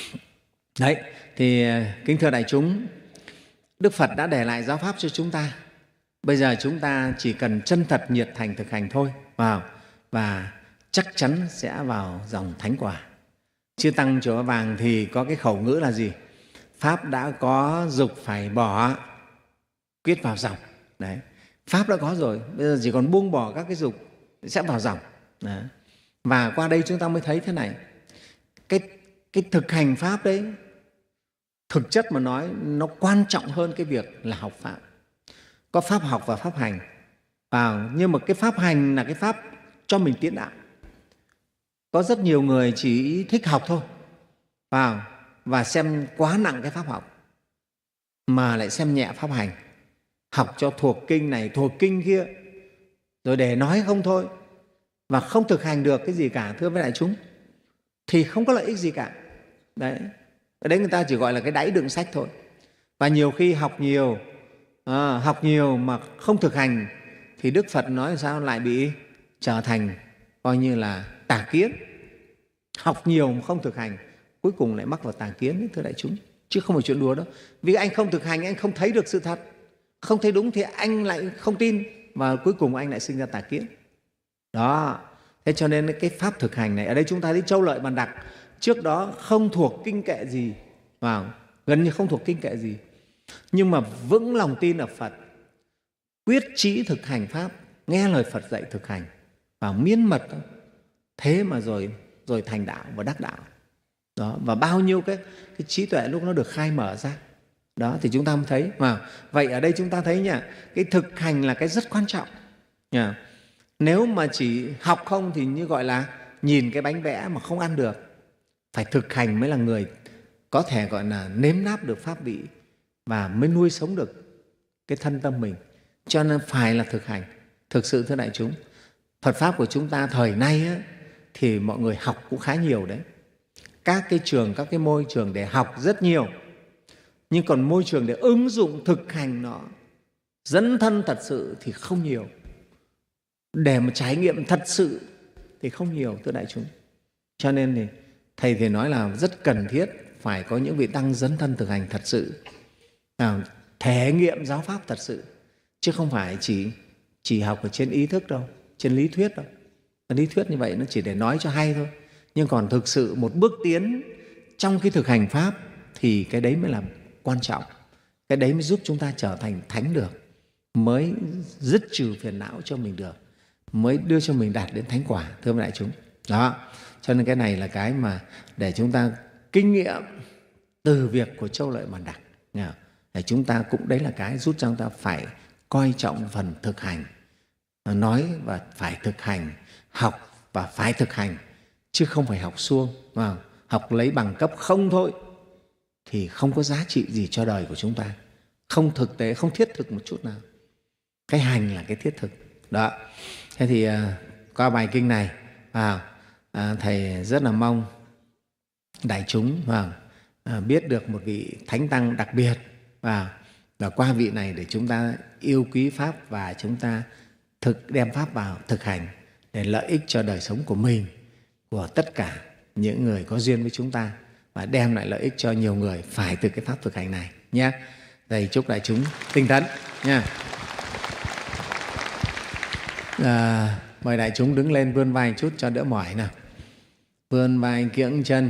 Đấy, thì kính thưa đại chúng, Đức Phật đã để lại giáo pháp cho chúng ta. Bây giờ chúng ta chỉ cần chân thật nhiệt thành thực hành thôi vào, và chắc chắn sẽ vào dòng thánh quả. Chư Tăng Chùa Ba Vàng thì có cái khẩu ngữ là gì? Pháp đã có, dục phải bỏ, quyết vào dòng. Đấy, Pháp đã có rồi, bây giờ chỉ còn buông bỏ các cái dục sẽ vào dòng. Đấy. Và qua đây chúng ta mới thấy thế này, cái, cái thực hành Pháp đấy, thực chất mà nói, nó quan trọng hơn cái việc là học Pháp. Có Pháp học và Pháp hành. À, nhưng mà cái Pháp hành là cái Pháp cho mình tiến đạo. Có rất nhiều người chỉ thích học thôi, à, và xem quá nặng cái Pháp học, mà lại xem nhẹ Pháp hành. Học cho thuộc kinh này, thuộc kinh kia, rồi để nói không thôi, và không thực hành được cái gì cả, thưa với đại chúng, thì không có lợi ích gì cả. Đấy, ở đấy người ta chỉ gọi là cái đáy đựng sách thôi. Và nhiều khi học nhiều, à, học nhiều mà không thực hành, thì Đức Phật nói sao lại bị trở thành coi như là tà kiến. Học nhiều mà không thực hành, cuối cùng lại mắc vào tà kiến, thưa đại chúng, chứ không phải chuyện đùa đâu. Vì anh không thực hành, anh không thấy được sự thật, không thấy đúng thì anh lại không tin, và cuối cùng anh lại sinh ra tà kiến. Đó, thế cho nên cái Pháp thực hành này, ở đây chúng ta thấy Châu Lợi Bàn Đặc trước đó không thuộc kinh kệ gì, vào gần như không thuộc kinh kệ gì, nhưng mà vững lòng tin ở Phật, quyết chí thực hành Pháp, nghe lời Phật dạy thực hành, vào miên mật, thế mà rồi rồi thành đạo và đắc đạo. Đó, và bao nhiêu cái, cái trí tuệ lúc nó được khai mở ra. Đó, thì chúng ta mới thấy. Mà vậy ở đây chúng ta thấy nha, cái thực hành là cái rất quan trọng nha. Nếu mà chỉ học không thì như gọi là nhìn cái bánh vẽ mà không ăn được. Phải thực hành mới là người có thể gọi là nếm náp được pháp vị và mới nuôi sống được cái thân tâm mình. Cho nên phải là thực hành. Thực sự thưa đại chúng, Phật Pháp của chúng ta thời nay á, thì mọi người học cũng khá nhiều đấy. Các cái trường, các cái môi trường để học rất nhiều, nhưng còn môi trường để ứng dụng thực hành nó, dấn thân thật sự thì không nhiều. Để mà trải nghiệm thật sự thì không nhiều, thưa đại chúng. Cho nên thì Thầy thì nói là rất cần thiết phải có những vị Tăng dấn thân thực hành thật sự, à, thể nghiệm giáo Pháp thật sự, chứ không phải chỉ, chỉ học ở trên ý thức đâu, trên lý thuyết đâu. Lý thuyết như vậy nó chỉ để nói cho hay thôi, nhưng còn thực sự một bước tiến trong cái thực hành Pháp thì cái đấy mới là quan trọng. Cái đấy mới giúp chúng ta trở thành thánh được, mới dứt trừ phiền não cho mình được, mới đưa cho mình đạt đến thánh quả, thưa đại chúng. Đó, cho nên cái này là cái mà để chúng ta kinh nghiệm từ việc của Châu Lợi Bàn Đặc. Để chúng ta cũng đấy là cái giúp cho chúng ta phải coi trọng phần thực hành, nói và phải thực hành, học và phải thực hành, chứ không phải học suông, học lấy bằng cấp không thôi thì không có giá trị gì cho đời của chúng ta. không thực tế, không thiết thực một chút nào. Cái hành là cái thiết thực đó. Thế thì à, qua bài kinh này à, à, thầy rất là mong đại chúng à, à, biết được một vị thánh tăng đặc biệt và và qua vị này để chúng ta yêu quý pháp và chúng ta thực đem pháp vào thực hành để lợi ích cho đời sống của mình, của tất cả những người có duyên với chúng ta và đem lại lợi ích cho nhiều người phải từ cái pháp thực hành này nhé. Thầy chúc đại chúng tinh tấn nha. À, mời đại chúng đứng lên vươn vai chút cho đỡ mỏi nào. Vươn vai kiễng chân.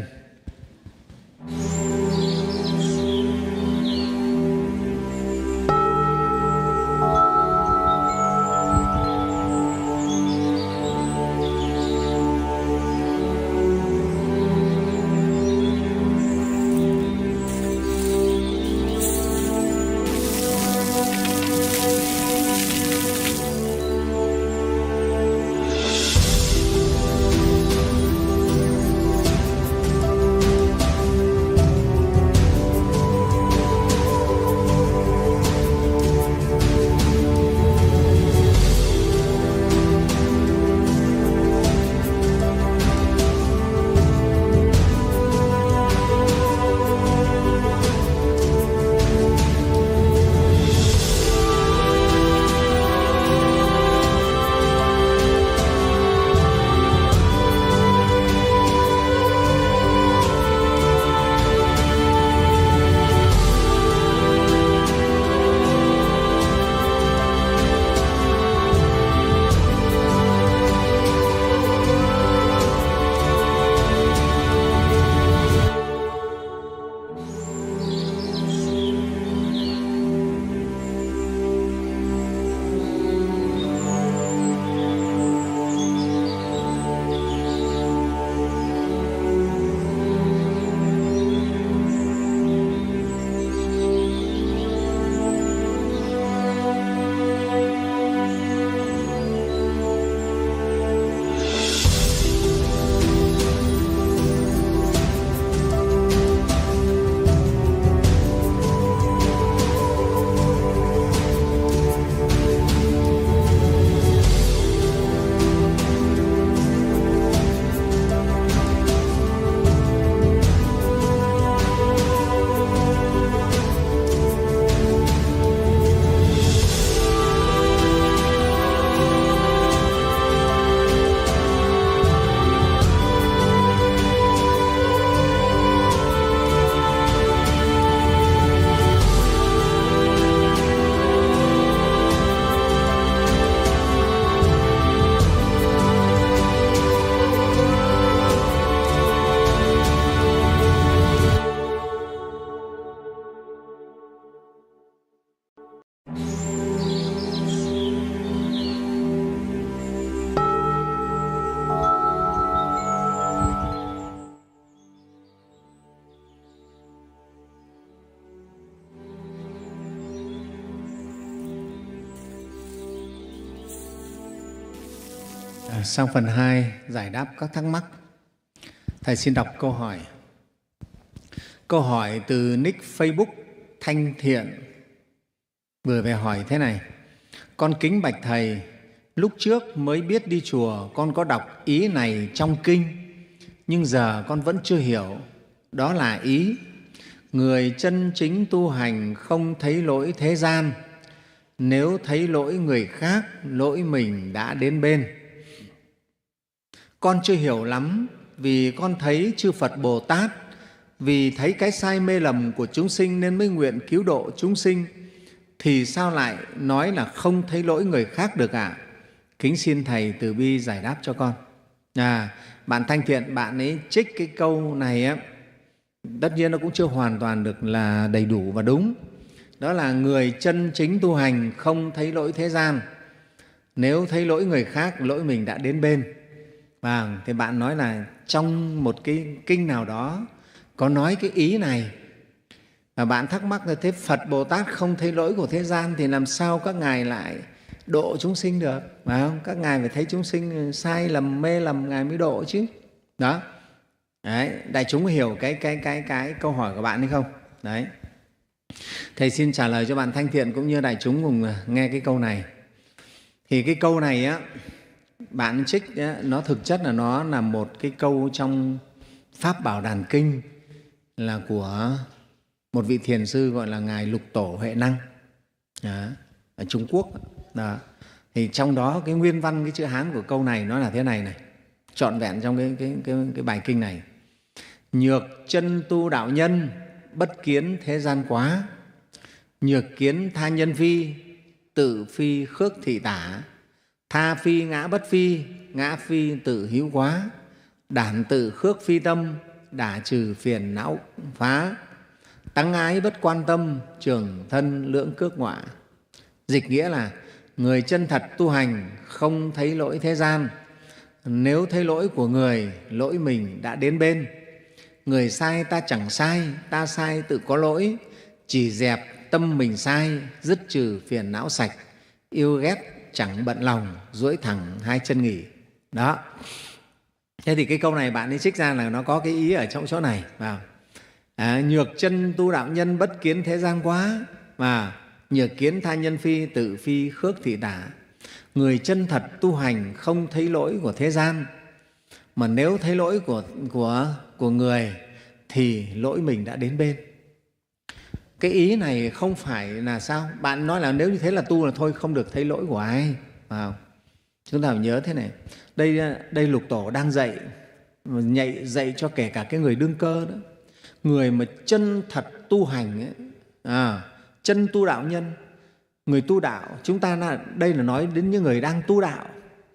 Sang phần hai, giải đáp các thắc mắc. Thầy xin đọc câu hỏi. Câu hỏi từ nick Facebook Thanh Thiện vừa về hỏi thế này: con kính bạch Thầy, lúc trước mới biết đi chùa con có đọc ý này trong kinh, nhưng giờ con vẫn chưa hiểu. Đó là ý người chân chính tu hành không thấy lỗi thế gian, nếu thấy lỗi người khác, lỗi mình đã đến bên. Con chưa hiểu lắm, vì con thấy chư Phật Bồ Tát vì thấy cái sai mê lầm của chúng sinh nên mới nguyện cứu độ chúng sinh, thì sao lại nói là không thấy lỗi người khác được ạ? À? Kính xin Thầy từ bi giải đáp cho con. À, bạn Thanh Thiện, bạn ấy trích cái câu này á, tất nhiên nó cũng chưa hoàn toàn được là đầy đủ và đúng. Đó là người chân chính tu hành không thấy lỗi thế gian, nếu thấy lỗi người khác, lỗi mình đã đến bên. Và thì bạn nói là trong một cái kinh nào đó có nói cái ý này, và bạn thắc mắc là thế Phật Bồ Tát không thấy lỗi của thế gian thì làm sao các ngài lại độ chúng sinh được, phải không? Các ngài phải thấy chúng sinh sai lầm, mê lầm, ngài mới độ chứ. Đó. Đấy, đại chúng hiểu cái cái cái cái câu hỏi của bạn hay không? Đấy. Thầy xin trả lời cho bạn Thanh Thiện cũng như đại chúng cùng nghe cái câu này. Thì cái câu này á, bạn trích á, nó thực chất là nó là một cái câu trong Pháp Bảo Đàn Kinh, là của một vị thiền sư gọi là Ngài Lục Tổ Huệ Năng đó, ở Trung Quốc. Đó. Thì trong đó cái nguyên văn, cái chữ Hán của câu này nó là thế này này, trọn vẹn trong cái, cái, cái, cái bài kinh này. Nhược chân tu đạo nhân, bất kiến thế gian quá. Nhược kiến tha nhân phi, tự phi khước thị tả. Tha phi ngã bất phi, ngã phi tự hữu quá. Đản tự khước phi tâm, đả trừ phiền não phá. Tăng ái bất quan tâm, trường thân lưỡng cước ngọa. Dịch nghĩa là người chân thật tu hành không thấy lỗi thế gian. Nếu thấy lỗi của người, lỗi mình đã đến bên. Người sai ta chẳng sai, ta sai tự có lỗi. Chỉ dẹp tâm mình sai, dứt trừ phiền não sạch. Yêu ghét chẳng bận lòng, duỗi thẳng hai chân nghỉ. Đó. Thế thì cái câu này bạn ấy trích ra là nó có cái ý ở trong chỗ này. À, nhược chân tu đạo nhân, bất kiến thế gian quá. Mà nhược kiến tha nhân phi, tự phi khước thị tả. Người chân thật tu hành không thấy lỗi của thế gian. Mà nếu thấy lỗi của, của, của người thì lỗi mình đã đến bên. Cái ý này không phải là sao? Bạn nói là nếu như thế là tu là thôi, không được thấy lỗi của ai. À, chúng ta phải nhớ thế này. Đây, đây Lục Tổ đang dạy, nhạy dạy cho kể cả cái người đương cơ đó. Người mà chân thật tu hành ấy, à, chân tu đạo nhân, người tu đạo, chúng ta là, đây là nói đến những người đang tu đạo.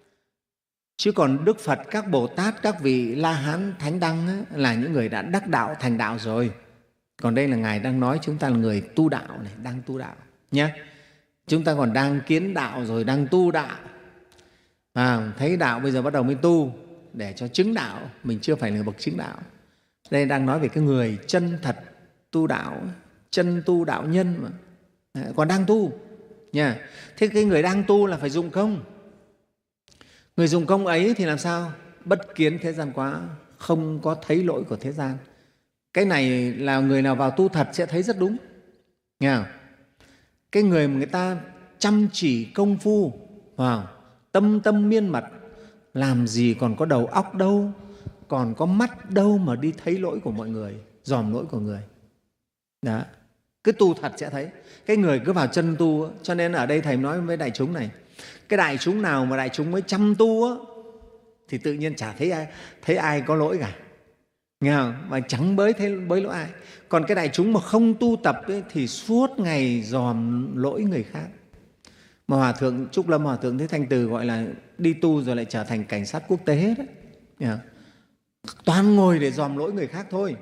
Chứ còn Đức Phật, các Bồ Tát, các vị La Hán, Thánh Đăng ấy, là những người đã đắc đạo, thành đạo rồi. Còn đây là Ngài đang nói chúng ta là người tu đạo này, đang tu đạo nhé. Chúng ta còn đang kiến đạo rồi đang tu đạo. À, thấy đạo bây giờ bắt đầu mới tu để cho chứng đạo, mình chưa phải là bậc chứng đạo. Đây đang nói về cái người chân thật tu đạo, chân tu đạo nhân mà. À, còn đang tu nha. Thế cái người đang tu là phải dụng công. Người dụng công ấy thì làm sao? Bất kiến thế gian quá, không có thấy lỗi của thế gian. Cái này là người nào vào tu thật sẽ thấy rất đúng. Nghe không? Cái người mà người ta chăm chỉ công phu, vào tâm tâm miên mật, làm gì còn có đầu óc đâu, còn có mắt đâu mà đi thấy lỗi của mọi người, dòm lỗi của người. Đó. Cứ tu thật sẽ thấy. Cái người cứ vào chân tu. Cho nên ở đây Thầy nói với đại chúng này, cái đại chúng nào mà đại chúng mới chăm tu á, thì tự nhiên chả thấy ai, thấy ai có lỗi cả. Nghe không? Mà chẳng bới thấy bới lỗi ai. Còn cái đại chúng mà không tu tập ấy, thì suốt ngày dòm lỗi người khác. Mà Hòa Thượng Trúc Lâm, Hòa Thượng Thích Thanh Từ gọi là đi tu rồi lại trở thành cảnh sát quốc tế đấy. Nghe không? Toàn ngồi để dòm lỗi người khác thôi.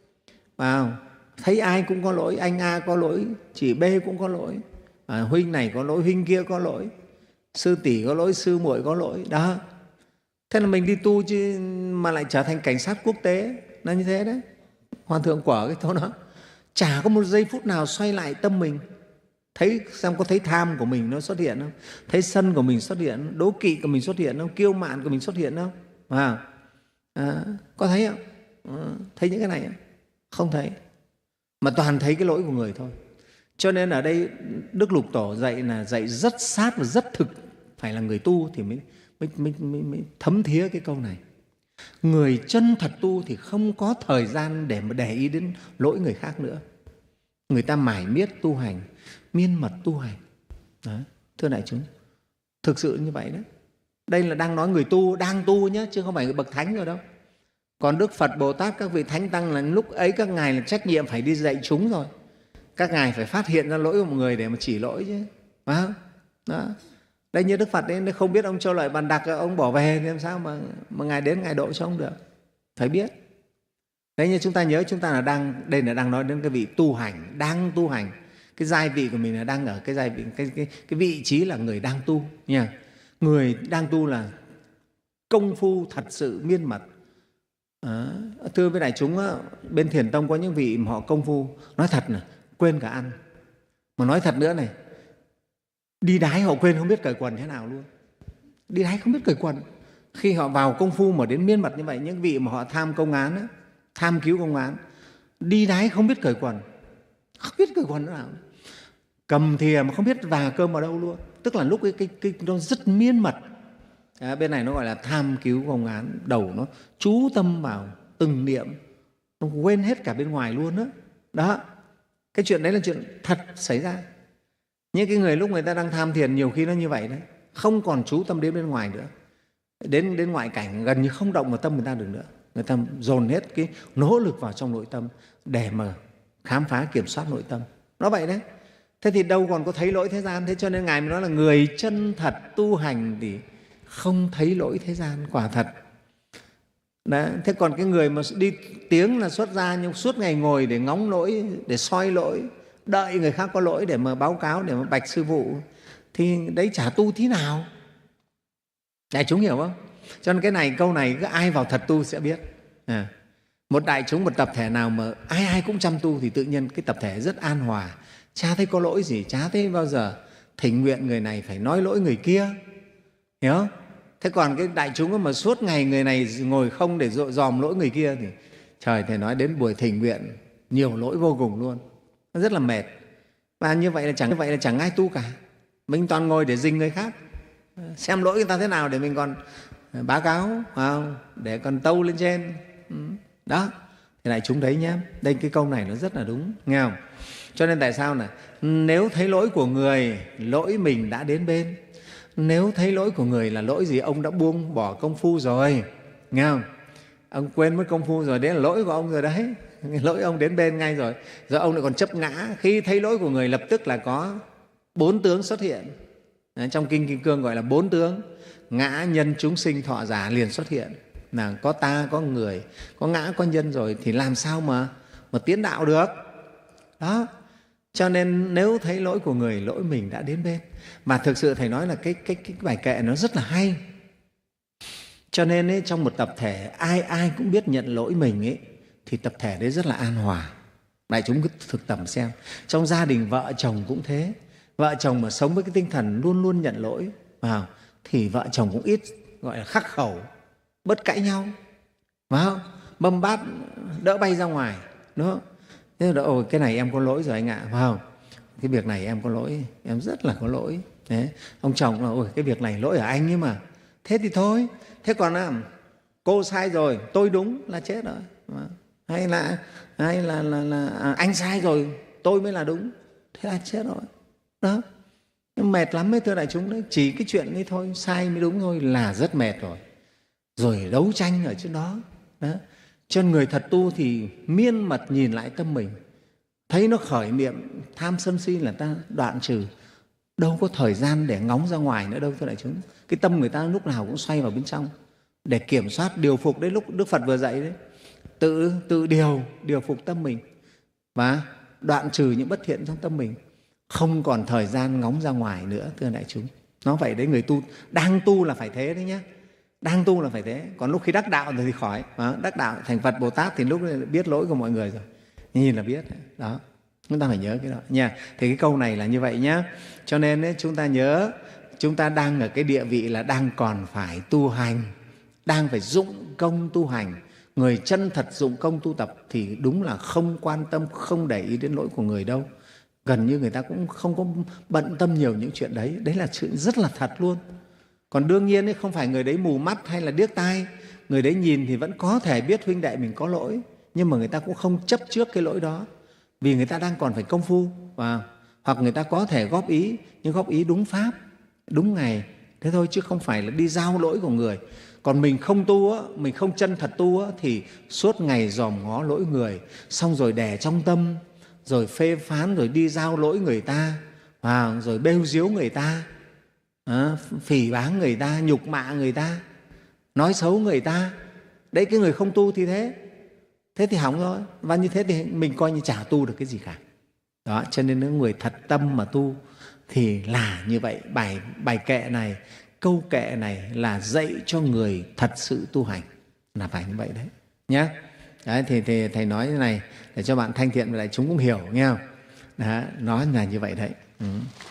Wow. Thấy ai cũng có lỗi, anh A có lỗi, chị B cũng có lỗi, à, huynh này có lỗi, huynh kia có lỗi, sư tỷ có lỗi, sư muội có lỗi. Đó. Thế là mình đi tu chứ mà lại trở thành cảnh sát quốc tế là như thế đấy. Hòa Thượng Quở cái câu đó, chả có một giây phút nào xoay lại tâm mình, thấy xem có thấy tham của mình nó xuất hiện không, thấy sân của mình xuất hiện, đố kỵ của mình xuất hiện không, kiêu mạn của mình xuất hiện không, à, à, có thấy không? À, thấy những cái này không? Không thấy, mà toàn thấy cái lỗi của người thôi. Cho nên ở đây Đức Lục Tổ dạy là dạy rất sát và rất thực, phải là người tu thì mới, mới, mới, mới, mới thấm thía cái câu này. Người chân thật tu thì không có thời gian để mà để ý đến lỗi người khác nữa. Người ta mải miết tu hành, miên mật tu hành. Đó, thưa đại chúng, thực sự như vậy đấy. Đây là đang nói người tu, đang tu nhé, chứ không phải người bậc thánh rồi đâu. Còn Đức Phật, Bồ Tát, các vị Thánh Tăng là lúc ấy các ngài là trách nhiệm phải đi dạy chúng rồi. Các ngài phải phát hiện ra lỗi của một người để mà chỉ lỗi chứ. Đó. Đó. Đây như Đức Phật ấy, không biết ông Châu Lợi Bàn Đặc, ông bỏ về thì làm sao mà, mà ngài đến ngài độ cho ông được. Phải biết. Đấy như chúng ta nhớ, chúng ta là đang, đây là đang nói đến cái vị tu hành, đang tu hành. Cái giai vị của mình là đang ở cái giai vị, cái, cái, cái vị trí là người đang tu nha. Người đang tu là công phu thật sự miên mật. À, thưa với đại chúng, bên Thiền Tông có những vị mà họ công phu, nói thật là quên cả ăn. Mà nói thật nữa này, đi đái họ quên không biết cởi quần thế nào luôn. Đi đái không biết cởi quần. Khi họ vào công phu mà đến miên mật như vậy, những vị mà họ tham công án, tham cứu công án, đi đái không biết cởi quần, không biết cơ quan nào, cầm thìa mà không biết và cơm vào đâu luôn. Tức là lúc cái, cái, cái nó rất miên mật. À, bên này nó gọi là tham cứu công án, đầu nó chú tâm vào từng niệm, nó quên hết cả bên ngoài luôn đó. Đó, cái chuyện đấy là chuyện thật xảy ra. Những cái người lúc người ta đang tham thiền nhiều khi nó như vậy đấy, không còn chú tâm đến bên ngoài nữa, đến đến ngoại cảnh gần như không động vào tâm người ta được nữa. Người ta dồn hết cái nỗ lực vào trong nội tâm để mà khám phá kiểm soát nội tâm. Nó vậy đấy. Thế thì đâu còn có thấy lỗi thế gian. Thế cho nên Ngài mới nói là người chân thật tu hành thì không thấy lỗi thế gian, quả thật. Đấy. Thế còn cái người mà đi tiếng là xuất gia nhưng suốt ngày ngồi để ngóng lỗi, để soi lỗi, đợi người khác có lỗi để mà báo cáo, để mà bạch sư phụ, thì đấy chả tu tí nào. Đại chúng hiểu không? Cho nên cái này, câu này cứ ai vào thật tu sẽ biết. À, một đại chúng, một tập thể nào mà ai ai cũng chăm tu thì tự nhiên cái tập thể rất an hòa, chả thấy có lỗi gì, chả thấy bao giờ thỉnh nguyện người này phải nói lỗi người kia, hiểu không? Thế còn cái đại chúng mà suốt ngày người này ngồi không để dòm lỗi người kia thì trời, thầy nói đến buổi thỉnh nguyện nhiều lỗi vô cùng luôn, nó rất là mệt. Và như vậy là chẳng như vậy là chẳng ai tu cả. Mình toàn ngồi để dình người khác, xem lỗi người ta thế nào để mình còn báo cáo, không? Để còn tâu lên trên. Đó, thì đại chúng thấy nhé, đây cái câu này nó rất là đúng, nghe không? Cho nên tại sao này, nếu thấy lỗi của người, lỗi mình đã đến bên. Nếu thấy lỗi của người là lỗi gì, ông đã buông bỏ công phu rồi, nghe không? Ông quên mất công phu rồi, đấy là lỗi của ông rồi đấy, lỗi ông đến bên ngay rồi. Rồi ông lại còn chấp ngã. Khi thấy lỗi của người lập tức là có bốn tướng xuất hiện. Đấy, trong Kinh Kim Cương gọi là bốn tướng: ngã, nhân, chúng sinh, thọ, giả liền xuất hiện. Là có ta, có người, có ngã, có nhân rồi thì làm sao mà, mà tiến đạo được. Đó, cho nên nếu thấy lỗi của người, lỗi mình đã đến bên. Mà thực sự Thầy nói là cái, cái, cái bài kệ nó rất là hay. Cho nên ấy, trong một tập thể ai ai cũng biết nhận lỗi mình ấy, thì tập thể đấy rất là an hòa. Đại chúng cứ thực tập xem. Trong gia đình vợ chồng cũng thế. Vợ chồng mà sống với cái tinh thần luôn luôn nhận lỗi vào, thì vợ chồng cũng ít gọi là khắc khẩu, bớt cãi nhau, phải không? Mâm bát đỡ bay ra ngoài, đúng không? Thế là ôi, cái này em có lỗi rồi anh ạ, phải không? Cái việc này em có lỗi, em rất là có lỗi. Thế, ông chồng là ôi, cái việc này lỗi ở anh ấy mà. Thế thì thôi. Thế còn à, cô sai rồi, tôi đúng là chết rồi. Hay là, hay là, là, là à, anh sai rồi, tôi mới là đúng, thế là chết rồi. Đó, mệt lắm ấy thưa đại chúng đấy. Chỉ cái chuyện ấy thôi, sai mới đúng thôi là rất mệt rồi. Rồi đấu tranh ở trên đó. Đó. Cho nên người thật tu thì miên mật nhìn lại tâm mình, thấy nó khởi niệm tham sân si là ta đoạn trừ, đâu có thời gian để ngóng ra ngoài nữa đâu thưa đại chúng. Cái tâm người ta lúc nào cũng xoay vào bên trong để kiểm soát, điều phục. Đấy lúc Đức Phật vừa dạy đấy, tự tự điều điều phục tâm mình và đoạn trừ những bất thiện trong tâm mình, không còn thời gian ngóng ra ngoài nữa thưa đại chúng. Nó vậy đấy, người tu đang tu là phải thế đấy nhé, đang tu là phải thế. Còn lúc khi đắc đạo thì khỏi, đắc đạo thành Phật Bồ Tát thì lúc biết lỗi của mọi người rồi, nhìn là biết đó. Chúng ta phải nhớ cái đó nha. Thì cái câu này là như vậy nhé. Cho nên ấy, chúng ta nhớ, chúng ta đang ở cái địa vị là đang còn phải tu hành, đang phải dụng công tu hành. Người chân thật dụng công tu tập thì đúng là không quan tâm, không để ý đến lỗi của người đâu. Gần như người ta cũng không có bận tâm nhiều những chuyện đấy. Đấy là chuyện rất là thật luôn. Còn đương nhiên ấy, không phải người đấy mù mắt hay là điếc tai. Người đấy nhìn thì vẫn có thể biết huynh đệ mình có lỗi, nhưng mà người ta cũng không chấp trước cái lỗi đó, vì người ta đang còn phải công phu. Và hoặc người ta có thể góp ý, nhưng góp ý đúng pháp, đúng ngày, thế thôi, chứ không phải là đi giao lỗi của người. Còn mình không tu, mình không chân thật tu thì suốt ngày dòm ngó lỗi người, xong rồi đè trong tâm, rồi phê phán, rồi đi giao lỗi người ta, rồi bêu diếu người ta, phỉ báng người ta, nhục mạ người ta, nói xấu người ta. Đấy, cái người không tu thì thế. Thế thì hỏng rồi. Và như thế thì mình coi như chả tu được cái gì cả. Đó, cho nên những người thật tâm mà tu thì là như vậy. Bài, bài kệ này, câu kệ này là dạy cho người thật sự tu hành, là phải như vậy đấy nhé. Đấy, thì, thì Thầy nói thế này để cho bạn thanh thiện và đại chúng cũng hiểu, nghe không? Đó, nói là như vậy đấy. Ừ.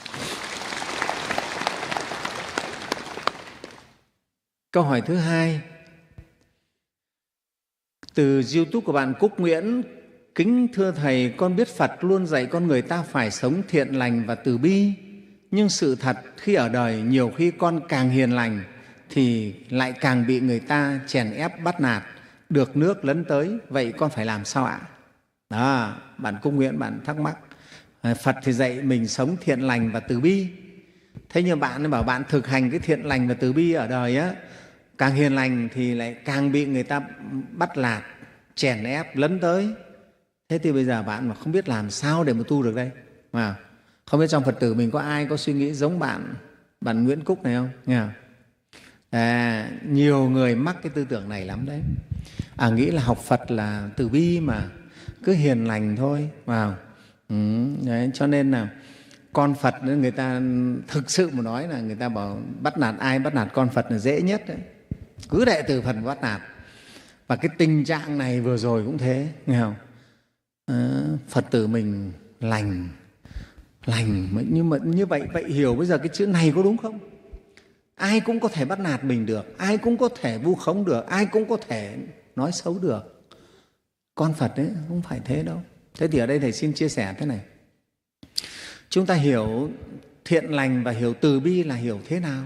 Câu hỏi thứ hai từ YouTube của bạn Cúc Nguyễn Kính thưa Thầy, con biết Phật luôn dạy con người ta phải sống thiện lành và từ bi. Nhưng sự thật khi ở đời, nhiều khi con càng hiền lành thì lại càng bị người ta chèn ép bắt nạt, được nước lấn tới. Vậy con phải làm sao ạ? Đó, bạn Cung Nguyễn, bạn thắc mắc. Phật thì dạy mình sống thiện lành và từ bi. Thế nhưng bạn bảo bạn thực hành cái thiện lành và từ bi ở đời á, càng hiền lành thì lại càng bị người ta bắt nạt, chèn ép, lấn tới. Thế thì bây giờ bạn mà không biết làm sao để mà tu được đây. Mà không biết trong Phật tử mình có ai có suy nghĩ giống bạn bạn Nguyễn Cúc này không? Nghe không? À, nhiều người mắc cái tư tưởng này lắm đấy. À, nghĩ là học Phật là từ bi mà, cứ hiền lành thôi. Wow. Ừ, đấy, cho nên là con Phật người ta thực sự mà nói là người ta bảo bắt nạt ai, bắt nạt con Phật là dễ nhất đấy. Cứ đệ tử Phật bắt nạt. Và cái tình trạng này vừa rồi cũng thế, nghe không? À, Phật tử mình lành, lành nhưng mà như vậy vậy hiểu bây giờ cái chữ này có đúng không? Ai cũng có thể bắt nạt mình được, ai cũng có thể vu khống được, ai cũng có thể nói xấu được. Con Phật ấy không phải thế đâu. Thế thì ở đây Thầy xin chia sẻ thế này. Chúng ta hiểu thiện lành và hiểu từ bi là hiểu thế nào?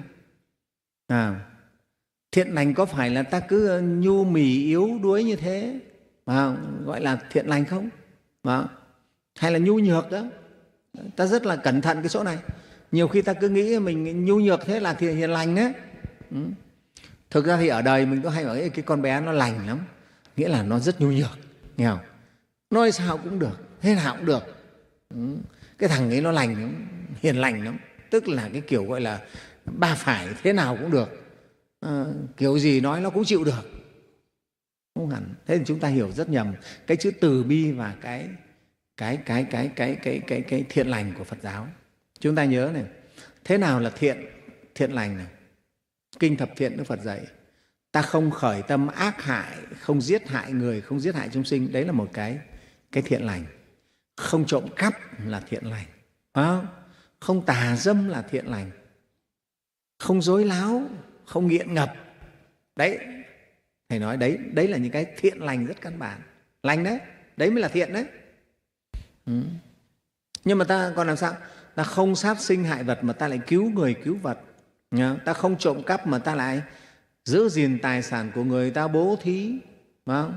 À, thiện lành có phải là ta cứ nhu mì yếu đuối như thế mà gọi là thiện lành không? Mà, hay là nhu nhược đó? Ta rất là cẩn thận cái chỗ này. Nhiều khi ta cứ nghĩ mình nhu nhược thế là thì hiền lành đấy. Ừ. Thực ra thì ở đời mình có hay bảo cái con bé nó lành lắm, nghĩa là nó rất nhu nhược, nghe không? Nói sao cũng được, thế nào cũng được. Ừ. Cái thằng ấy nó lành lắm, hiền lành lắm, tức là cái kiểu gọi là ba phải, thế nào cũng được, à, kiểu gì nói nó cũng chịu được. Không hẳn. Thế thì chúng ta hiểu rất nhầm cái chữ từ bi và cái cái cái cái cái cái cái cái thiện lành của Phật giáo. Chúng ta nhớ này, thế nào là thiện thiện lành này? Kinh Thập Thiện Đức Phật dạy ta không khởi tâm ác hại, không giết hại người, không giết hại chúng sinh, đấy là một cái cái thiện lành. Không trộm cắp là thiện lành, không, không tà dâm là thiện lành, không dối láo, không nghiện ngập. Đấy, Thầy nói đấy, đấy là những cái thiện lành rất căn bản, lành đấy, đấy mới là thiện đấy. Ừ. Nhưng mà ta còn làm sao? Ta không sát sinh hại vật mà ta lại cứu người cứu vật. Ta không trộm cắp mà ta lại giữ gìn tài sản của người, ta bố thí, đó,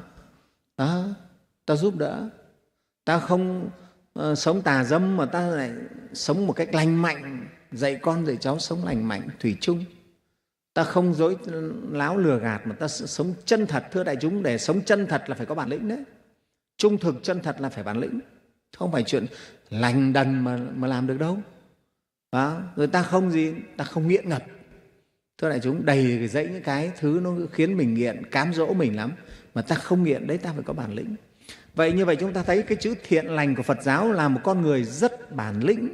ta giúp đỡ. Ta không uh, sống tà dâm mà ta lại sống một cách lành mạnh, dạy con dạy cháu sống lành mạnh thủy chung. Ta không dối láo lừa gạt mà ta sống chân thật. Thưa đại chúng, để sống chân thật là phải có bản lĩnh đấy. Trung thực chân thật là phải bản lĩnh, không phải chuyện lành đần mà, mà làm được đâu. Đó. Rồi ta không gì, ta không nghiện ngập. Thưa đại chúng, đầy dẫy những cái thứ nó khiến mình nghiện, cám dỗ mình lắm, mà ta không nghiện, đấy ta phải có bản lĩnh. Vậy như vậy chúng ta thấy cái chữ thiện lành của Phật giáo là một con người rất bản lĩnh,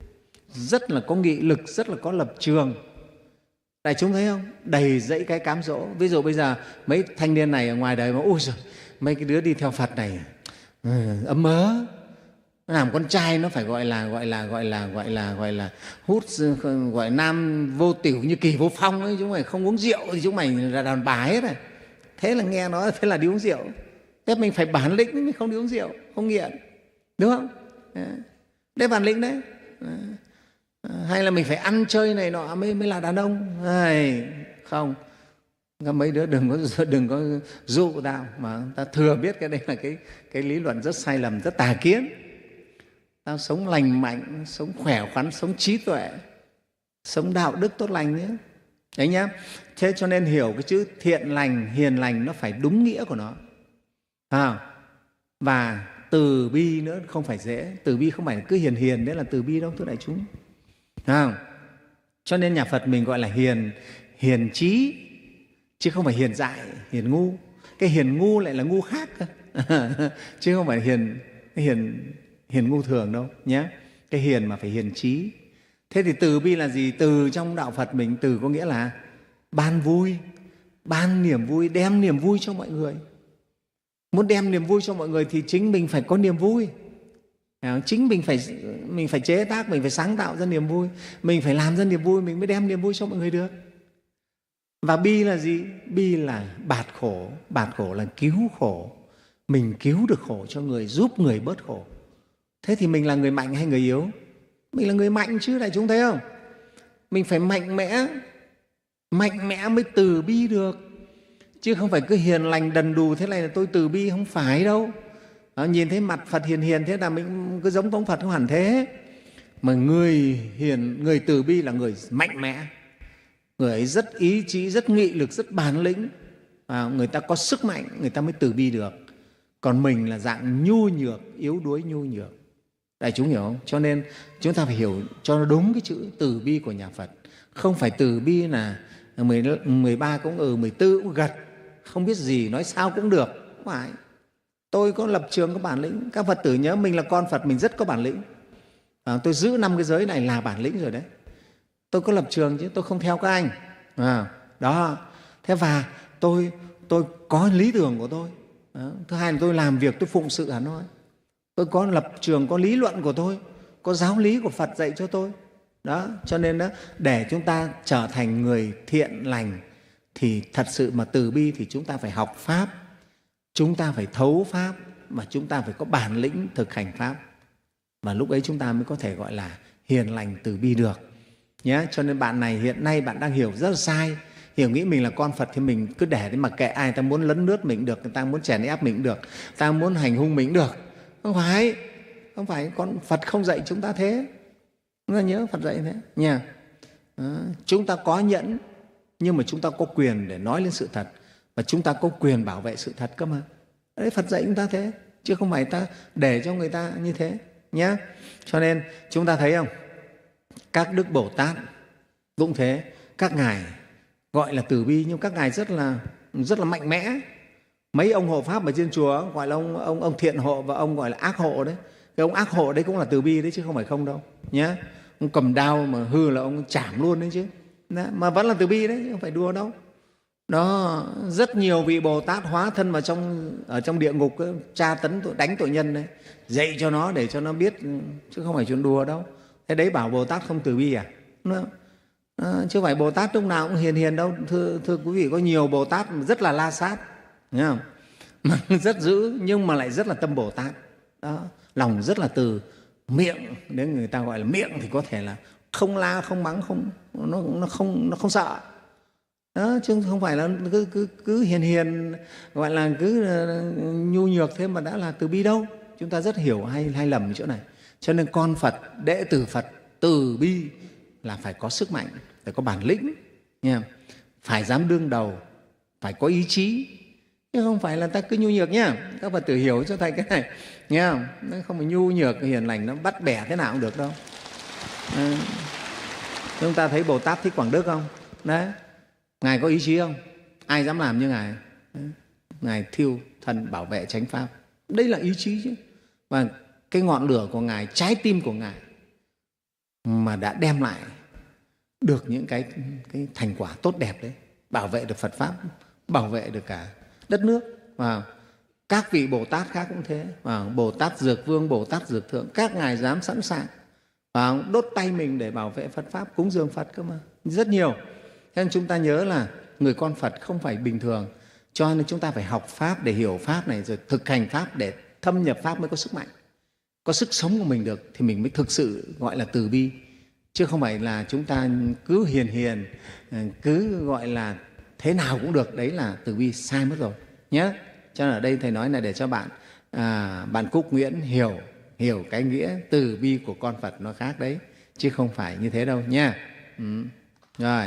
rất là có nghị lực, rất là có lập trường. Đại chúng thấy không? Đầy dẫy cái cám dỗ. Ví dụ bây giờ mấy thanh niên này ở ngoài đời mà ôi giời, mấy cái đứa đi theo Phật này ấm mớ, nó làm con trai nó phải gọi là gọi là gọi là gọi là gọi là hút, gọi nam vô tiểu như Kỳ Vô Phong ấy, chúng mày không uống rượu thì chúng mày là đàn bà hết rồi. Thế là nghe nói thế là đi uống rượu. Thế mình phải bản lĩnh mới không đi uống rượu, không nghiện, đúng không? Đấy bản lĩnh đấy. Hay là mình phải ăn chơi này nọ mới mới là đàn ông. Ai, không, mấy đứa đừng có đừng có dụ tao mà ta thừa biết cái đây là cái cái lý luận rất sai lầm, rất tà kiến. Tao sống lành mạnh, sống khỏe khoắn, sống trí tuệ, sống đạo đức tốt lành nhé. Đấy nhá. Thế cho nên hiểu cái chữ thiện lành, hiền lành nó phải đúng nghĩa của nó. À, và từ bi nữa không phải dễ. Từ bi không phải là cứ hiền hiền đấy là từ bi đâu, thưa đại chúng. À, cho nên nhà Phật mình gọi là hiền hiền trí, chứ không phải hiền dại, hiền ngu. Cái hiền ngu lại là ngu khác chứ không phải hiền hiền hiền ngu thường đâu nhé. Cái hiền mà phải hiền trí. Thế thì từ bi là gì? Từ trong đạo Phật mình, từ có nghĩa là ban vui, ban niềm vui, đem niềm vui cho mọi người. Muốn đem niềm vui cho mọi người thì chính mình phải có niềm vui. Chính mình phải mình phải chế tác, mình phải sáng tạo ra niềm vui, mình phải làm ra niềm vui, mình mới đem niềm vui cho mọi người được. Và bi là gì? Bi là bạt khổ, bạt khổ là cứu khổ. mình cứu được khổ cho người, giúp người bớt khổ. Thế thì mình là người mạnh hay người yếu? Mình là người mạnh chứ, đại chúng thấy không? Mình phải mạnh mẽ, mạnh mẽ mới từ bi được, chứ không phải cứ hiền lành đần đù thế này là tôi từ bi, không phải đâu. Đó, nhìn thấy mặt Phật hiền hiền thế là mình cứ giống ông Phật, không hẳn thế. Mà người hiền, người từ bi là người mạnh mẽ, người ấy rất ý chí, rất nghị lực, rất bản lĩnh. À, người ta có sức mạnh, người ta mới từ bi được. Còn mình là dạng nhu nhược, yếu đuối nhu nhược. Đại chúng hiểu không? Cho nên chúng ta phải hiểu cho nó đúng cái chữ từ bi của nhà Phật. Không phải từ bi là mười ba cũng ừ, mười bốn cũng gật, không biết gì, nói sao cũng được. Không phải. Tôi có lập trường, có bản lĩnh. Các Phật tử nhớ mình là con Phật, mình rất có bản lĩnh. À, tôi giữ năm cái giới này là bản lĩnh rồi đấy. Tôi có lập trường chứ, tôi không theo các anh. À, đó. Thế và tôi, tôi có lý tưởng của tôi. Đó. Thứ hai là tôi làm việc, tôi phụng sự Hà Nội. Tôi có lập trường, có lý luận của tôi, có giáo lý của Phật dạy cho tôi. Đó, cho nên đó, để chúng ta trở thành người thiện lành thì thật sự mà từ bi thì chúng ta phải học Pháp, chúng ta phải thấu Pháp, mà chúng ta phải có bản lĩnh thực hành Pháp. Và lúc ấy chúng ta mới có thể gọi là hiền lành từ bi được. Nhé? Cho nên bạn này hiện nay bạn đang hiểu rất là sai. Hiểu nghĩ mình là con Phật thì mình cứ để đấy mà kệ ai, người ta muốn lấn lướt mình được, người ta muốn chèn ép mình được, người ta muốn hành hung mình được. Không phải, không phải, con Phật không dạy chúng ta thế. Chúng ta nhớ Phật dạy thế nha. Đó. Chúng ta có nhẫn, nhưng mà chúng ta có quyền để nói lên sự thật, và chúng ta có quyền bảo vệ sự thật cơ mà. Đấy, Phật dạy chúng ta thế, chứ không phải ta để cho người ta như thế nhé. Cho nên chúng ta thấy không, các đức Bồ Tát cũng thế, các ngài gọi là từ bi nhưng các ngài rất là rất là mạnh mẽ. Mấy ông hộ pháp ở trên chùa gọi là ông ông ông thiện hộ và ông gọi là ác hộ đấy. Cái ông ác hộ đấy cũng là từ bi đấy chứ không phải không đâu nhé. Ông cầm đao mà hư là ông chảm luôn đấy chứ. Đó, mà vẫn là từ bi đấy, không phải đùa đâu. Đó, rất nhiều vị Bồ Tát hóa thân vào trong ở trong địa ngục ấy, tra tấn tội, đánh tội nhân đấy, dạy cho nó để cho nó biết, chứ không phải chuyện đùa đâu. Thế đấy bảo Bồ Tát không từ bi à? Đúng. À, chứ không phải Bồ Tát lúc nào cũng hiền hiền đâu. Thưa, thưa quý vị, có nhiều Bồ Tát rất là la sát, nghe không? Mà rất dữ nhưng mà lại rất là tâm Bồ Tát. Đó, lòng rất là từ, miệng đến người ta gọi là miệng thì có thể là không la, không mắng, không nó nó không nó không sợ. Đó, chứ không phải là cứ cứ cứ hiền hiền gọi là cứ nhu nhược thế mà đã là từ bi đâu. Chúng ta rất hiểu hay hay lầm ở chỗ này. Cho nên con Phật, đệ tử Phật từ bi là phải có sức mạnh, phải có bản lĩnh, nha, phải dám đương đầu, phải có ý chí, chứ không phải là ta cứ nhu nhược nhá. Các Phật tử hiểu cho thầy cái này, nghe không? Nó không phải nhu nhược hiền lành nó bắt bẻ thế nào cũng được đâu. À, chúng ta thấy Bồ Tát Thích Quảng Đức không? Đấy, ngài có ý chí không? Ai dám làm như ngài? Đấy, ngài thiêu thân bảo vệ chánh pháp, đây là ý chí chứ. Và cái ngọn lửa của ngài, trái tim của ngài mà đã đem lại được những cái, cái thành quả tốt đẹp đấy, bảo vệ được Phật Pháp, bảo vệ được cả đất nước. Và các vị Bồ Tát khác cũng thế, và Bồ Tát Dược Vương, Bồ Tát Dược Thượng, các ngài dám sẵn sàng và đốt tay mình để bảo vệ Phật Pháp, cúng dường Phật cơ mà, rất nhiều. Thế nên chúng ta nhớ là người con Phật không phải bình thường, cho nên chúng ta phải học Pháp để hiểu Pháp này, rồi thực hành Pháp để thâm nhập Pháp mới có sức mạnh, có sức sống của mình được thì mình mới thực sự gọi là từ bi. Chứ không phải là chúng ta cứ hiền hiền, cứ gọi là thế nào cũng được, đấy là từ bi, sai mất rồi nhé. Cho nên ở đây thầy nói là để cho bạn à, bạn Cúc Nguyễn hiểu hiểu cái nghĩa từ bi của con Phật nó khác đấy, chứ không phải như thế đâu nha. Ừ. Rồi.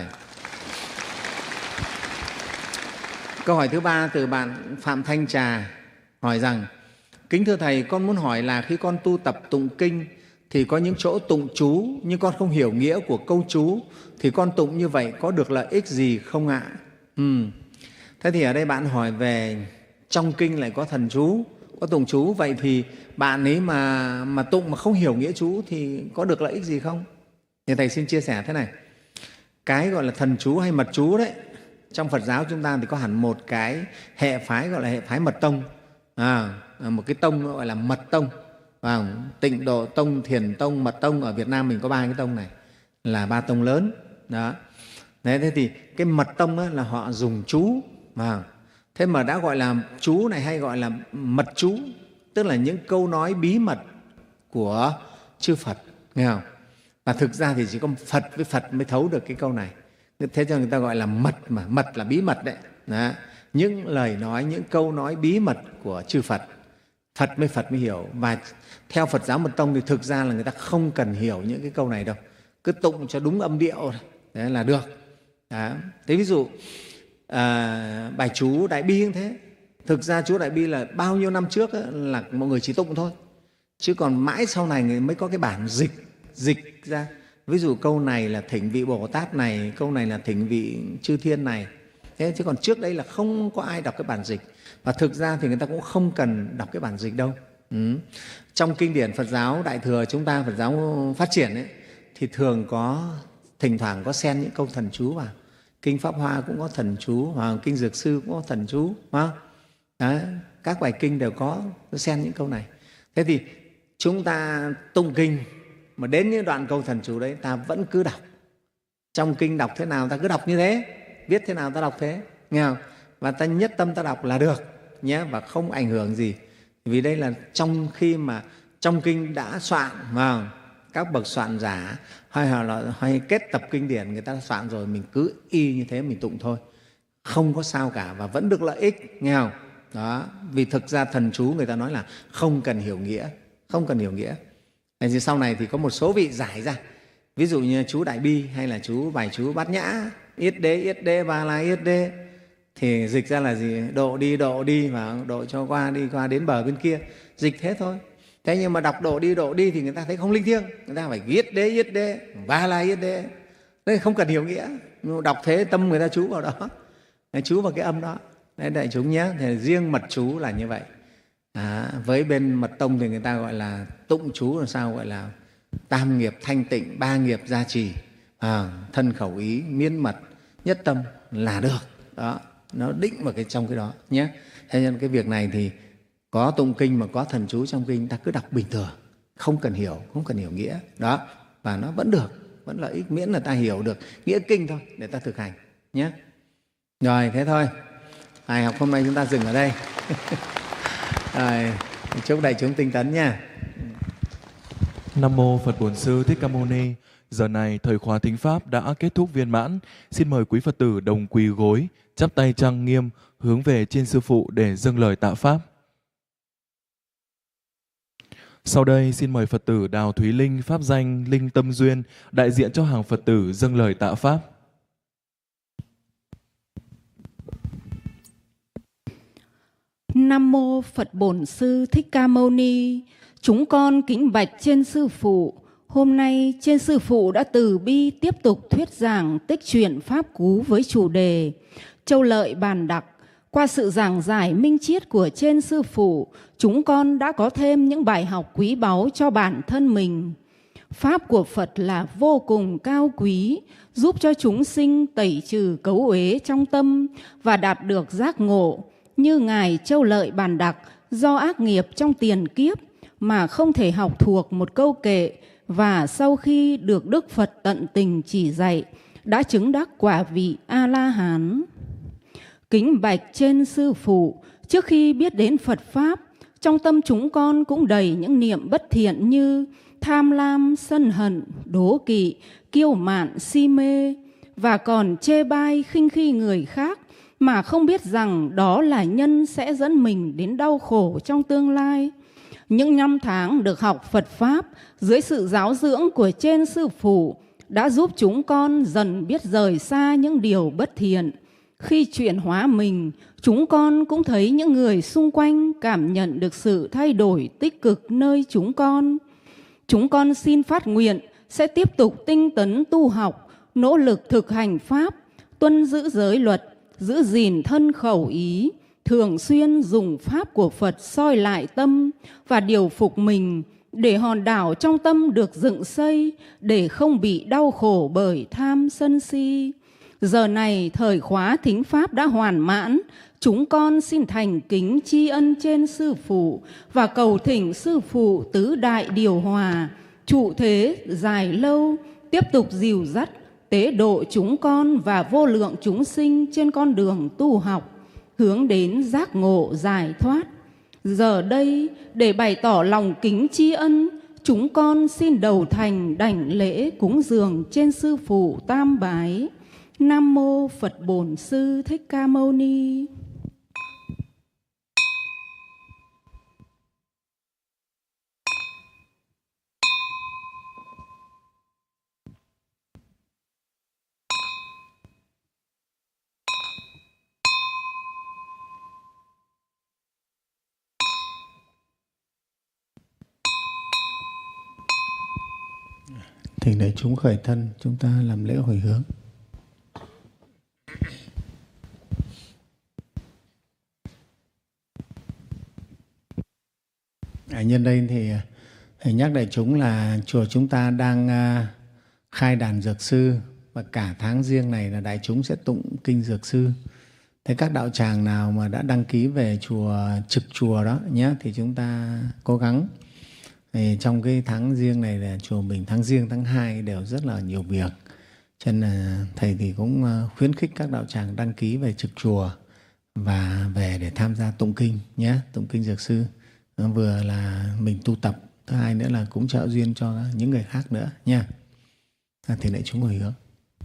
Câu hỏi thứ ba từ bạn Phạm Thanh Trà hỏi rằng: kính thưa thầy, con muốn hỏi là khi con tu tập tụng kinh thì có những chỗ tụng chú nhưng con không hiểu nghĩa của câu chú, thì con tụng như vậy có được lợi ích gì không ạ? Ừ. Thế thì ở đây bạn hỏi về trong kinh lại có thần chú, có tụng chú, vậy thì bạn ấy mà mà tụng mà không hiểu nghĩa chú thì có được lợi ích gì không? Thì thầy xin chia sẻ thế này. Cái gọi là thần chú hay mật chú đấy, trong Phật giáo chúng ta thì có hẳn một cái hệ phái gọi là hệ phái mật tông, à, một cái tông gọi là mật tông. Và Tịnh Độ Tông, Thiền Tông, Mật Tông, ở Việt Nam mình có ba cái tông này, là ba tông lớn. Đó. Thế thì cái mật tông là họ dùng chú, và Thế mà đã gọi là chú này hay gọi là mật chú, tức là những câu nói bí mật của chư Phật, nghe không? Và thực ra thì chỉ có Phật với Phật mới thấu được cái câu này. Thế cho người ta gọi là mật, mà mật là bí mật đấy. Đó. Những lời nói, những câu nói bí mật của chư Phật, Phật mới Phật mới hiểu. Và theo Phật giáo Mật Tông thì thực ra là người ta không cần hiểu những cái câu này đâu, cứ tụng cho đúng âm điệu đấy là được. Đó. Thế ví dụ à, bài chú Đại Bi cũng thế. Thực ra chú Đại Bi là bao nhiêu năm trước ấy, là mọi người chỉ tụng thôi, chứ còn mãi sau này người mới có cái bản dịch dịch ra. Ví dụ câu này là thỉnh vị Bồ Tát này, câu này là thỉnh vị chư thiên này. Thế chứ còn trước đây là không có ai đọc cái bản dịch. Và thực ra thì người ta cũng không cần đọc cái bản dịch đâu. Ừ. Trong kinh điển Phật giáo Đại Thừa chúng ta, Phật giáo phát triển ấy, thì thường có, thỉnh thoảng có xen những câu thần chú vào. Kinh Pháp Hoa cũng có thần chú, hoặc Kinh Dược Sư cũng có thần chú. Đó. Đó. Các bài kinh đều có xen những câu này. Thế thì chúng ta tụng kinh mà đến những đoạn câu thần chú đấy ta vẫn cứ đọc. Trong kinh đọc thế nào ta cứ đọc như thế, viết thế nào ta đọc thế, nghe không? Và ta nhất tâm ta đọc là được nhé, và không ảnh hưởng gì. Vì đây là trong khi mà trong kinh đã soạn, mà các bậc soạn giả hay là hay kết tập kinh điển người ta soạn rồi, mình cứ y như thế mình tụng thôi, không có sao cả và vẫn được lợi ích, nghe không? Đó, vì thực ra thần chú người ta nói là không cần hiểu nghĩa, không cần hiểu nghĩa. Thì sau này thì có một số vị giải ra, ví dụ như chú Đại Bi hay là chú bài chú Bát Nhã, yết đế yết đế ba la yết đế, thì dịch ra là gì? Độ đi độ đi, và độ cho qua đi qua đến bờ bên kia, dịch thế thôi. Thế nhưng mà đọc độ đi độ đi thì người ta thấy không linh thiêng, người ta phải yết đế yết đế ba la yết đế, đấy không cần hiểu nghĩa, đọc thế tâm người ta chú vào đó, chú vào cái âm đó. Đấy, đại chúng nhé, thì riêng mật chú là như vậy. À, với bên Mật Tông thì người ta gọi là tụng chú là sao? Gọi là tam nghiệp thanh tịnh, ba nghiệp gia trì, à, thân khẩu ý miên mật nhất tâm là được. Đó, nó định vào cái trong cái đó nhé. Thế nên cái việc này thì có tụng kinh mà có thần chú trong kinh ta cứ đọc bình thường, không cần hiểu, không cần hiểu nghĩa đó, và nó vẫn được, vẫn lợi ích, miễn là ta hiểu được nghĩa kinh thôi để ta thực hành nhé. Rồi thế thôi, bài học hôm nay chúng ta dừng ở đây. Rồi, chúc đại chúng tinh tấn nha. Nam mô Phật Bổn Sư Thích Ca Mâu Ni. Giờ này thời khóa thính pháp đã kết thúc viên mãn. Xin mời quý Phật tử đồng quỳ gối, chắp tay trang nghiêm, hướng về trên sư phụ để dâng lời tạ pháp. Sau đây xin mời Phật tử Đào Thúy Linh, pháp danh Linh Tâm Duyên, đại diện cho hàng Phật tử dâng lời tạ pháp. Nam mô Phật Bổn Sư Thích Ca Mâu Ni. Chúng con kính bạch trên sư phụ. Hôm nay trên sư phụ đã từ bi tiếp tục thuyết giảng tích truyện pháp cú với chủ đề Châu Lợi Bàn Đặc. Qua sự giảng giải minh triết của trên sư phụ, chúng con đã có thêm những bài học quý báu cho bản thân mình. Pháp của Phật là vô cùng cao quý, giúp cho chúng sinh tẩy trừ cấu uế trong tâm và đạt được giác ngộ. Như Ngài Châu Lợi Bàn Đặc do ác nghiệp trong tiền kiếp mà không thể học thuộc một câu kệ, và sau khi được Đức Phật tận tình chỉ dạy đã chứng đắc quả vị A-la-hán. Kính bạch trên sư phụ, trước khi biết đến Phật Pháp, trong tâm chúng con cũng đầy những niệm bất thiện như tham lam, sân hận, đố kỵ, kiêu mạn, si mê, và còn chê bai khinh khi người khác mà không biết rằng đó là nhân sẽ dẫn mình đến đau khổ trong tương lai. Những năm tháng được học Phật Pháp dưới sự giáo dưỡng của trên sư phụ đã giúp chúng con dần biết rời xa những điều bất thiện. Khi chuyển hóa mình, chúng con cũng thấy những người xung quanh cảm nhận được sự thay đổi tích cực nơi chúng con. Chúng con xin phát nguyện sẽ tiếp tục tinh tấn tu học, nỗ lực thực hành Pháp, tuân giữ giới luật, giữ gìn thân khẩu ý, thường xuyên dùng Pháp của Phật soi lại tâm và điều phục mình để hòn đảo trong tâm được dựng xây, để không bị đau khổ bởi tham sân si. Giờ này thời khóa thính Pháp đã hoàn mãn, chúng con xin thành kính tri ân trên sư phụ và cầu thỉnh sư phụ tứ đại điều hòa, trụ thế dài lâu, tiếp tục dìu dắt, tế độ chúng con và vô lượng chúng sinh trên con đường tu học. hướng đến giác ngộ giải thoát. Giờ đây, để bày tỏ lòng kính tri ân, chúng con xin đầu thành đảnh lễ cúng dường trên Sư Phụ Tam Bái. Nam mô Phật Bổn Sư Thích Ca Mâu Ni. Thỉnh đại chúng khởi thân, chúng ta làm lễ hồi hướng. À, nhân đây thì thầy nhắc đại chúng là chùa chúng ta đang uh, khai đàn dược sư, và cả tháng riêng này là đại chúng sẽ tụng kinh dược sư. Thế các đạo tràng nào mà đã đăng ký về chùa trực chùa đó nhé, thì chúng ta cố gắng. Thì trong cái tháng riêng này là chùa mình tháng riêng tháng hai đều rất là nhiều việc, cho nên là thầy thì cũng khuyến khích các đạo tràng đăng ký về trực chùa và về để tham gia tụng kinh nhé, tụng kinh dược sư. Nó vừa là mình tu tập, thứ hai nữa là cũng trợ duyên cho những người khác nữa nha. À, thì đại chúng hồi hướng.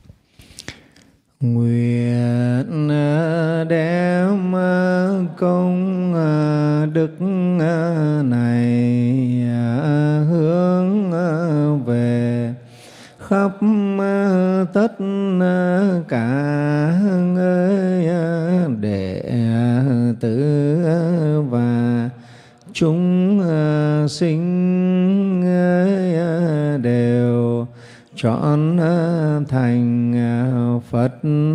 Nguyện đem công đức này hướng về khắp tất cả người đệ tử và chúng sinh đều trọn thành Phật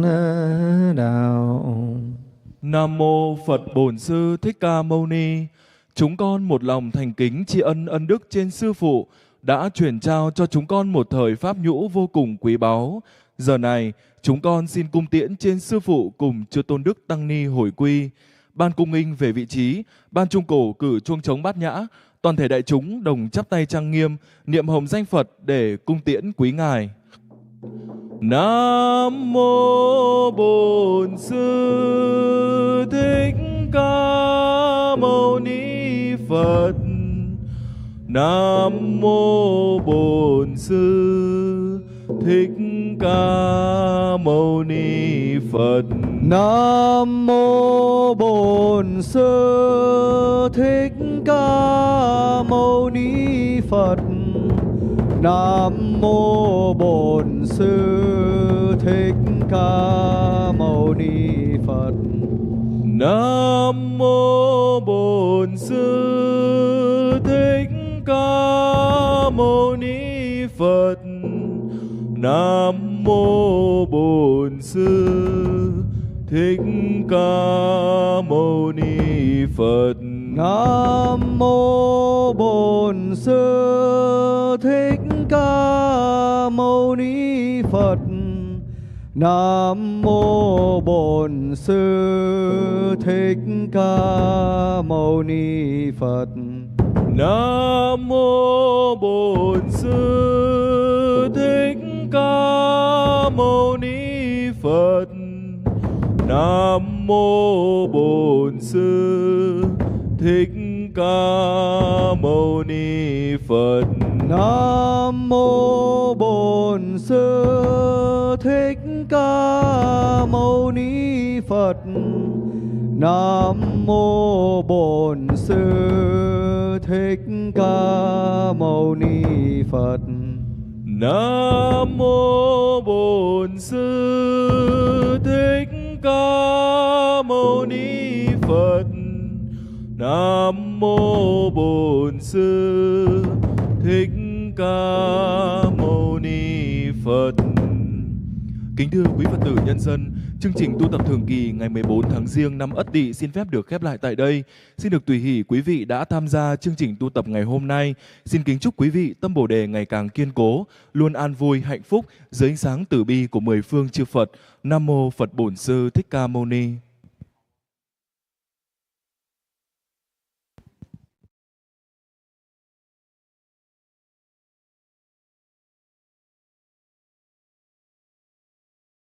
đạo. Nam mô Phật Bổn Sư Thích Ca Mâu Ni. Chúng con một lòng thành kính tri ân ân đức trên Sư Phụ đã truyền trao cho chúng con một thời pháp nhũ vô cùng quý báu. Giờ này, chúng con xin cung tiễn trên Sư Phụ cùng Chư Tôn Đức Tăng Ni hồi quy. Ban cung nghinh về vị trí, ban trung cổ cử chuông trống bát nhã, toàn thể đại chúng đồng chắp tay trang nghiêm, niệm hồng danh Phật để cung tiễn quý ngài. Nam mô Bổn Sư Thích Ca Mâu Ni Phật. Nam mô Bổn Sư Thích Ca Mâu Ni Phật. Nam mô Bổn Sư Thích Ca Mâu Ni Phật. Nam mô Bổn Sư Thích Ca Mâu Ni Phật. Nam mô Bổn Sư Thích Ca Mâu Ni Phật. Nam mô Bổn Sư Thích Ca Mâu Ni Phật. Nam mô Bổn Sư Thích Ca Mâu Ni Phật. Nam mô Bổn Sư Thích Ca Mâu Ni Phật. Nam mô Bổn Sư Thích Ca Mâu Ni Phật. Nam mô Bổn Sư Thích Ca Mâu Ni Phật. Nam mô Bổn Sư Thích Ca Mâu Ni Phật. Nam mô Bổn Sư Thích Ca Mâu Ni Phật. Nam mô Bổn Sư Thích Ca Mâu Ni Phật. Nam mô Bổn Sư Thích Ca Mâu Ni Phật. Kính thưa quý Phật tử nhân dân, chương trình tu tập thường kỳ ngày mười bốn tháng Giêng năm Ất Tỵ xin phép được khép lại tại đây. Xin được tùy hỷ quý vị đã tham gia chương trình tu tập ngày hôm nay. Xin kính chúc quý vị tâm Bồ Đề ngày càng kiên cố, luôn an vui, hạnh phúc dưới ánh sáng từ bi của mười phương chư Phật. Nam mô Phật Bổn Sư Thích Ca Mâu Ni.